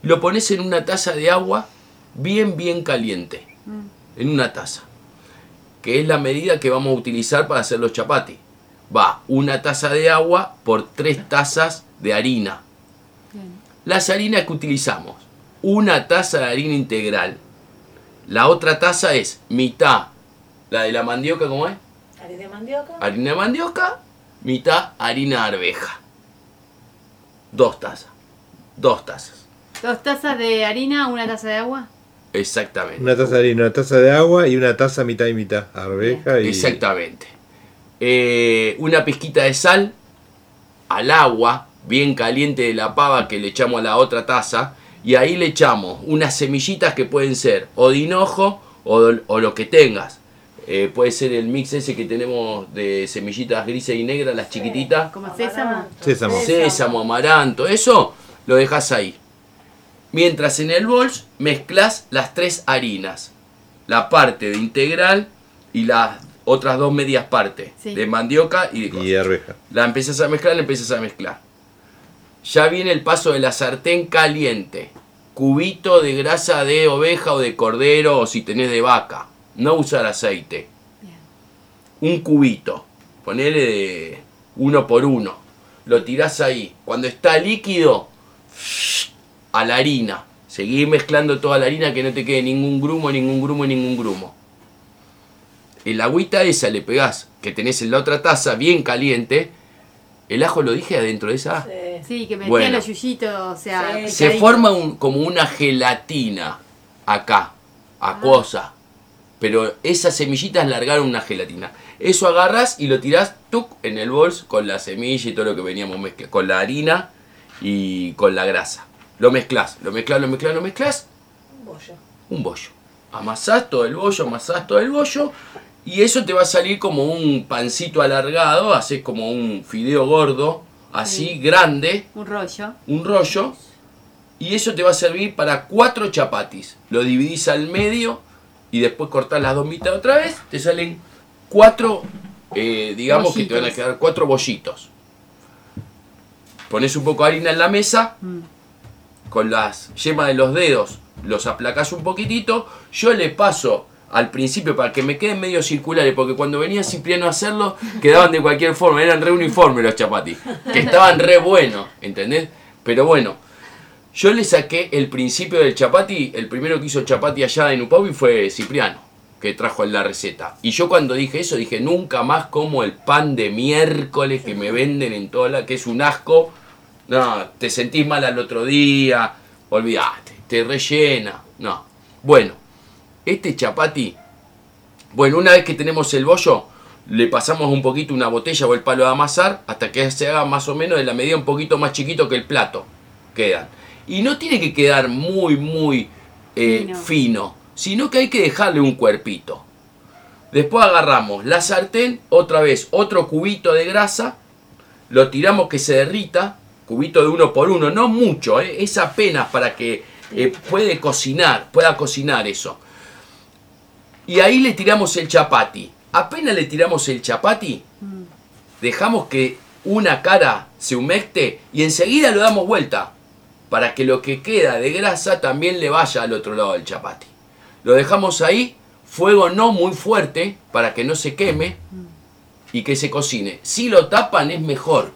lo pones en una taza de agua bien caliente. En una taza. Que es la medida que vamos a utilizar para hacer los chapatis. Va una taza de agua por 3 tazas de harina. Las harinas que utilizamos. Una taza de harina integral. La otra taza es mitad, la de la mandioca, ¿cómo es? Harina de mandioca. Harina de mandioca, mitad harina de arveja. 2 tazas. 2 tazas. 2 tazas de harina, 1 taza de agua. Exactamente. Una taza de harina, una taza de agua y una taza mitad y mitad. Arveja y... Exactamente. Una pizquita de sal al agua bien caliente de la pava que le echamos a la otra taza. Y ahí le echamos unas semillitas que pueden ser o de hinojo o lo que tengas. Puede ser el mix ese que tenemos de semillitas grises y negras, las chiquititas. Como sésamo. Sésamo, amaranto. Eso lo dejas ahí. Mientras en el bols mezclas las 3 harinas. La parte de integral y las otras 2 medias partes. Sí. De mandioca y de cosas. Y arveja. La empiezas a mezclar, Ya viene el paso de la sartén caliente. Cubito de grasa de oveja o de cordero o si tenés de vaca. No usar aceite. Un cubito. Ponele de 1 por 1. Lo tirás ahí. Cuando está líquido, a la harina. Seguir mezclando toda la harina que no te quede ningún grumo. El agüita esa le pegás, que tenés en la otra taza bien caliente. ¿El ajo lo dije adentro de esa? Sí, que metía Bueno. los yuyitos, o sea... Se forma como una gelatina acá, acuosa. Pero esas semillitas largaron una gelatina. Eso agarras y lo tirás en el bols con la semilla y todo lo que veníamos mezclando. Con la harina y con la grasa. Lo mezclás. Un bollo. Amasás todo el bollo. Y eso te va a salir como un pancito alargado. Haces como un fideo gordo. Así, grande. Un rollo. Y eso te va a servir para 4 chapatis. Lo dividís al medio. Y después cortás las 2 mitades otra vez. Te salen 4. Digamos bollitos. Que te van a quedar 4 bollitos. Pones un poco de harina en la mesa. Con las yemas de los dedos. Los aplacás un poquitito. Yo le paso al principio para que me queden medio circulares, porque cuando venía Cipriano a hacerlo, quedaban de cualquier forma, eran re uniformes los chapatis, que estaban re buenos, ¿entendés? Pero bueno, yo le saqué el principio del chapati, el primero que hizo chapati allá en Upaui fue Cipriano, que trajo la receta. Y yo cuando dije eso, dije, nunca más como el pan de miércoles que me venden en toda la... que es un asco, no, te sentís mal al otro día, olvidate, te rellena, no. Bueno. Este chapati, bueno, una vez que tenemos el bollo, le pasamos un poquito una botella o el palo de amasar hasta que se haga más o menos de la medida un poquito más chiquito que el plato. Quedan. Y no tiene que quedar muy fino, sino que hay que dejarle un cuerpito. Después agarramos la sartén, otra vez otro cubito de grasa, lo tiramos que se derrita, cubito de 1 por 1, no mucho, es apenas para que pueda cocinar eso. Y ahí le tiramos el chapati. Apenas le tiramos el chapati, dejamos que una cara se humecte y enseguida lo damos vuelta para que lo que queda de grasa también le vaya al otro lado del chapati. Lo dejamos ahí, fuego no muy fuerte para que no se queme y que se cocine. Si lo tapan es mejor.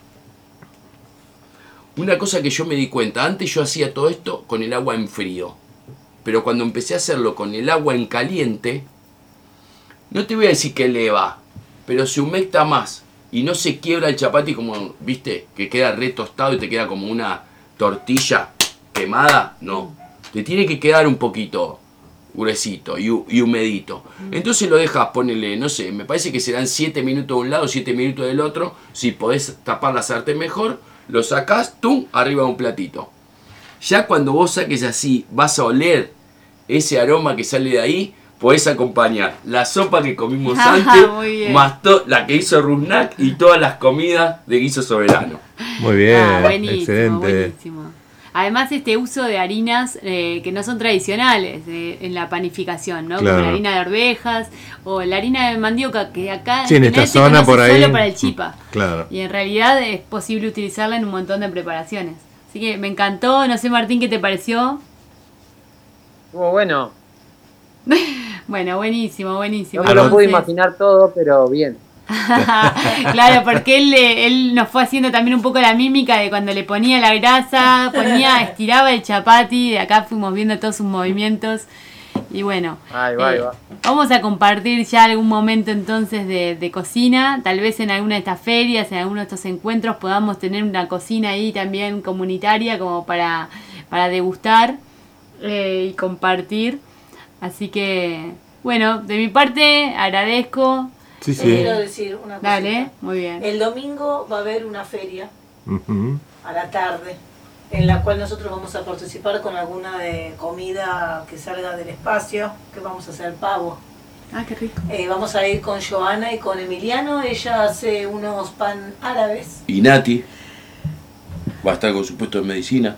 Una cosa que yo me di cuenta, antes yo hacía todo esto con el agua en frío, pero cuando empecé a hacerlo con el agua en caliente, no te voy a decir que eleva, pero se humecta más y no se quiebra el chapati como, viste, que queda re tostado y te queda como una tortilla quemada. No, te tiene que quedar un poquito gruesito y humedito. Entonces lo dejas, ponele, no sé, me parece que serán 7 minutos de un lado, 7 minutos del otro. Si podés tapar la sartén mejor, lo sacás, arriba de un platito. Ya cuando vos saques así, vas a oler ese aroma que sale de ahí. Podés acompañar la sopa que comimos antes, más la que hizo Rusnak y todas las comidas de Guiso Soberano. Muy bien, buenísimo, excelente. Buenísimo. Además, este uso de harinas que no son tradicionales en la panificación, ¿no? Claro. Como la harina de arvejas o la harina de mandioca, que acá Sí, en esta zona por ahí. solo para el chipa. Claro. Y en realidad es posible utilizarla en un montón de preparaciones. Así que me encantó. No sé, Martín, ¿qué te pareció? Estuvo bueno. Bueno, buenísimo, buenísimo. No me lo pude imaginar todo, pero bien. Claro, porque él nos fue haciendo también un poco la mímica de cuando le ponía la grasa, estiraba el chapati, de acá fuimos viendo todos sus movimientos. Y bueno, ahí va. Vamos a compartir ya algún momento entonces de cocina, tal vez en alguna de estas ferias, en alguno de estos encuentros podamos tener una cocina ahí también comunitaria como para degustar y compartir. Así que, bueno, de mi parte agradezco. Sí. Quiero decir una cosa. Dale, muy bien. El domingo va a haber una feria Uh-huh. a la tarde, en la cual nosotros vamos a participar con alguna de comida que salga del espacio, que vamos a hacer pavo. Ah, qué rico. Vamos a ir con Joana y con Emiliano. Ella hace unos pan árabes. Y Nati va a estar con su puesto de medicina,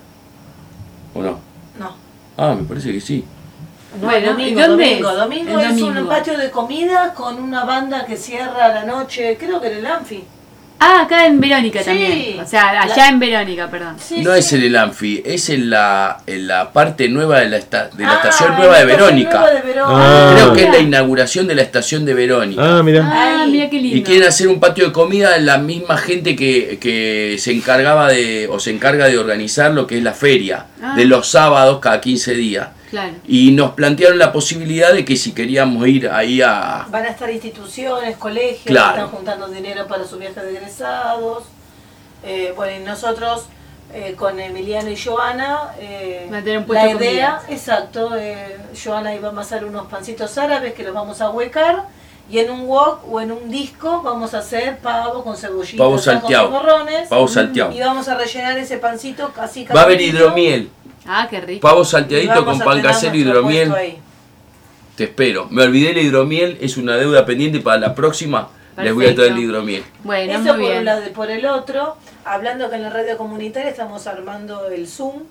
¿o no? No. Ah, me parece que sí. No, Bueno, domingo, ¿y dónde domingo. es? Domingo El es domingo. un patio de comida con una banda que cierra la noche, creo que en el Anfi. Ah, acá en Verónica Sí. también. O sea, allá en Verónica, perdón. No es en el Anfi, es en la parte nueva de la estación Ah, nueva de en la estación Verónica. nueva de Verónica. Ah. Creo que es la inauguración de la estación de Verónica. Ah, mira. Ah, mira qué lindo. Y quieren hacer un patio de comida la misma gente que se encargaba se encarga de organizar lo que es la feria, Ah. de los sábados cada 15 días. Claro. Y nos plantearon la posibilidad de que si queríamos ir ahí a... Van a estar instituciones, colegios, Claro. que están juntando dinero para su viaje de egresados. Bueno, y nosotros con Emiliano y Joana, Va a tener un puesto la de idea, comida. exacto, Joana iba a hacer unos pancitos árabes que los vamos a huecar, y en un wok o en un disco vamos a hacer pavo con cebollitas, Pavo con salteado. morrones, Pavo salteado. y vamos a rellenar ese pancito así. Va a haber calentito. hidromiel. Ah, qué rico. Pavo Y salteadito vamos con a pan tener casero y nuestro hidromiel. puesto ahí. Te espero. Me olvidé la hidromiel, es una deuda pendiente para la próxima. Les voy a traer el Perfecto. hidromiel. Bueno, Eso muy por bien. un lado, y por el otro, hablando que en la radio comunitaria estamos armando el Zoom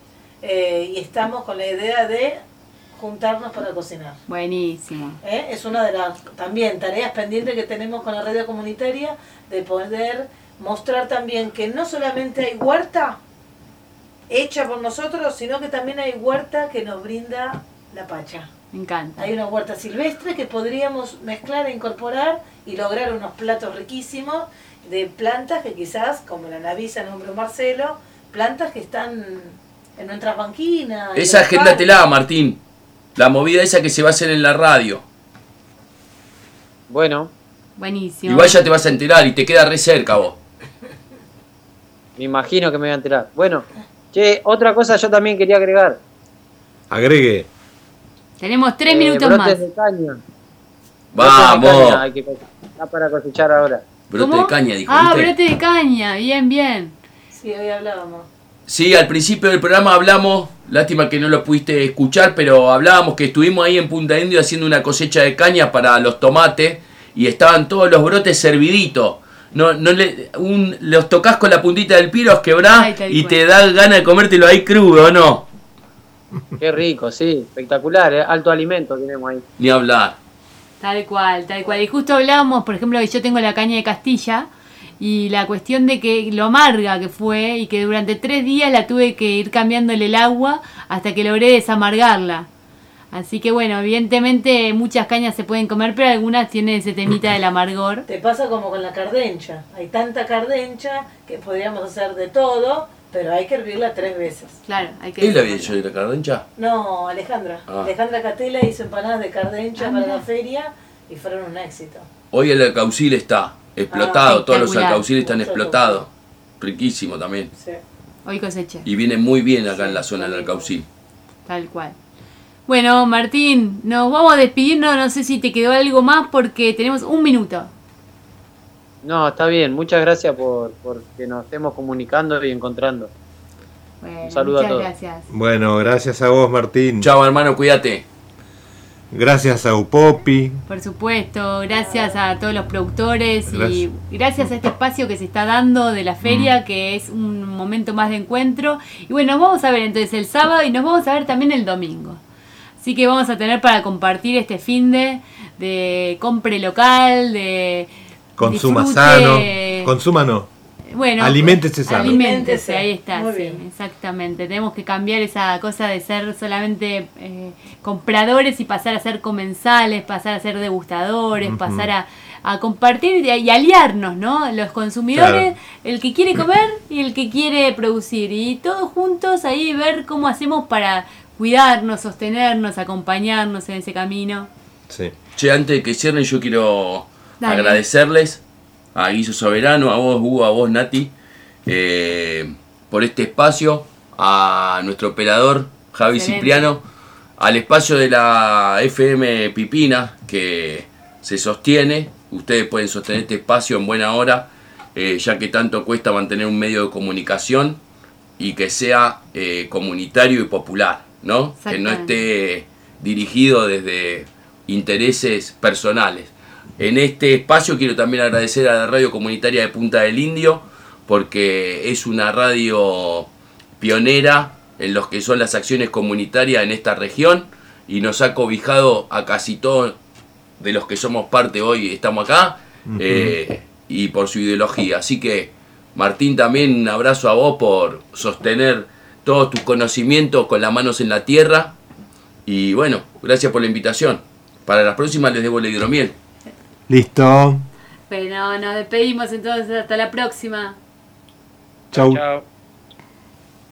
y estamos con la idea de juntarnos para cocinar. Buenísimo. Es una de las también tareas pendientes que tenemos con la radio comunitaria, de poder mostrar también que no solamente hay huerta hecha por nosotros, sino que también hay huerta que nos brinda la Pacha. Me encanta. Hay una huerta silvestre que podríamos mezclar e incorporar y lograr unos platos riquísimos de plantas que quizás, como la navisa nombró Marcelo, plantas que están en nuestras banquinas. en Esa los agéndatela, Martín. La movida esa que se va a hacer en la radio. Bueno, Buenísimo. Igual ya te vas a enterar y te queda re cerca vos. me imagino que me voy a enterar. Bueno, che, otra cosa yo también quería agregar. Agregue. Tenemos 3 minutos brotes más. de caña. Vamos. Brotes de caña, hay que cosechar para cosechar ahora. Brote ¿Cómo? de caña, dijo. Ah, ¿viste? brote de caña. Bien, bien. Sí, hoy hablábamos. Sí, al principio del programa hablamos, lástima que no lo pudiste escuchar, pero hablábamos que estuvimos ahí en Punta Indio haciendo una cosecha de caña para los tomates y estaban todos los brotes serviditos. Los tocas con la puntita del pie, los quebrás Ay, tal y cual. te da ganas de comértelo ahí crudo, ¿o no? Qué rico, sí, espectacular, alto alimento tenemos ahí. Ni hablar. Tal cual, tal cual. Y justo hablábamos, por ejemplo, que yo tengo la caña de Castilla y la cuestión de que lo amarga que fue y que durante 3 días la tuve que ir cambiándole el agua hasta que logré desamargarla. Así que bueno, evidentemente muchas cañas se pueden comer, pero algunas tienen ese temita del amargor. Te pasa como con la cardencha. Hay tanta cardencha que podríamos hacer de todo, pero hay que hervirla 3 veces. Claro, hay que... ¿Él había hecho de la cardencha? No, Alejandra. Ah. Alejandra Catela hizo empanadas de cardencha para mira. la feria y fueron un éxito. Hoy el alcaucil está explotado, todos los espectacular. alcauciles están Mucho explotados. Riquísimo también. Sí. Hoy coseché, Y viene muy bien acá en la zona del alcaucil. tal cual. Bueno, Martín, nos vamos despidiendo, no sé si te quedó algo más porque tenemos 1 minuto. No, está bien, muchas gracias por que nos estemos comunicando y encontrando. Bueno, Un saludo a muchas todos. gracias. Bueno, gracias a vos, Martín. Chao, hermano, cuídate. Gracias a Upopi. Por supuesto, gracias a todos los productores y Gracias. gracias a este espacio que se está dando de la feria, que es un momento más de encuentro. Y bueno, nos vamos a ver entonces el sábado y nos vamos a ver también el domingo. Así que vamos a tener para compartir este finde de compre local, de Consuma disfrute, sano. Consuma no. Bueno, aliméntese sano. Aliméntese, ahí está, Muy sí, bien. exactamente. Tenemos que cambiar esa cosa de ser solamente compradores y pasar a ser comensales, pasar a ser degustadores, pasar a compartir y aliarnos, ¿no? Los consumidores, el que quiere comer y el que quiere producir. Y todos juntos ahí ver cómo hacemos para cuidarnos, sostenernos, acompañarnos en ese camino. Sí. Che, antes de que cierren, yo quiero Dale. agradecerles a Guiso Soberano, a vos, Hugo, a vos, Nati, por este espacio, a nuestro operador, Javi Excelente. Cipriano, al espacio de la FM Pipina, que se sostiene. Ustedes pueden sostener este espacio en buena hora, ya que tanto cuesta mantener un medio de comunicación y que sea comunitario y popular, ¿no? Que no esté dirigido desde intereses personales. En este espacio quiero también agradecer a la radio comunitaria de Punta del Indio, porque es una radio pionera en lo que son las acciones comunitarias en esta región y nos ha cobijado a casi todos de los que somos parte hoy, estamos acá, y por su ideología. Así que, Martín, también un abrazo a vos por sostener todos tus conocimientos con las manos en la tierra. Y bueno, gracias por la invitación. Para las próximas les debo la hidromiel. Listo. Bueno, nos despedimos entonces, hasta la próxima. Chau. Chao.